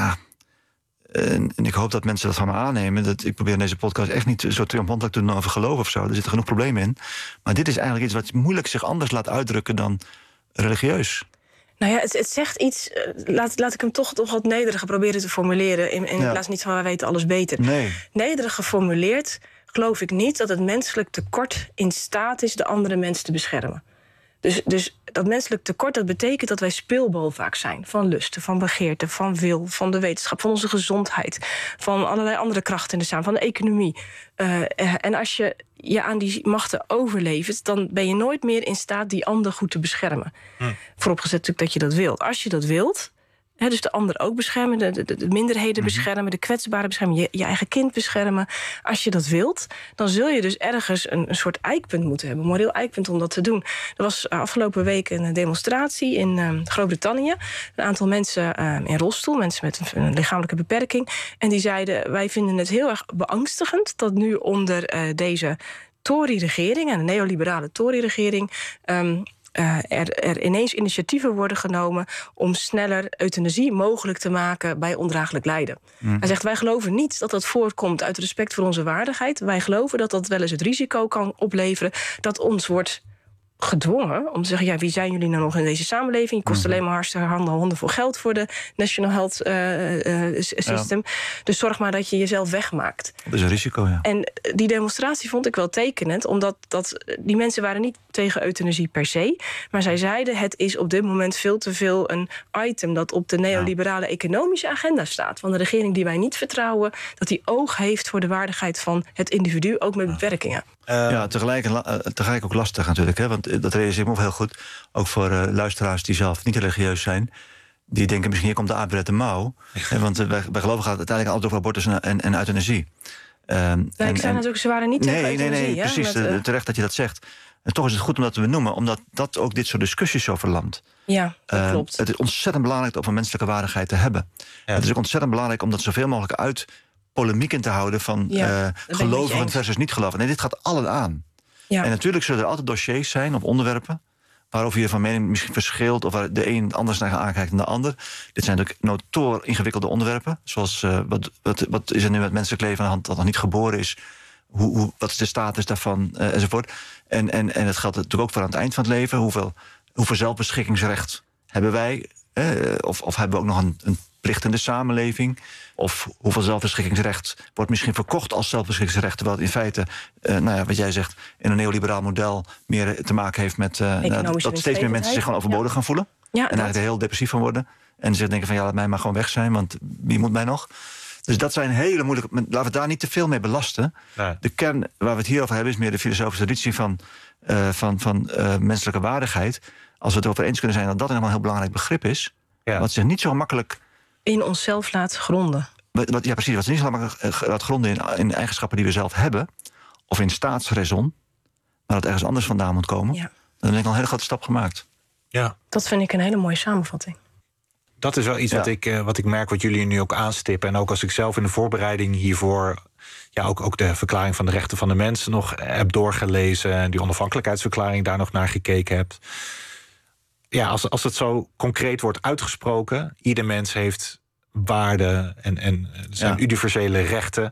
[SPEAKER 9] en ik hoop dat mensen dat van me aannemen. Ik probeer in deze podcast echt niet zo triomfantelijk te doen over geloof of zo. Er zitten genoeg problemen in. Maar dit is eigenlijk iets wat moeilijk zich anders laat uitdrukken dan religieus.
[SPEAKER 8] Nou ja, het zegt iets. Laat ik hem toch wat nederiger proberen te formuleren. In plaats niet van wij weten alles beter.
[SPEAKER 9] Nee.
[SPEAKER 8] Nederig geformuleerd geloof ik niet dat het menselijk tekort in staat is de andere mens te beschermen. Dus dat menselijk tekort, dat betekent dat wij speelbal vaak zijn. Van lusten, van begeerte, van wil, van de wetenschap, van onze gezondheid. Van allerlei andere krachten in de samenleving, van de economie. En als je je aan die machten overlevert, dan ben je nooit meer in staat die ander goed te beschermen. Vooropgezet natuurlijk dat je dat wilt. Als je dat wilt, dus de ander ook beschermen, de minderheden beschermen, de kwetsbaren beschermen, je eigen kind beschermen. Als je dat wilt, dan zul je dus ergens een soort eikpunt moeten hebben, een moreel eikpunt om dat te doen. Er was afgelopen week een demonstratie in Groot-Brittannië. Een aantal mensen in rolstoel, mensen met een lichamelijke beperking. En die zeiden, wij vinden het heel erg beangstigend dat nu onder deze Tory-regering, en een neoliberale Tory-regering, er ineens initiatieven worden genomen om sneller euthanasie mogelijk te maken bij ondraaglijk lijden. Hij zegt, wij geloven niet dat dat voortkomt uit respect voor onze waardigheid. Wij geloven dat dat wel eens het risico kan opleveren dat ons wordt gedwongen om te zeggen, wie zijn jullie nou nog in deze samenleving? Je kost alleen maar hartstikke handen voor geld voor de National Health System. Dus zorg maar dat je jezelf wegmaakt.
[SPEAKER 9] Dat is een risico, ja.
[SPEAKER 8] En die demonstratie vond ik wel tekenend, omdat die mensen waren niet tegen euthanasie per se, maar zij zeiden, het is op dit moment veel te veel een item dat op de neoliberale economische agenda staat. Van de regering die wij niet vertrouwen, dat die oog heeft voor de waardigheid van het individu, ook met beperkingen.
[SPEAKER 9] Tegelijk ook lastig natuurlijk, hè? Want dat realiseer ik me ook heel goed. Ook voor luisteraars die zelf niet religieus zijn. Die denken misschien, hier komt de aap uit de mouw. Want bij geloven gaat het uiteindelijk altijd over abortus en euthanasie.
[SPEAKER 8] Ik zei natuurlijk, ze waren niet tegen euthanasie.
[SPEAKER 9] Nee, precies. Terecht dat je dat zegt. En toch is het goed om dat te benoemen, omdat dat ook dit soort discussies zo verlamt.
[SPEAKER 8] Ja, dat klopt.
[SPEAKER 9] Het is ontzettend belangrijk om menselijke waardigheid te hebben. Ja. Het is ook ontzettend belangrijk om dat zoveel mogelijk uit polemiek in te houden van gelovigen versus niet gelovigen. Nee, dit gaat allen aan.
[SPEAKER 8] Ja.
[SPEAKER 9] En natuurlijk zullen er altijd dossiers zijn of onderwerpen waarover je van mening misschien verschilt, of waar de een anders naar aankijkt dan de ander. Dit zijn natuurlijk notoor ingewikkelde onderwerpen. Zoals wat is er nu met menselijk leven aan de hand dat nog niet geboren is? Wat is de status daarvan, enzovoort. En het geldt natuurlijk ook voor aan het eind van het leven. Hoeveel zelfbeschikkingsrecht hebben wij? Of hebben we ook nog een plicht in de samenleving? Of hoeveel zelfbeschikkingsrecht wordt misschien verkocht als zelfbeschikkingsrecht, terwijl het in feite, wat jij zegt, in een neoliberaal model meer te maken heeft met dat steeds meer mensen zich gewoon overbodig gaan voelen. Ja, en eigenlijk er heel depressief van worden. En zich denken van laat mij maar gewoon weg zijn, want wie moet mij nog? Dus dat zijn hele moeilijke. Laten we daar niet te veel mee belasten. Nee. De kern waar we het hier over hebben is meer de filosofische traditie van menselijke waardigheid. Als we het over eens kunnen zijn dat dat helemaal een heel belangrijk begrip is. Ja. Wat zich niet zo makkelijk
[SPEAKER 8] in onszelf laat gronden.
[SPEAKER 9] Ja, precies. Wat zich niet zo makkelijk laat gronden in eigenschappen die we zelf hebben, of in staatsraison, maar dat ergens anders vandaan moet komen. Ja. Dan heb ik al een hele grote stap gemaakt.
[SPEAKER 3] Ja.
[SPEAKER 8] Dat vind ik een hele mooie samenvatting.
[SPEAKER 7] Dat is wel iets wat ik merk, wat jullie nu ook aanstippen. En ook als ik zelf in de voorbereiding hiervoor ook de verklaring van de rechten van de mens nog heb doorgelezen en die onafhankelijkheidsverklaring daar nog naar gekeken heb. Ja, als het zo concreet wordt uitgesproken, ieder mens heeft waarden en zijn universele rechten.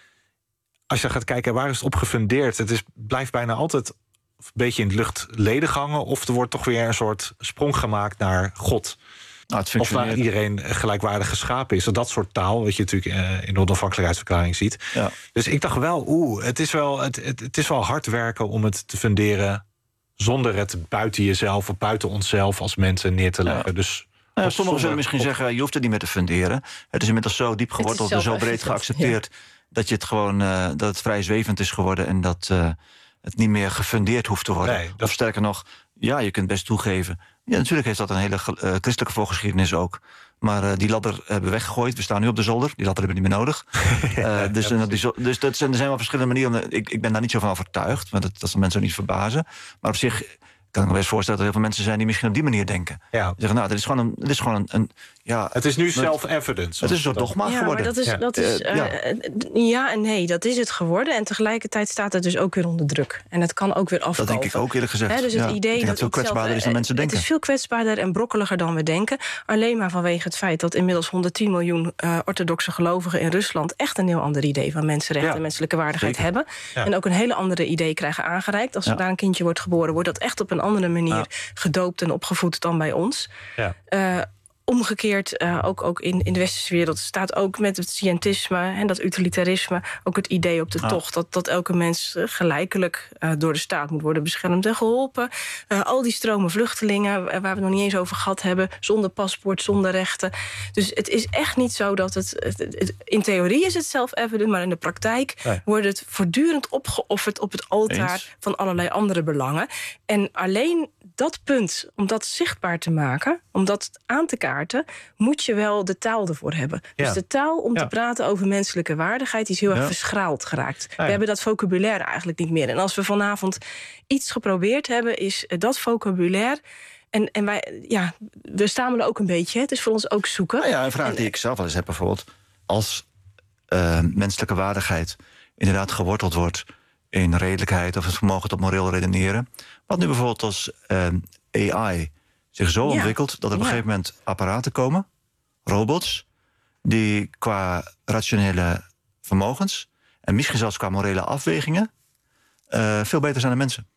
[SPEAKER 7] Als je gaat kijken, waar is het op gefundeerd? Blijft bijna altijd een beetje in het luchtledig hangen, of er wordt toch weer een soort sprong gemaakt naar God. Of waar iedereen gelijkwaardig geschapen is. Dat soort taal, wat je natuurlijk in de onafhankelijkheidsverklaring ziet. Ja. Dus ik dacht wel, het is wel hard werken om het te funderen zonder het buiten jezelf of buiten onszelf als mensen neer te leggen. Ja. Dus
[SPEAKER 9] sommigen zullen misschien zeggen, je hoeft het niet meer te funderen. Het is inmiddels zo diep geworteld en zo breed geaccepteerd dat je het gewoon dat het vrij zwevend is geworden en dat het niet meer gefundeerd hoeft te worden. Nee, of sterker nog, je kunt best toegeven. Ja, natuurlijk heeft dat een hele christelijke voorgeschiedenis ook. Maar die ladder hebben we weggegooid. We staan nu op de zolder. Die ladder hebben we niet meer nodig. Dus er zijn wel verschillende manieren. Ik ben daar niet zo van overtuigd. Want dat zal mensen ook niet verbazen. Maar op zich kan ik me best voorstellen dat er heel veel mensen zijn die misschien op die manier denken. Ja. Die zeggen, dit is gewoon een
[SPEAKER 7] het is nu self-evidence.
[SPEAKER 9] Het is een soort dogma geworden.
[SPEAKER 8] Maar dat is ja en nee, dat is het geworden. En tegelijkertijd staat het dus ook weer onder druk. En het kan ook weer afkalven.
[SPEAKER 9] Dat denk ik ook eerlijk gezegd.
[SPEAKER 8] Dus het idee dat het
[SPEAKER 9] veel kwetsbaarder is dan mensen denken.
[SPEAKER 8] Het is veel kwetsbaarder en brokkeliger dan we denken. Alleen maar vanwege het feit dat inmiddels 110 miljoen orthodoxe gelovigen in Rusland echt een heel ander idee van mensenrechten en menselijke waardigheid hebben. Ja. En ook een hele andere idee krijgen aangereikt. Als er daar een kindje wordt geboren, wordt dat echt op een andere manier gedoopt en opgevoed dan bij ons. Ja. Omgekeerd, ook in de westerse wereld staat ook met het scientisme en dat utilitarisme ook het idee op de tocht dat elke mens gelijkelijk door de staat moet worden beschermd en geholpen. Al die stromen vluchtelingen waar we het nog niet eens over gehad hebben, zonder paspoort, zonder rechten. Dus het is echt niet zo dat het in theorie is het self-evident, maar in de praktijk wordt het voortdurend opgeofferd op het altaar van allerlei andere belangen. En alleen dat punt, om dat zichtbaar te maken, om dat aan te kaarten, moet je wel de taal ervoor hebben. Ja. Dus de taal om te praten over menselijke waardigheid, die is heel erg verschraald geraakt. We hebben dat vocabulaire eigenlijk niet meer. En als we vanavond iets geprobeerd hebben, is dat vocabulaire. En wij, we stamelen ook een beetje. Het is voor ons ook zoeken.
[SPEAKER 9] Een vraag die ik zelf wel eens heb bijvoorbeeld. Als menselijke waardigheid inderdaad geworteld wordt in redelijkheid of het vermogen tot moreel redeneren. Wat nu bijvoorbeeld als AI zich zo ontwikkelt dat er op een gegeven moment apparaten komen, robots, die qua rationele vermogens en misschien zelfs qua morele afwegingen veel beter zijn dan mensen.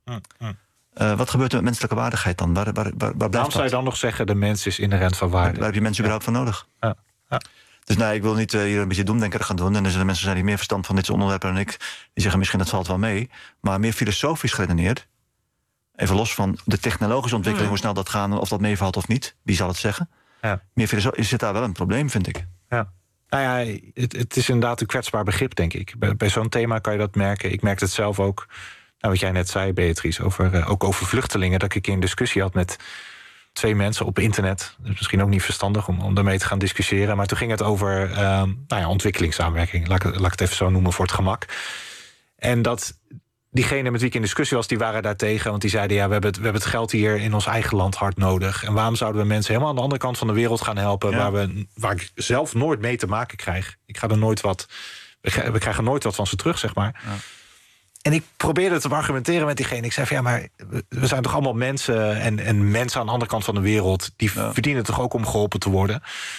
[SPEAKER 9] Wat gebeurt er met menselijke waardigheid dan? Waar blijft
[SPEAKER 7] Waarom zou je dan nog zeggen, de mens is inherent van waarde?
[SPEAKER 9] Waar heb je mensen überhaupt voor nodig? Dus ik wil niet hier een beetje doemdenker gaan doen. En er zijn mensen zijn die meer verstand van dit soort onderwerpen dan ik. Die zeggen misschien dat valt wel mee. Maar meer filosofisch geredeneerd. Even los van de technologische ontwikkeling, hoe snel dat gaat, of dat meevalt of niet. Wie zal het zeggen? Ja. Meer filosofisch zit daar wel een probleem, vind ik.
[SPEAKER 7] Ja. Het is inderdaad een kwetsbaar begrip, denk ik. Bij zo'n thema kan je dat merken. Ik merkte het zelf ook. Wat jij net zei, Beatrice, ook over vluchtelingen. Dat ik een discussie had met 2 mensen op internet. Dus misschien ook niet verstandig om daarmee te gaan discussiëren. Maar toen ging het over ontwikkelingssamenwerking. Laat ik het even zo noemen voor het gemak. En dat diegene met wie ik in discussie was, die waren daartegen. Want die zeiden, we hebben het geld hier in ons eigen land hard nodig. En waarom zouden we mensen helemaal aan de andere kant van de wereld gaan helpen, waar ik zelf nooit mee te maken krijg? We krijgen nooit wat van ze terug, zeg maar. Ja. En ik probeerde te argumenteren met diegene. Ik zei van maar we zijn toch allemaal mensen. En mensen aan de andere kant van de wereld, die verdienen toch ook om geholpen te worden.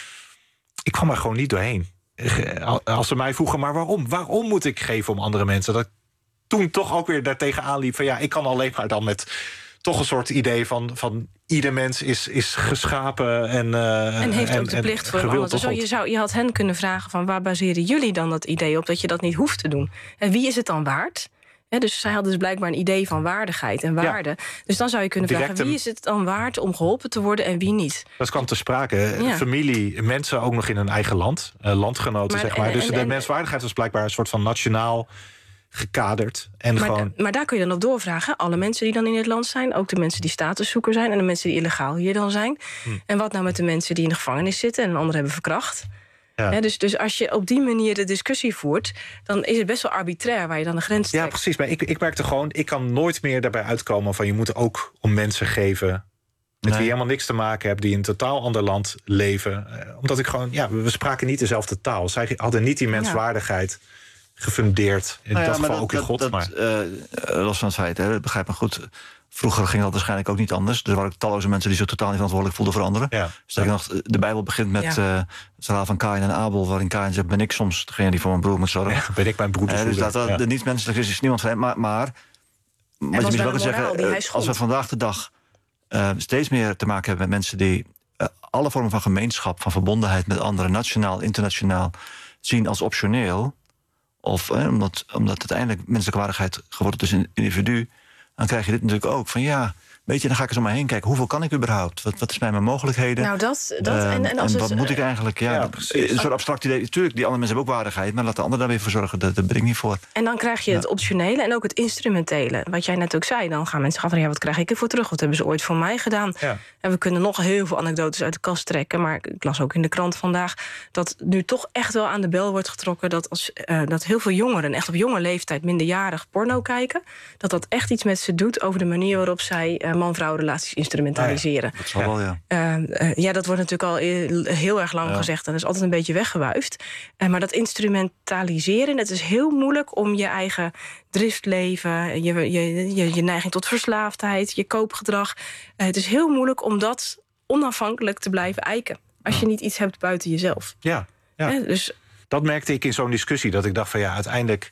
[SPEAKER 7] Ik kwam er gewoon niet doorheen. Als ze mij vroegen, maar waarom? Waarom moet ik geven om andere mensen? Dat ik toen toch ook weer daartegen aanliep van ik kan alleen maar dan met toch een soort idee van ieder mens is geschapen en
[SPEAKER 8] heeft ook de plicht voor een ander. Je had hen kunnen vragen van waar baseren jullie dan dat idee op dat je dat niet hoeft te doen? En wie is het dan waard? Dus zij hadden dus blijkbaar een idee van waardigheid en waarde. Ja. Dus dan zou je kunnen vragen, wie is het dan waard om geholpen te worden en wie niet?
[SPEAKER 7] Dat kwam te sprake. Ja. Familie, mensen ook nog in hun eigen land. Landgenoten, zeg maar. Dus de menswaardigheid was blijkbaar een soort van nationaal gekaderd.
[SPEAKER 8] Maar daar kun je dan op doorvragen. Alle mensen die dan in het land zijn, ook de mensen die statuszoeker zijn en de mensen die illegaal hier dan zijn. En wat nou met de mensen die in de gevangenis zitten en een ander hebben verkracht? Ja. Dus als je op die manier de discussie voert, dan is het best wel arbitrair waar je dan de grens trekt.
[SPEAKER 7] Ja, precies. Maar ik merkte gewoon, ik kan nooit meer daarbij uitkomen van je moet ook om mensen geven met wie je helemaal niks te maken hebt, die in een totaal ander land leven. Omdat ik gewoon, we spraken niet dezelfde taal. Zij hadden niet die menswaardigheid gefundeerd. In dat geval ook in God.
[SPEAKER 9] Los van het feit, hè, begrijp me goed. Vroeger ging dat waarschijnlijk ook niet anders. Er waren ook talloze mensen die zich totaal niet verantwoordelijk voelden voor anderen. Ja. Dus nog, de Bijbel begint met het verhaal van Kaïn en Abel, waarin Kaïn zegt, ben ik soms degene die voor mijn broer moet zorgen. Ja,
[SPEAKER 7] ben ik mijn broeder.
[SPEAKER 9] Dus dat niet menselijk is niemand van hem. Maar wat je misschien wel kan zeggen, als we vandaag de dag steeds meer te maken hebben met mensen die alle vormen van gemeenschap, van verbondenheid met anderen, nationaal, internationaal, zien als optioneel, of omdat uiteindelijk menselijke waardigheid geworden is een individu, dan krijg je dit natuurlijk ook. Van weet je, dan ga ik eens om me heen kijken. Hoeveel kan ik überhaupt? Wat zijn mijn mogelijkheden?
[SPEAKER 8] Nou,
[SPEAKER 9] en wat moet ik eigenlijk? Een soort abstract idee. Natuurlijk, die andere mensen hebben ook waardigheid, maar laat de ander daar weer voor zorgen. Daar ben ik niet voor.
[SPEAKER 8] En dan krijg je het optionele en ook het instrumentele. Wat jij net ook zei, dan gaan mensen gaan van wat krijg ik ervoor terug? Wat hebben ze ooit voor mij gedaan? Ja. En we kunnen nog heel veel anekdotes uit de kast trekken, maar ik las ook in de krant vandaag dat nu toch echt wel aan de bel wordt getrokken dat heel veel jongeren echt op jonge leeftijd minderjarig porno kijken. Dat echt iets met ze doet over de manier waarop zij man-vrouw relaties instrumentaliseren.
[SPEAKER 9] Dat zal wel,
[SPEAKER 8] dat wordt natuurlijk al heel erg lang gezegd en dat is altijd een beetje weggewuifd. Maar dat instrumentaliseren, het is heel moeilijk om je eigen driftleven, je neiging tot verslaafdheid, je koopgedrag. Het is heel moeilijk om dat onafhankelijk te blijven eiken. Als je niet iets hebt buiten jezelf.
[SPEAKER 7] Ja.
[SPEAKER 8] Dus
[SPEAKER 7] dat merkte ik in zo'n discussie, dat ik dacht van uiteindelijk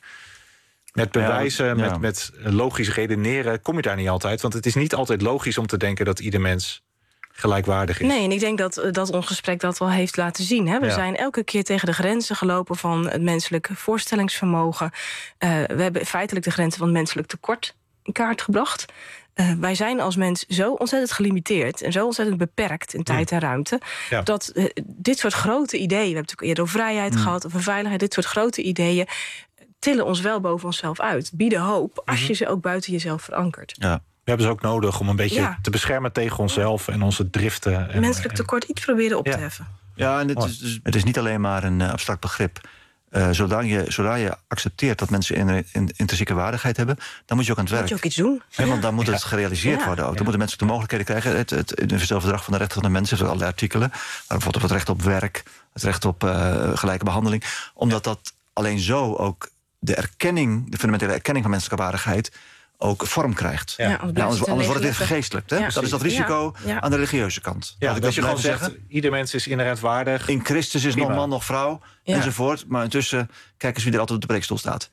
[SPEAKER 7] met bewijzen, met logisch redeneren kom je daar niet altijd. Want het is niet altijd logisch om te denken dat ieder mens gelijkwaardig is.
[SPEAKER 8] Nee, en ik denk dat ons gesprek dat wel heeft laten zien. Hè? We zijn elke keer tegen de grenzen gelopen van het menselijke voorstellingsvermogen. We hebben feitelijk de grenzen van het menselijk tekort in kaart gebracht. Wij zijn als mens zo ontzettend gelimiteerd en zo ontzettend beperkt in tijd en ruimte, dat dit soort grote ideeën, we hebben natuurlijk eerder over vrijheid gehad, over veiligheid, dit soort grote ideeën tillen ons wel boven onszelf uit. Bieden hoop als je ze ook buiten jezelf verankert.
[SPEAKER 7] Ja. We hebben ze ook nodig om een beetje te beschermen tegen onszelf en onze driften.
[SPEAKER 8] Menselijk tekort iets proberen op te heffen.
[SPEAKER 9] Ja, en het is niet alleen maar een abstract begrip. Zodra je accepteert dat mensen intrinsieke waardigheid hebben, dan moet je ook aan het werk.
[SPEAKER 8] Moet je ook iets doen.
[SPEAKER 9] Want dan moet het gerealiseerd worden ook. Dan moeten mensen de mogelijkheden krijgen. Het Universeel Verdrag van de Rechten van de Mens heeft allerlei artikelen. Maar bijvoorbeeld het recht op werk, het recht op gelijke behandeling. Omdat dat alleen zo ook de fundamentele erkenning van menselijke waardigheid ook vorm krijgt. Anders wordt het weer vergeestelijkt. Hè? Dat is dat risico aan de religieuze kant.
[SPEAKER 7] Dat je gewoon zegt, ieder mens is inherent waardig.
[SPEAKER 9] In Christus is nog man, nog vrouw, enzovoort. Maar intussen, kijk eens wie er altijd op de preekstoel staat.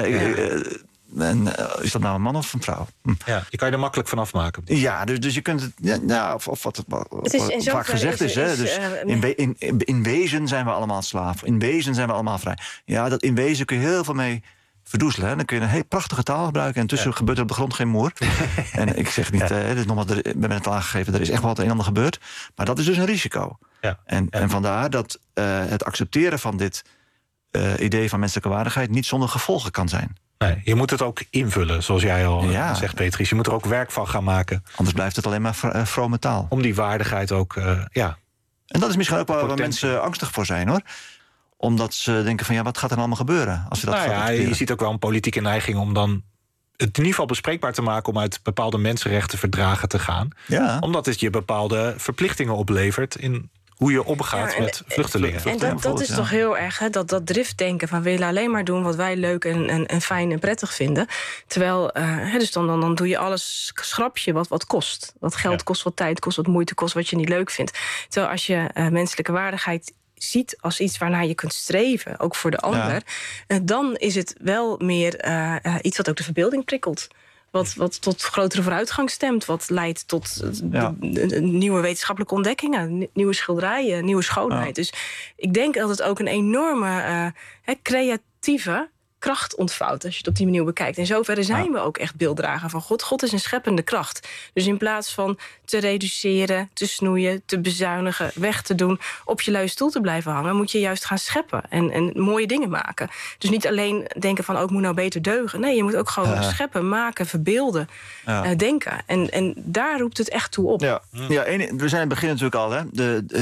[SPEAKER 9] Is dat nou een man of een vrouw?
[SPEAKER 7] Ja, je kan je er makkelijk van afmaken.
[SPEAKER 9] Ja, dus je kunt het... of wat vaak gezegd is. Dus in wezen zijn we allemaal slaaf. In wezen zijn we allemaal vrij. Ja, dat in wezen kun je heel veel mee verdoezelen. Hè? Dan kun je een hele prachtige taal gebruiken. En intussen gebeurt er op de grond geen moer. En ik zeg niet, dus nogmaals, we hebben het al aangegeven, er is echt wel wat een en ander gebeurd. Maar dat is dus een risico. En vandaar dat het accepteren van dit idee van menselijke waardigheid niet zonder gevolgen kan zijn.
[SPEAKER 7] Nee, je moet het ook invullen, zoals jij al zegt, Petries. Je moet er ook werk van gaan maken.
[SPEAKER 9] Anders blijft het alleen maar vrome taal.
[SPEAKER 7] Om die waardigheid ook,
[SPEAKER 9] En dat is misschien ook waar mensen angstig voor zijn, hoor. Omdat ze denken van, wat gaat er allemaal gebeuren? Als je dat
[SPEAKER 7] je ziet ook wel een politieke neiging om dan het in ieder geval bespreekbaar te maken om uit bepaalde mensenrechtenverdragen te gaan. Ja. Omdat het je bepaalde verplichtingen oplevert in hoe je omgaat met vluchtelingen.
[SPEAKER 8] En dat is toch heel erg, hè, dat driftdenken van we willen alleen maar doen wat wij leuk en fijn en prettig vinden. Terwijl, dus dan doe je alles, schrap je wat kost. Wat geld kost, wat tijd kost, wat moeite kost, wat je niet leuk vindt. Terwijl als je menselijke waardigheid ziet als iets waarnaar je kunt streven, ook voor de ander, dan is het wel meer iets wat ook de verbeelding prikkelt. Wat tot grotere vooruitgang stemt. Wat leidt tot nieuwe wetenschappelijke ontdekkingen. Nieuwe schilderijen, nieuwe schoonheid. Ja. Dus ik denk dat het ook een enorme creatieve kracht ontvouwt als je het op die manier bekijkt. In zoverre zijn we ook echt beelddrager van God. God is een scheppende kracht. Dus in plaats van te reduceren, te snoeien, te bezuinigen, weg te doen, op je luie stoel te blijven hangen, moet je juist gaan scheppen en mooie dingen maken. Dus niet alleen denken van, ik moet nou beter deugen. Nee, je moet ook gewoon scheppen, maken, verbeelden, denken. En daar roept het echt toe op.
[SPEAKER 9] Ja, we zijn in het begin natuurlijk al, hè.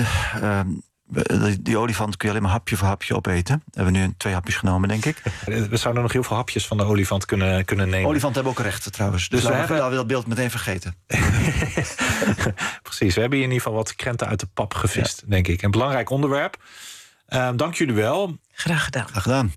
[SPEAKER 9] Die olifant kun je alleen maar hapje voor hapje opeten. We hebben nu 2 hapjes genomen, denk ik.
[SPEAKER 7] We zouden nog heel veel hapjes van de olifant kunnen nemen.
[SPEAKER 9] Olifanten hebben ook rechten trouwens. Dus laten we dat beeld meteen vergeten.
[SPEAKER 7] Precies, we hebben hier in ieder geval wat krenten uit de pap gevist, denk ik. Een belangrijk onderwerp. Dank jullie wel.
[SPEAKER 8] Graag gedaan.
[SPEAKER 9] Graag gedaan.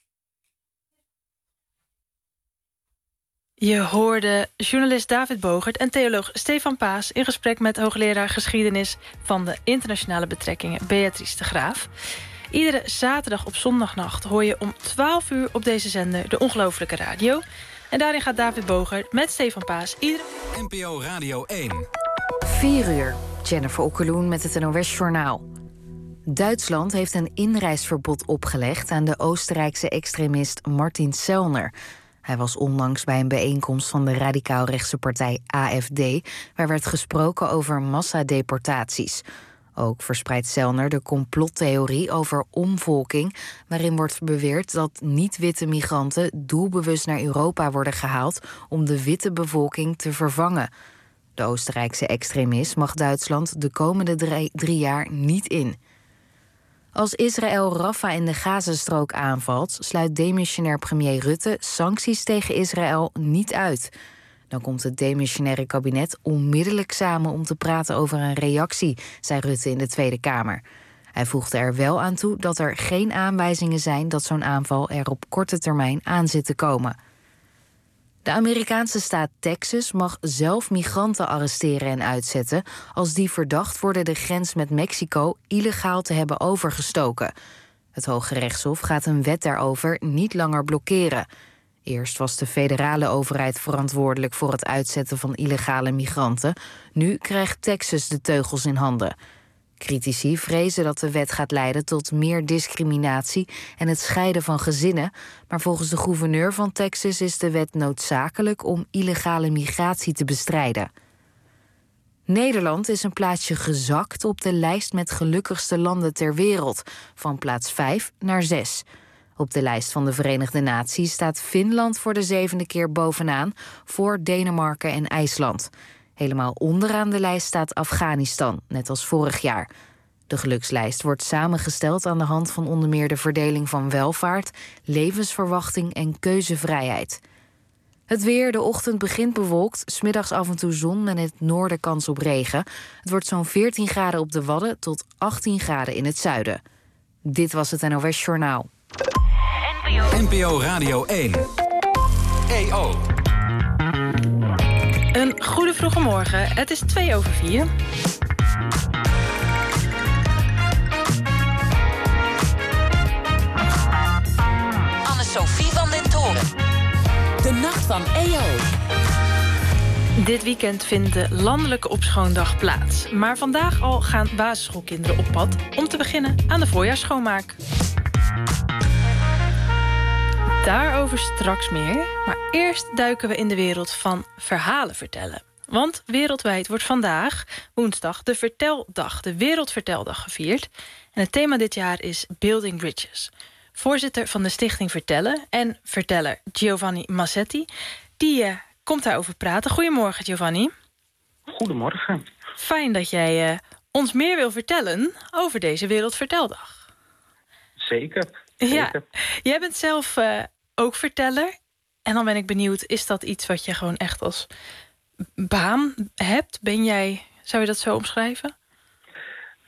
[SPEAKER 3] Je hoorde journalist David Bogert en theoloog Stefan Paas in gesprek met hoogleraar geschiedenis van de internationale betrekkingen Beatrice de Graaf. Iedere zaterdag op zondagnacht hoor je om 12 uur op deze zender de Ongelofelijke Radio. En daarin gaat David Bogert met Stefan Paas
[SPEAKER 1] NPO Radio 1.
[SPEAKER 2] 4 uur. Jennifer Okkeloen met het NOS-journaal. Duitsland heeft een inreisverbod opgelegd aan de Oostenrijkse extremist Martin Sellner. Hij was onlangs bij een bijeenkomst van de radicaal-rechtse partij AfD, waar werd gesproken over massadeportaties. Ook verspreidt Sellner de complottheorie over omvolking, waarin wordt beweerd dat niet-witte migranten doelbewust naar Europa worden gehaald om de witte bevolking te vervangen. De Oostenrijkse extremist mag Duitsland de komende 3 jaar niet in. Als Israël Rafah in de Gazastrook aanvalt, sluit demissionair premier Rutte sancties tegen Israël niet uit. Dan komt het demissionaire kabinet onmiddellijk samen om te praten over een reactie, zei Rutte in de Tweede Kamer. Hij voegde er wel aan toe dat er geen aanwijzingen zijn dat zo'n aanval er op korte termijn aan zit te komen. De Amerikaanse staat Texas mag zelf migranten arresteren en uitzetten als die verdacht worden de grens met Mexico illegaal te hebben overgestoken. Het Hoge Rechtshof gaat een wet daarover niet langer blokkeren. Eerst was de federale overheid verantwoordelijk voor het uitzetten van illegale migranten. Nu krijgt Texas de teugels in handen. Critici vrezen dat de wet gaat leiden tot meer discriminatie en het scheiden van gezinnen. Maar volgens de gouverneur van Texas is de wet noodzakelijk om illegale migratie te bestrijden. Nederland is een plaatsje gezakt op de lijst met gelukkigste landen ter wereld, van plaats 5 naar 6. Op de lijst van de Verenigde Naties staat Finland voor de 7e keer bovenaan, voor Denemarken en IJsland. Helemaal onderaan de lijst staat Afghanistan, net als vorig jaar. De gelukslijst wordt samengesteld aan de hand van onder meer de verdeling van welvaart, levensverwachting en keuzevrijheid. Het weer, de ochtend begint bewolkt, 's middags af en toe zon en in het noorden kans op regen. Het wordt zo'n 14 graden op de Wadden tot 18 graden in het zuiden. Dit was het NOS Journaal.
[SPEAKER 1] NPO Radio 1. EO.
[SPEAKER 3] Een goede vroege morgen. Het is 3:02.
[SPEAKER 4] Anne-Sophie van den Toren. De Nacht van EO.
[SPEAKER 3] Dit weekend vindt de landelijke opschoondag plaats. Maar vandaag al gaan basisschoolkinderen op pad om te beginnen aan de voorjaarsschoonmaak. Daarover straks meer, maar eerst duiken we in de wereld van verhalen vertellen. Want wereldwijd wordt vandaag, woensdag, de Verteldag, de Wereldverteldag gevierd. En het thema dit jaar is Building Bridges. Voorzitter van de Stichting Vertellen en verteller Giovanni Massetti, die komt daarover praten. Goedemorgen, Giovanni.
[SPEAKER 10] Goedemorgen.
[SPEAKER 3] Fijn dat jij ons meer wil vertellen over deze Wereldverteldag.
[SPEAKER 10] Zeker.
[SPEAKER 3] Ja, jij bent zelf ook verteller. En dan ben ik benieuwd, is dat iets wat je gewoon echt als baan hebt? Zou je dat zo omschrijven?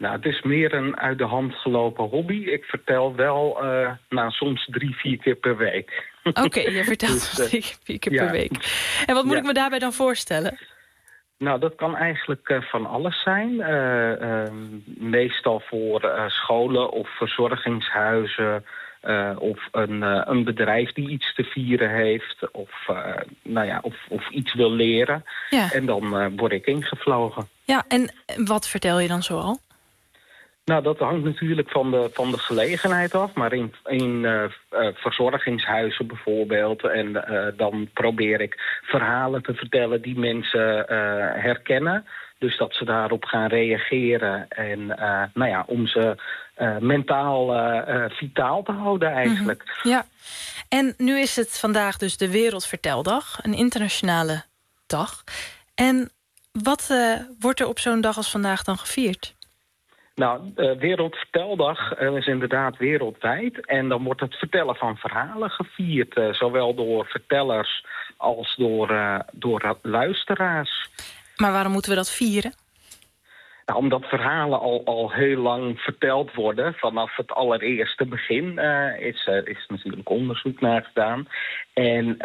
[SPEAKER 10] Nou, het is meer een uit de hand gelopen hobby. Ik vertel wel soms 3-4 keer per week.
[SPEAKER 3] Oké, je vertelt
[SPEAKER 10] Dus,
[SPEAKER 3] 3-4 keer per week. En wat moet ik me daarbij dan voorstellen?
[SPEAKER 10] Nou, dat kan eigenlijk van alles zijn. Meestal voor scholen of verzorgingshuizen... of een bedrijf die iets te vieren heeft... of iets wil leren. Ja. En dan word ik ingevlogen.
[SPEAKER 3] Ja, en wat vertel je dan zoal?
[SPEAKER 10] Nou, dat hangt natuurlijk van de gelegenheid af. Maar in verzorgingshuizen bijvoorbeeld... en dan probeer ik verhalen te vertellen die mensen herkennen... Dus dat ze daarop gaan reageren. En om ze mentaal vitaal te houden eigenlijk.
[SPEAKER 3] Mm-hmm. Ja. En nu is het vandaag dus de Wereldverteldag. Een internationale dag. En wat wordt er op zo'n dag als vandaag dan gevierd?
[SPEAKER 10] Nou, Wereldverteldag is inderdaad wereldwijd. En dan wordt het vertellen van verhalen gevierd. Zowel door vertellers als door luisteraars.
[SPEAKER 3] Maar waarom moeten we dat vieren?
[SPEAKER 10] Nou, omdat verhalen al heel lang verteld worden. Vanaf het allereerste begin is natuurlijk onderzoek naar gedaan. En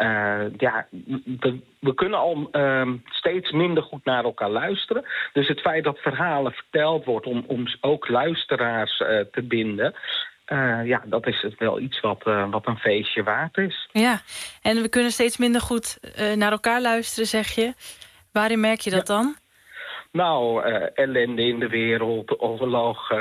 [SPEAKER 10] we kunnen al steeds minder goed naar elkaar luisteren. Dus het feit dat verhalen verteld wordt om ook luisteraars te binden... dat is wel iets wat een feestje waard is.
[SPEAKER 3] Ja, en we kunnen steeds minder goed naar elkaar luisteren, zeg je. Waarin merk je dat dan?
[SPEAKER 10] Nou, ellende in de wereld, oorlog.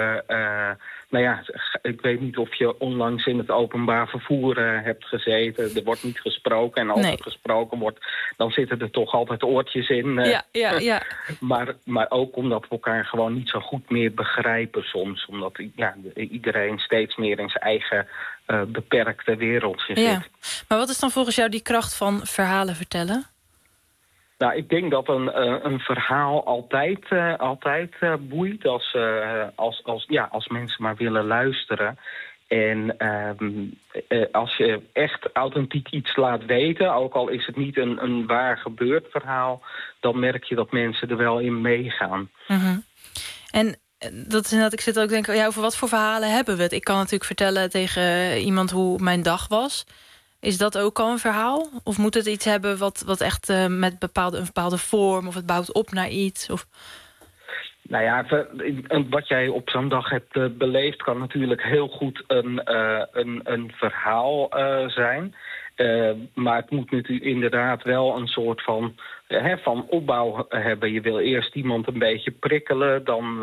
[SPEAKER 10] Ik weet niet of je onlangs in het openbaar vervoer hebt gezeten. Er wordt niet gesproken. En als er gesproken wordt, dan zitten er toch altijd oortjes in.
[SPEAKER 3] Ja.
[SPEAKER 10] Maar ook omdat we elkaar gewoon niet zo goed meer begrijpen soms. Omdat iedereen steeds meer in zijn eigen beperkte wereldje zit.
[SPEAKER 3] Ja. Maar wat is dan volgens jou die kracht van verhalen vertellen?
[SPEAKER 10] Nou, ik denk dat een verhaal altijd boeit als mensen maar willen luisteren. En als je echt authentiek iets laat weten, ook al is het niet een waar gebeurd verhaal, dan merk je dat mensen er wel in meegaan.
[SPEAKER 3] Mm-hmm. En dat is inderdaad, ik zit ook te denken, over wat voor verhalen hebben we het? Ik kan natuurlijk vertellen tegen iemand hoe mijn dag was. Is dat ook al een verhaal? Of moet het iets hebben wat echt met een bepaalde vorm... of het bouwt op naar iets? Of...
[SPEAKER 10] Nou ja, wat jij op zo'n dag hebt beleefd... kan natuurlijk heel goed een verhaal zijn. Maar het moet natuurlijk inderdaad wel een soort van opbouw hebben. Je wil eerst iemand een beetje prikkelen... dan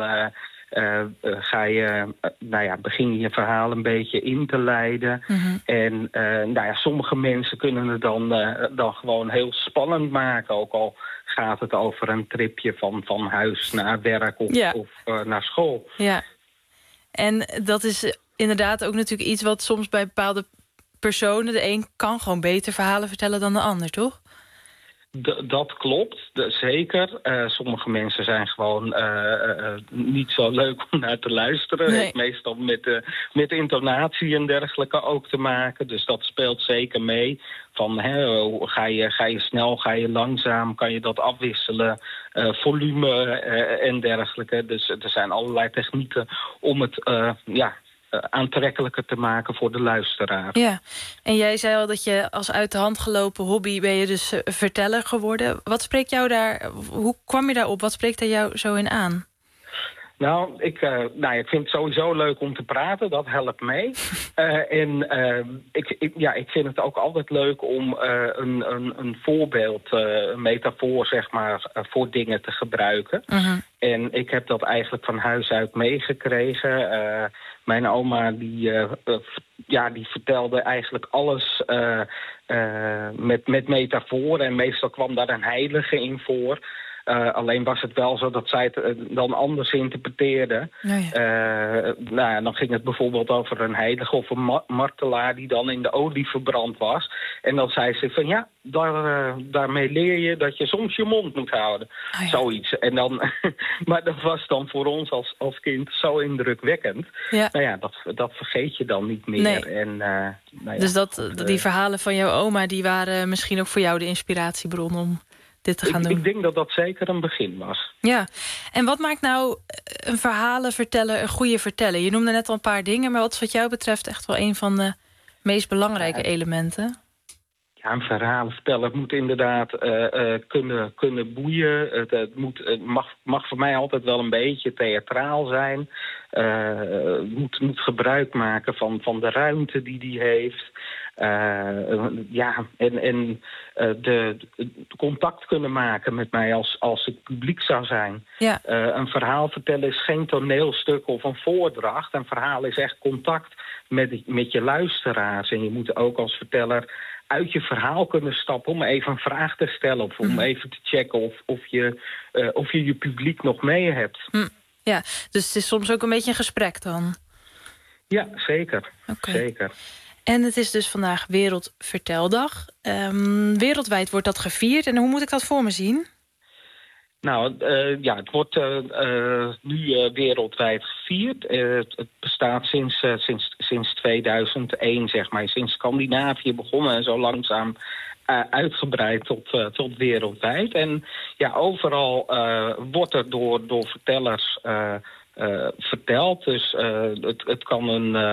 [SPEAKER 10] begin je je verhaal een beetje in te leiden. Mm-hmm. En sommige mensen kunnen het dan gewoon heel spannend maken. Ook al gaat het over een tripje van huis naar werk of naar school.
[SPEAKER 3] Ja. En dat is inderdaad ook natuurlijk iets wat soms bij bepaalde personen... de een kan gewoon beter verhalen vertellen dan de ander, toch?
[SPEAKER 10] Dat klopt, zeker. Sommige mensen zijn gewoon niet zo leuk om naar te luisteren. Nee. Het heeft meestal met intonatie en dergelijke ook te maken. Dus dat speelt zeker mee. Van, ga je snel, ga je langzaam, kan je dat afwisselen? Volume en dergelijke. Dus er zijn allerlei technieken om het... aantrekkelijker te maken voor de luisteraar. Ja,
[SPEAKER 3] en jij zei al dat je als uit de hand gelopen hobby... ben je dus verteller geworden. Wat spreekt jou daar... Hoe kwam je daarop? Wat spreekt er jou zo in aan?
[SPEAKER 10] Nou, ik vind het sowieso leuk om te praten. Dat helpt mee. Ik vind het ook altijd leuk om een voorbeeld, een metafoor, zeg maar, voor dingen te gebruiken. Uh-huh. En ik heb dat eigenlijk van huis uit meegekregen. Mijn oma die vertelde eigenlijk alles met metaforen. En meestal kwam daar een heilige in voor. Alleen was het wel zo dat zij het dan anders interpreteerde. Dan ging het bijvoorbeeld over een heilige of een martelaar... die dan in de olie verbrand was. En dan zei ze van daarmee leer je dat je soms je mond moet houden. Zoiets. En dan, maar dat was dan voor ons als kind zo indrukwekkend. Ja. Dat vergeet je dan niet meer. Nee. En,
[SPEAKER 3] dus die verhalen van jouw oma... die waren misschien ook voor jou de inspiratiebron om dit te gaan doen?
[SPEAKER 10] Ik denk dat dat zeker een begin was.
[SPEAKER 3] Ja, en wat maakt nou een verhalenverteller een goede verteller? Je noemde net al een paar dingen, maar wat jou betreft echt wel een van de meest belangrijke elementen?
[SPEAKER 10] Ja, een verhalenverteller moet inderdaad kunnen boeien. Het mag voor mij altijd wel een beetje theatraal zijn. Moet gebruik maken van de ruimte die heeft. De contact kunnen maken met mij als ik publiek zou zijn.
[SPEAKER 3] Ja.
[SPEAKER 10] Een verhaal vertellen is geen toneelstuk of een voordracht. Een verhaal is echt contact met je luisteraars. En je moet ook als verteller uit je verhaal kunnen stappen om even een vraag te stellen of om even te checken of je publiek nog mee hebt.
[SPEAKER 3] Ja, dus het is soms ook een beetje een gesprek dan?
[SPEAKER 10] Ja, zeker.
[SPEAKER 3] Okay.
[SPEAKER 10] Zeker.
[SPEAKER 3] En het is dus vandaag Wereldverteldag. Wereldwijd wordt dat gevierd. En hoe moet ik dat voor me zien? Nou,
[SPEAKER 10] het wordt nu wereldwijd gevierd. Het bestaat sinds 2001, zeg maar. Sinds Scandinavië begonnen en zo langzaam uitgebreid tot wereldwijd. En ja, overal wordt er door vertellers verteld. Dus het kan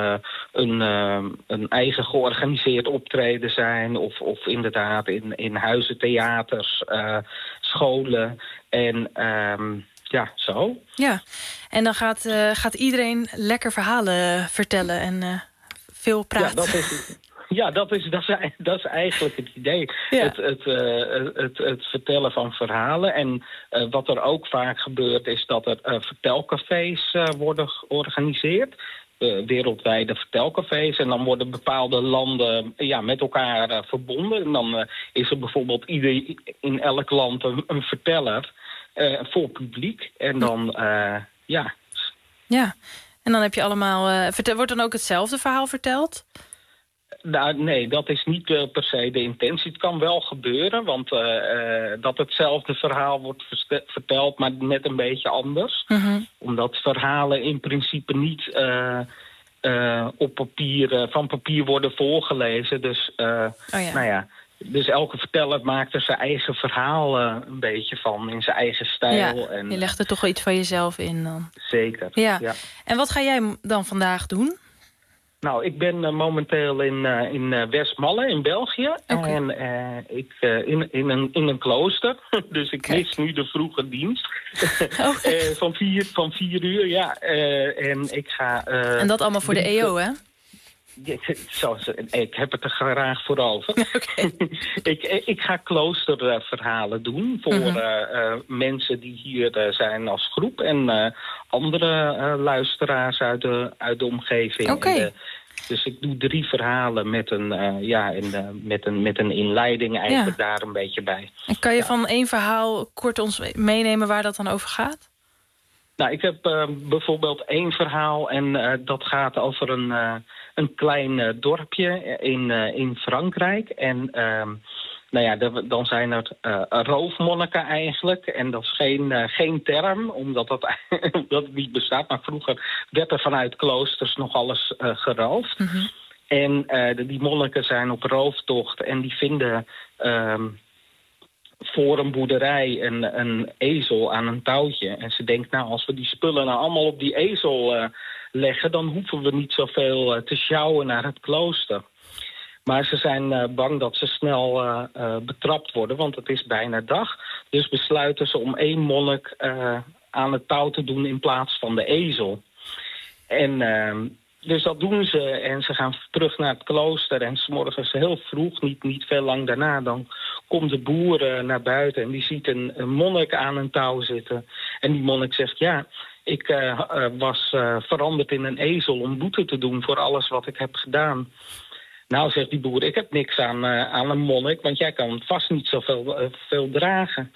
[SPEAKER 10] een eigen georganiseerd optreden zijn of inderdaad in huizen, theaters, scholen en zo. Ja,
[SPEAKER 3] en dan gaat iedereen lekker verhalen vertellen en veel praten.
[SPEAKER 10] Ja, dat is eigenlijk het idee. Ja. Het vertellen van verhalen. En wat er ook vaak gebeurt is dat er vertelcafés worden georganiseerd. Wereldwijde vertelcafés. En dan worden bepaalde landen met elkaar verbonden. En dan is er bijvoorbeeld in elk land een verteller voor publiek. En dan,
[SPEAKER 3] Ja, en dan heb je allemaal... wordt dan ook hetzelfde verhaal verteld?
[SPEAKER 10] Nou, nee, dat is niet per se de intentie. Het kan wel gebeuren, want dat hetzelfde verhaal wordt verteld, maar net een beetje anders. Omdat verhalen in principe niet van papier worden voorgelezen. Dus, dus elke verteller maakt er zijn eigen verhaal een beetje van, in zijn eigen stijl.
[SPEAKER 3] Ja, en je legt er toch wel iets van jezelf in dan.
[SPEAKER 10] Zeker,
[SPEAKER 3] ja. En wat ga jij dan vandaag doen?
[SPEAKER 10] Nou, ik ben momenteel in Westmalle in België. Okay. En in een klooster. Dus ik mis nu de vroege dienst. Van 4 uur, ja. En ik ga...
[SPEAKER 3] en dat allemaal voor de EO, hè?
[SPEAKER 10] Ik heb het er graag voor over. Okay. ik ga kloosterverhalen doen voor mensen die hier zijn als groep en andere luisteraars uit de omgeving.
[SPEAKER 3] Okay.
[SPEAKER 10] Dus ik doe 3 verhalen met een inleiding eigenlijk daar een beetje bij.
[SPEAKER 3] En kan je van 1 verhaal kort ons meenemen waar dat dan over gaat?
[SPEAKER 10] Nou, ik heb bijvoorbeeld 1 verhaal en dat gaat over een klein dorpje in Frankrijk. En dan zijn er roofmonniken eigenlijk. En dat is geen term, omdat het niet bestaat. Maar vroeger werd er vanuit kloosters nog alles geroofd. En die monniken zijn op rooftocht en die vinden... voor een boerderij een ezel aan een touwtje. En ze denkt, nou, als we die spullen nou allemaal op die ezel leggen... dan hoeven we niet zoveel te sjouwen naar het klooster. Maar ze zijn bang dat ze snel betrapt worden, want het is bijna dag. Dus besluiten ze om 1 monnik aan het touw te doen in plaats van de ezel. En... Dus dat doen ze en ze gaan terug naar het klooster. En 's morgens heel vroeg, niet veel lang daarna... dan komt de boer naar buiten en die ziet een monnik aan een touw zitten. En die monnik zegt, ja, ik was veranderd in een ezel... om boete te doen voor alles wat ik heb gedaan. Nou, zegt die boer, ik heb niks aan een monnik... want jij kan vast niet zoveel veel dragen.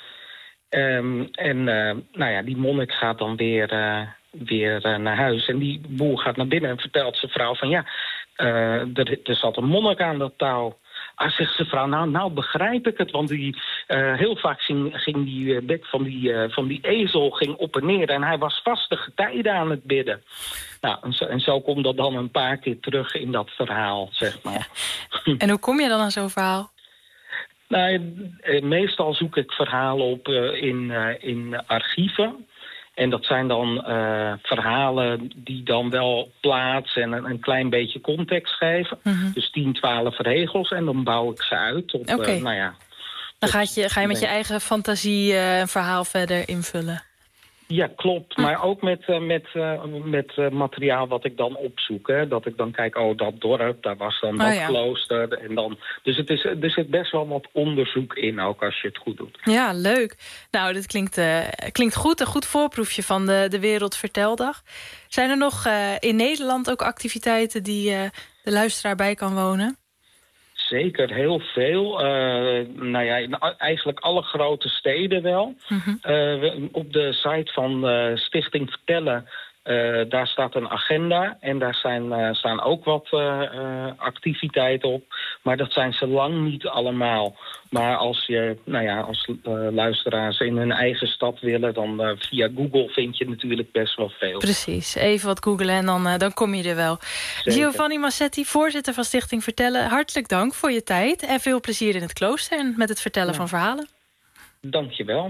[SPEAKER 10] Die monnik gaat dan weer naar huis. En die boer gaat naar binnen en vertelt zijn vrouw van... er zat een monnik aan dat touw. Zegt zijn vrouw, nou begrijp ik het. Want heel vaak ging die bek van die ezel ging op en neer. En hij was vastige tijden aan het bidden. Nou, en zo komt dat dan een paar keer terug in dat verhaal, zeg maar.
[SPEAKER 3] Ja. En hoe kom je dan aan zo'n verhaal?
[SPEAKER 10] Meestal zoek ik verhalen op in archieven. En dat zijn dan verhalen die dan wel plaats en een klein beetje context geven. Mm-hmm. Dus 10, 12 regels en dan bouw ik ze uit tot,
[SPEAKER 3] Dan ga je met je eigen fantasie een verhaal verder invullen.
[SPEAKER 10] Ja, klopt. Maar ook met materiaal wat ik dan opzoek. Hè. Dat ik dan kijk, dat dorp, daar was dan dat klooster. En dan, dus er zit best wel wat onderzoek in, ook als je het goed doet.
[SPEAKER 3] Ja, leuk. Nou, dit klinkt goed. Een goed voorproefje van de Wereldverteldag. Zijn er nog in Nederland ook activiteiten die de luisteraar bij kan wonen?
[SPEAKER 10] Zeker, heel veel. In eigenlijk alle grote steden wel. Mm-hmm. Op de site van Stichting Vertellen, daar staat een agenda. En daar staan ook wat activiteiten op. Maar dat zijn ze lang niet allemaal. Maar als je, als luisteraars in hun eigen stad willen, dan via Google vind je natuurlijk best wel veel.
[SPEAKER 3] Precies, even wat googlen en dan kom je er wel. Zeker. Giovanni Massetti, voorzitter van Stichting Vertellen, hartelijk dank voor je tijd en veel plezier in het klooster en met het vertellen van verhalen.
[SPEAKER 10] Dank je wel.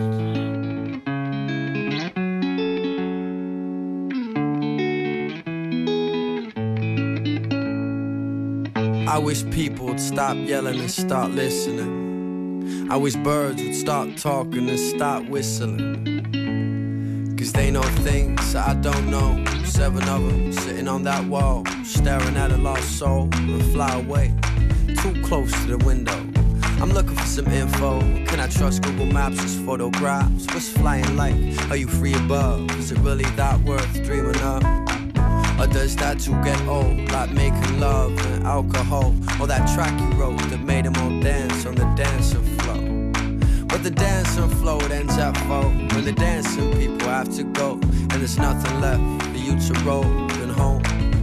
[SPEAKER 11] I wish people would stop yelling and start listening. I wish birds would start talking and start whistling. 'Cause they know things I don't know. 7 of them sitting on that wall, staring at a lost soul and fly away, too close to the window. I'm looking for some info. Can I trust Google Maps' photographs? What's flying like? Are you free above? Is it really that worth dreaming of? Or does that too get old, like making love and alcohol? Or that track you wrote that made them all dance on the dancing floor? But the dancing floor ends at 4, when the dancing people have to go, and there's nothing left for you to roll and home.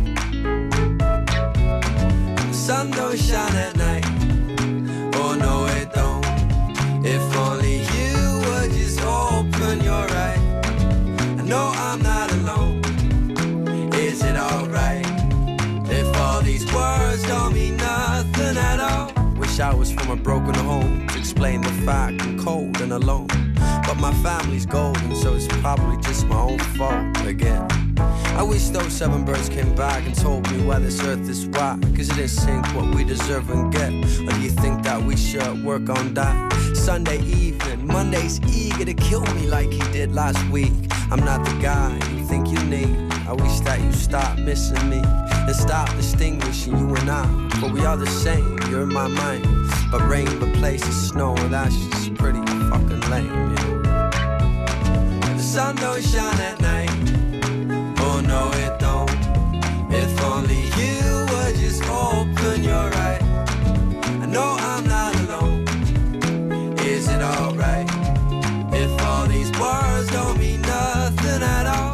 [SPEAKER 11] The sun don't shine at night, oh no it don't. If only you would just open your eyes. I know I'm not alone. Is it alright if all these words don't mean nothing at all? Wish I was from a broken home to explain the fact I'm cold and alone. But my family's golden, so it's probably just my own fault again. I wish those 7 birds came back and told me why this earth is why. 'Cause it didn't sink what we deserve and get. Or do you think that we should work on that? Sunday evening, Monday's eager to kill me like he did last week. I'm not the guy you think you need. I wish that you stop missing me and stop distinguishing you and I. But we are the same, you're in my mind. But rain replaces snow and that's just pretty fucking lame, yeah. The sun don't shine at night, oh no it don't. If only you would just open your eyes. I know I'm not alone. Is it alright if all these words don't mean nothing at all?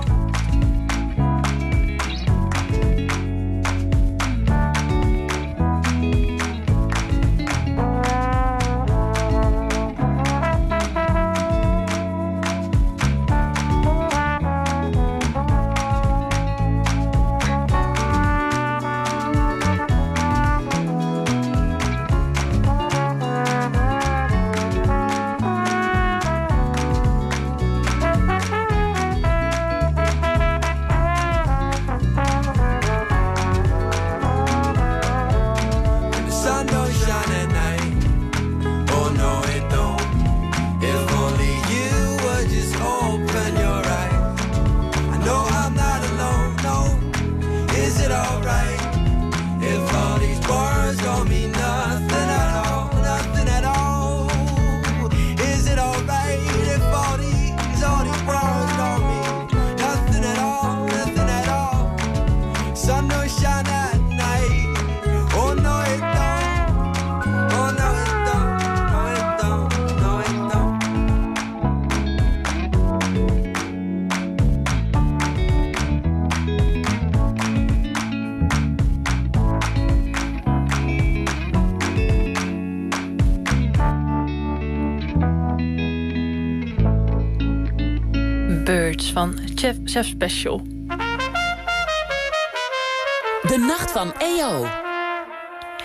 [SPEAKER 3] Van Chef Special.
[SPEAKER 4] De nacht van EO.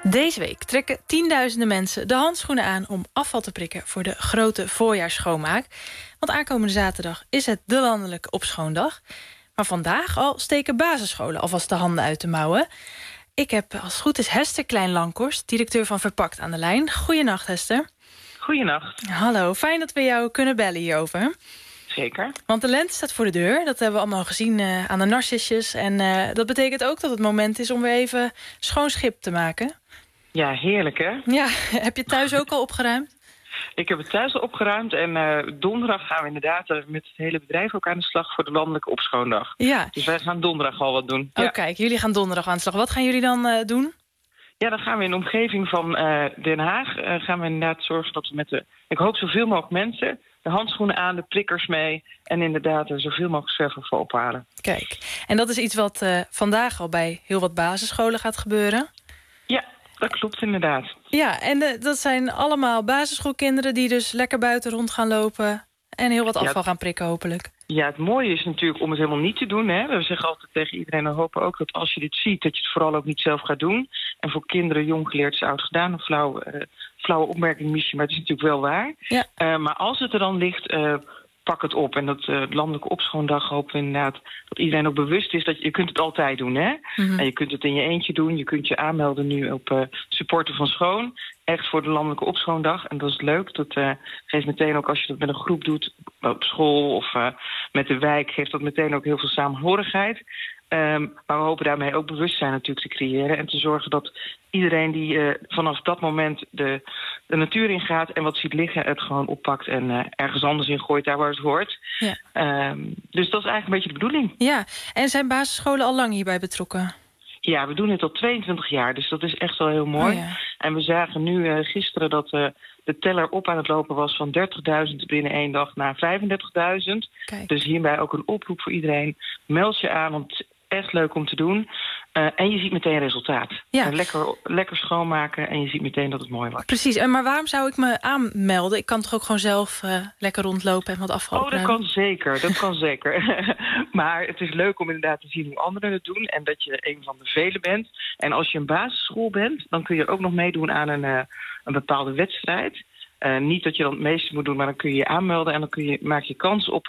[SPEAKER 3] Deze week trekken tienduizenden mensen de handschoenen aan om afval te prikken voor de grote voorjaarsschoonmaak. Want aankomende zaterdag is het de landelijke opschoondag. Maar vandaag al steken basisscholen alvast de handen uit de mouwen. Ik heb als het goed is Hester Klein-Lankhorst, directeur van Verpakt, aan de lijn. Goedenacht, Hester.
[SPEAKER 12] Goedenacht.
[SPEAKER 3] Hallo, fijn dat we jou kunnen bellen hierover.
[SPEAKER 12] Zeker.
[SPEAKER 3] Want de lente staat voor de deur. Dat hebben we allemaal gezien aan de narcisjes. En dat betekent ook dat het moment is om weer even schoon schip te maken.
[SPEAKER 12] Ja, heerlijk hè?
[SPEAKER 3] Ja, heb je thuis ook al opgeruimd?
[SPEAKER 12] Ik heb het thuis al opgeruimd en donderdag gaan we inderdaad met het hele bedrijf ook aan de slag voor de landelijke opschoondag.
[SPEAKER 3] Ja.
[SPEAKER 12] Dus wij gaan donderdag al wat doen.
[SPEAKER 3] Oh, kijk, jullie gaan donderdag aan de slag. Wat gaan jullie dan doen?
[SPEAKER 12] Ja, dan gaan we in de omgeving van Den Haag gaan we inderdaad zorgen dat we met ik hoop zoveel mogelijk mensen, de handschoenen aan, de prikkers mee en inderdaad zoveel mogelijk zwerfafval ophalen.
[SPEAKER 3] Kijk, en dat is iets wat vandaag al bij heel wat basisscholen gaat gebeuren?
[SPEAKER 12] Ja, dat klopt inderdaad.
[SPEAKER 3] Ja, en dat zijn allemaal basisschoolkinderen die dus lekker buiten rond gaan lopen en heel wat afval gaan prikken hopelijk.
[SPEAKER 12] Ja, het mooie is natuurlijk om het helemaal niet te doen. Hè. We zeggen altijd tegen iedereen en hopen ook dat als je dit ziet, dat je het vooral ook niet zelf gaat doen. En voor kinderen, jong geleerd is oud gedaan. Een flauwe opmerking misschien, maar het is natuurlijk wel waar.
[SPEAKER 3] Ja.
[SPEAKER 12] Maar als het er dan ligt, pak het op. En dat landelijke opschoondag hopen we inderdaad dat iedereen ook bewust is dat je kunt het altijd doen. Hè? En je kunt het in je eentje doen. Je kunt je aanmelden nu op Supporter van Schoon. Echt voor de landelijke opschoondag. En dat is leuk. Dat geeft meteen ook als je dat met een groep doet op school of met de wijk, geeft dat meteen ook heel veel samenhorigheid. Maar we hopen daarmee ook bewustzijn natuurlijk te creëren en te zorgen dat iedereen die vanaf dat moment de natuur ingaat en wat ziet liggen, het gewoon oppakt en ergens anders in gooit, daar waar het hoort.
[SPEAKER 3] Ja.
[SPEAKER 12] Dus dat is eigenlijk een beetje de bedoeling.
[SPEAKER 3] Ja, en zijn basisscholen al lang hierbij betrokken?
[SPEAKER 12] Ja, we doen het al 22 jaar, dus dat is echt wel heel mooi.
[SPEAKER 3] Oh, ja.
[SPEAKER 12] En we zagen nu gisteren dat de teller op aan het lopen was van 30.000 binnen 1 dag naar 35.000. Dus hierbij ook een oproep voor iedereen. Meld je aan, want het is echt leuk om te doen. En je ziet meteen resultaat.
[SPEAKER 3] Ja.
[SPEAKER 12] Lekker schoonmaken en je ziet meteen dat het mooi wordt.
[SPEAKER 3] Precies, maar waarom zou ik me aanmelden? Ik kan toch ook gewoon zelf lekker rondlopen en wat afval opruimen?
[SPEAKER 12] Dat kan zeker. Maar het is leuk om inderdaad te zien hoe anderen het doen en dat je een van de velen bent. En als je een basisschool bent, dan kun je ook nog meedoen aan een bepaalde wedstrijd. Niet dat je dan het meeste moet doen, maar dan kun je je aanmelden en dan maak je kans op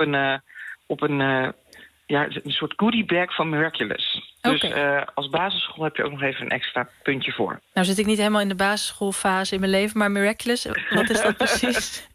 [SPEAKER 12] een soort goodie bag van Miraculous. Dus als basisschool heb je ook nog even een extra puntje voor.
[SPEAKER 3] Nou zit ik niet helemaal in de basisschoolfase in mijn leven, maar Miraculous, wat is dat precies?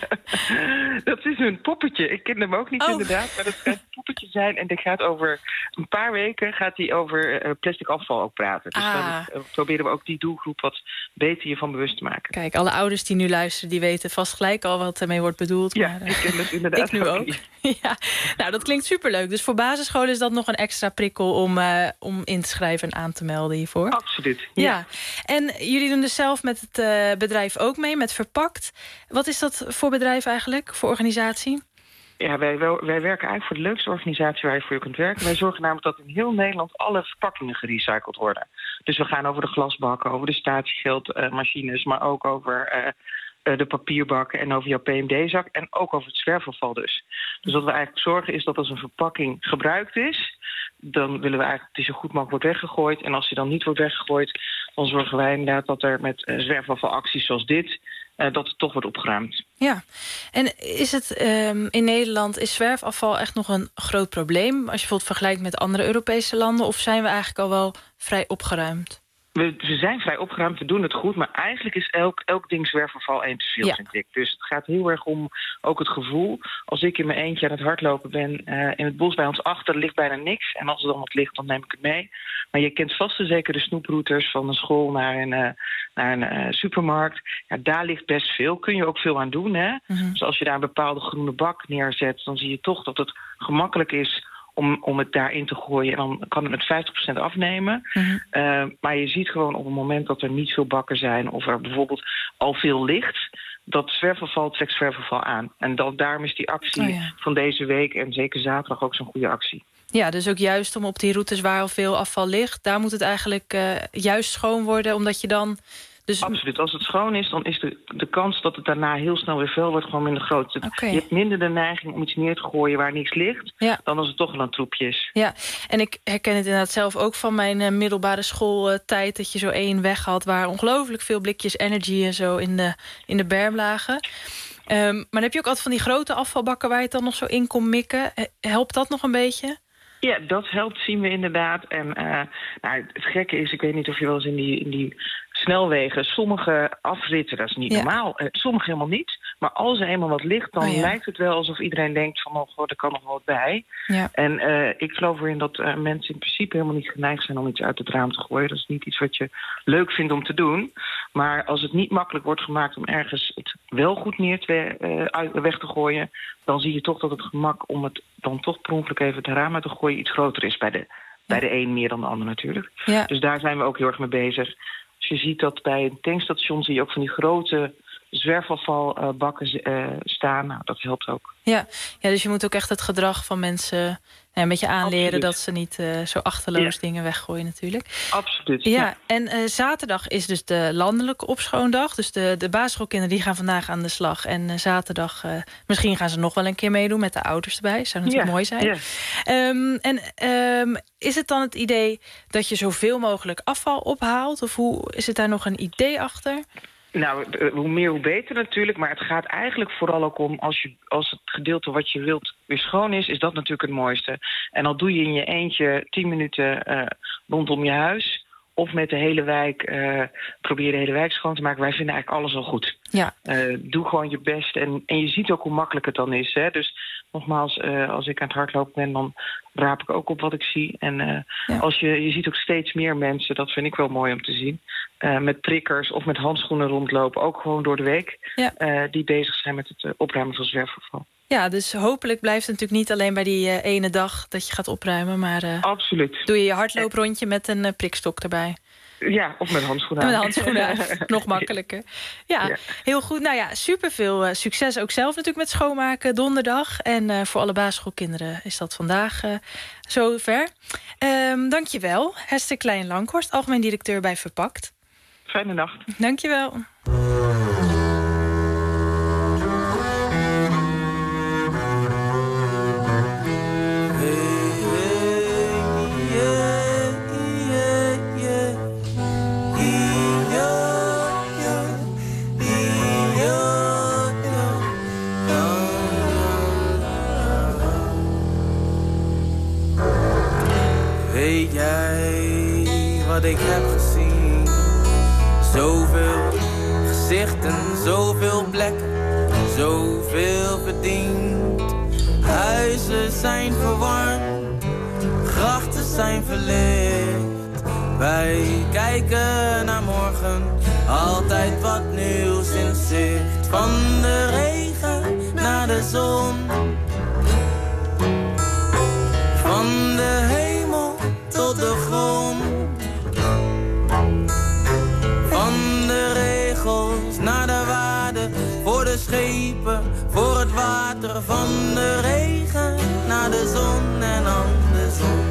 [SPEAKER 12] Dat is een poppetje. Ik ken hem ook niet inderdaad, maar dat gaat een poppetje zijn. En die gaat over een paar weken over plastic afval ook praten. Dus dan proberen we ook die doelgroep wat beter hiervan bewust te maken.
[SPEAKER 3] Kijk, alle ouders die nu luisteren, die weten vast gelijk al wat ermee wordt bedoeld.
[SPEAKER 12] Ja,
[SPEAKER 3] maar,
[SPEAKER 12] ik ken het inderdaad
[SPEAKER 3] ik nu ook. Ja, nou, dat klinkt superleuk. Dus voor basisscholen is dat nog een extra prikkel om in te schrijven en aan te melden hiervoor.
[SPEAKER 12] Absoluut.
[SPEAKER 3] Ja. En jullie doen dus zelf met het bedrijf ook mee, met Verpakt. Wat is dat voor bedrijf eigenlijk, voor organisatie?
[SPEAKER 12] Ja, wij werken eigenlijk voor de leukste organisatie waar je voor kunt werken. Wij zorgen namelijk dat in heel Nederland alle verpakkingen gerecycled worden. Dus we gaan over de glasbakken, over de statiegeldmachines, maar ook over de papierbakken en over jouw PMD-zak en ook over het zwerfafval dus. Dus wat we eigenlijk zorgen is dat als een verpakking gebruikt is, dan willen we eigenlijk dat die zo goed mogelijk wordt weggegooid. En als die dan niet wordt weggegooid, dan zorgen wij inderdaad dat er met zwerfafvalacties zoals dit, dat het toch wordt opgeruimd.
[SPEAKER 3] Ja, en is het in Nederland, is zwerfafval echt nog een groot probleem? Als je bijvoorbeeld vergelijkt met andere Europese landen, of zijn we eigenlijk al wel vrij opgeruimd?
[SPEAKER 12] We zijn vrij opgeruimd, we doen het goed, maar eigenlijk is elk ding zwerfafval één te veel, vind ik. Dus het gaat heel erg om ook het gevoel. Als ik in mijn eentje aan het hardlopen ben in het bos bij ons achter, ligt bijna niks. En als er dan wat ligt, dan neem ik het mee. Maar je kent vast en zeker de snoeprouters van een school naar een supermarkt. Ja, daar ligt best veel. Kun je ook veel aan doen, hè? Dus als je daar een bepaalde groene bak neerzet, dan zie je toch dat het gemakkelijk is om het daarin te gooien. En dan kan het met 50% afnemen. Maar je ziet gewoon op het moment dat er niet veel bakken zijn, of er bijvoorbeeld al veel ligt, dat zwerfafval trekt zwerfafval aan. En daarom is die actie van deze week en zeker zaterdag ook zo'n goede actie.
[SPEAKER 3] Ja, dus ook juist om op die routes waar al veel afval ligt, daar moet het eigenlijk juist schoon worden, omdat je dan Dus...
[SPEAKER 12] Absoluut. Als het schoon is, dan is de kans dat het daarna heel snel weer vuil wordt gewoon minder groot. Je hebt minder de neiging om iets neer te gooien waar niks ligt, dan als het toch wel een troepje is.
[SPEAKER 3] Ja, en ik herken het inderdaad zelf ook van mijn middelbare schooltijd, dat je zo één weg had waar ongelooflijk veel blikjes energy en zo in de berm lagen. Maar dan heb je ook altijd van die grote afvalbakken waar je het dan nog zo in kon mikken. Helpt dat nog een beetje?
[SPEAKER 12] Ja, dat helpt, zien we inderdaad. En het gekke is, ik weet niet of je wel eens in die snelwegen, sommige afritten, dat is niet normaal. Sommige helemaal niet. Maar als er eenmaal wat ligt, dan lijkt het wel alsof iedereen denkt van, er kan nog wat bij. Ja. En ik geloof erin dat mensen in principe helemaal niet geneigd zijn om iets uit het raam te gooien. Dat is niet iets wat je leuk vindt om te doen. Maar als het niet makkelijk wordt gemaakt om ergens het wel goed weg te gooien, dan zie je toch dat het gemak om het dan toch per ongeluk even het raam uit te gooien iets groter is bij de een meer dan de ander natuurlijk. Ja. Dus daar zijn we ook heel erg mee bezig. Dus je ziet dat bij een tankstation zie je ook van die grote zwerfafvalbakken staan. Nou, dat helpt ook.
[SPEAKER 3] Ja, dus je moet ook echt het gedrag van mensen een beetje aanleren. Absoluut. Dat ze niet zo achterloos dingen weggooien natuurlijk.
[SPEAKER 12] Absoluut.
[SPEAKER 3] Ja, en zaterdag is dus de landelijke opschoondag. Dus de basisschoolkinderen die gaan vandaag aan de slag. En zaterdag, misschien gaan ze nog wel een keer meedoen met de ouders erbij. Zou natuurlijk mooi zijn. Ja. Is het dan het idee dat je zoveel mogelijk afval ophaalt? Of hoe is het daar nog een idee achter?
[SPEAKER 12] Nou, hoe meer hoe beter natuurlijk. Maar het gaat eigenlijk vooral ook om, als het gedeelte wat je wilt weer schoon is dat natuurlijk het mooiste. En al doe je in je eentje 10 minuten rondom je huis, of met de hele wijk, probeer de hele wijk schoon te maken. Wij vinden eigenlijk alles al goed. Ja. Doe gewoon je best. En je ziet ook hoe makkelijk het dan is. Hè? Dus nogmaals, als ik aan het hardlopen ben, dan raap ik ook op wat ik zie. En als je ziet ook steeds meer mensen, dat vind ik wel mooi om te zien, met prikkers of met handschoenen rondlopen, ook gewoon door de week, die bezig zijn met het opruimen van zwerfafval. Ja, dus hopelijk blijft het natuurlijk niet alleen bij die ene dag dat je gaat opruimen, maar absoluut. Doe je hardlooprondje met een prikstok erbij. Ja, of met handschoenen aan. Met handschoenen aan, nog makkelijker. Ja, heel goed. Nou ja, superveel succes ook zelf natuurlijk met schoonmaken donderdag. En voor alle basisschoolkinderen is dat vandaag zover. Dankjewel, Hester Klein-Langhorst, algemeen directeur bij Verpakt. Fijne nacht. Dankjewel.
[SPEAKER 13] Weet jij wat ik heb gezien? Zoveel gezichten, zoveel plekken, zoveel verdiend. Huizen zijn verwarmd, grachten zijn verlicht. Wij kijken naar morgen, altijd wat nieuws in zicht. Van de regen naar de zon, van de hemel tot de grond. Van de regels naar de waarde, voor de schepen, voor het water. Van de regen naar de zon en andersom.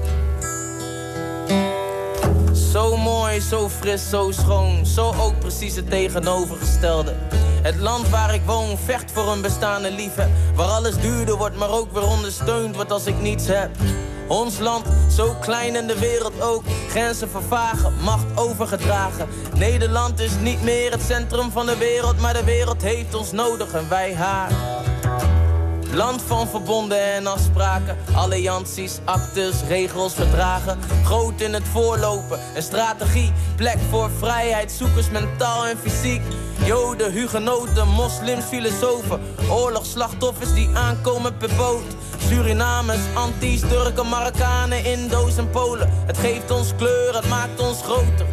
[SPEAKER 13] Zo mooi, zo fris, zo schoon, zo ook precies het tegenovergestelde. Het land waar ik woon vecht voor een bestaande liefde, waar alles duurder wordt, maar ook weer ondersteund wordt als ik niets heb. Ons land, zo klein en de wereld ook. Grenzen vervagen, macht overgedragen. Nederland is niet meer het centrum van de wereld, maar de wereld heeft ons nodig en wij haar. Land van verbonden en afspraken, allianties, actes, regels, verdragen. Groot in het voorlopen, een strategie, plek voor vrijheid, zoekers mentaal en fysiek. Joden, hugenoten, moslims, filosofen, oorlogsslachtoffers die aankomen per boot. Surinamers, Antilles, Turken, Marokkanen, Indo's en Polen. Het geeft ons kleur, het maakt ons groter.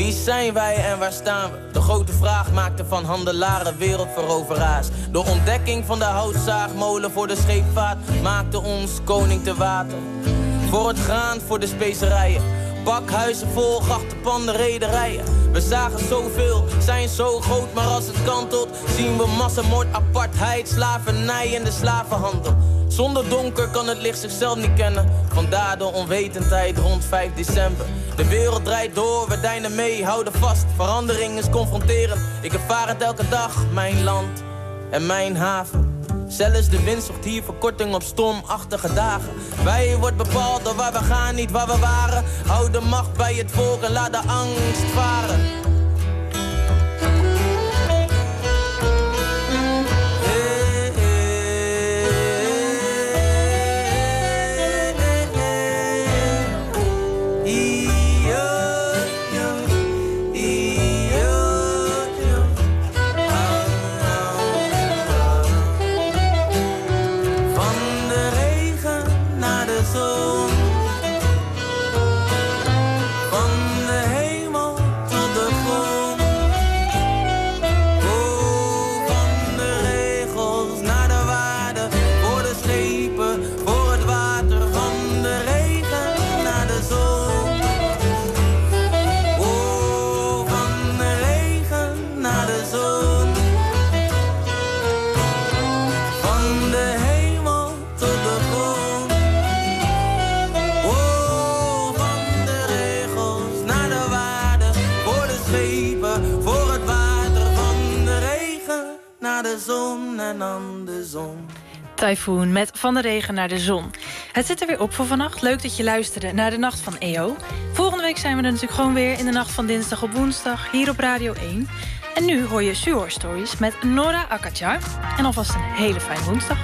[SPEAKER 13] Wie zijn wij en waar staan we? De grote vraag maakte van handelaren wereldveroveraars. De ontdekking van de houtzaagmolen voor de scheepvaart maakte ons koning te water. Voor het graan, voor de specerijen. Pakhuizen vol, grachtenpanden, rederijen. We zagen zoveel, zijn zo groot, maar als het kantelt zien we massamoord, apartheid, slavernij en de slavenhandel. Zonder donker kan het licht zichzelf niet kennen. Vandaar de onwetendheid rond 5 december. De wereld draait door, we deinen mee, houden vast. Verandering is confronterend, ik ervaar het elke dag. Mijn land en mijn haven. Zelfs de wind zocht hier verkorting op stormachtige dagen. Wij wordt bepaald door waar we gaan, niet waar we waren. Houd de macht bij het volk en laat de angst varen.
[SPEAKER 3] Typhoon met Van de Regen naar de Zon. Het zit er weer op voor vannacht. Leuk dat je luisterde naar de Nacht van EO. Volgende week zijn we er natuurlijk gewoon weer in de nacht van dinsdag op woensdag hier op Radio 1. En nu hoor je Suor Stories met Nora Akacha. En alvast een hele fijne woensdag.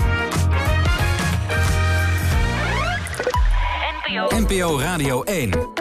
[SPEAKER 1] NPO Radio 1.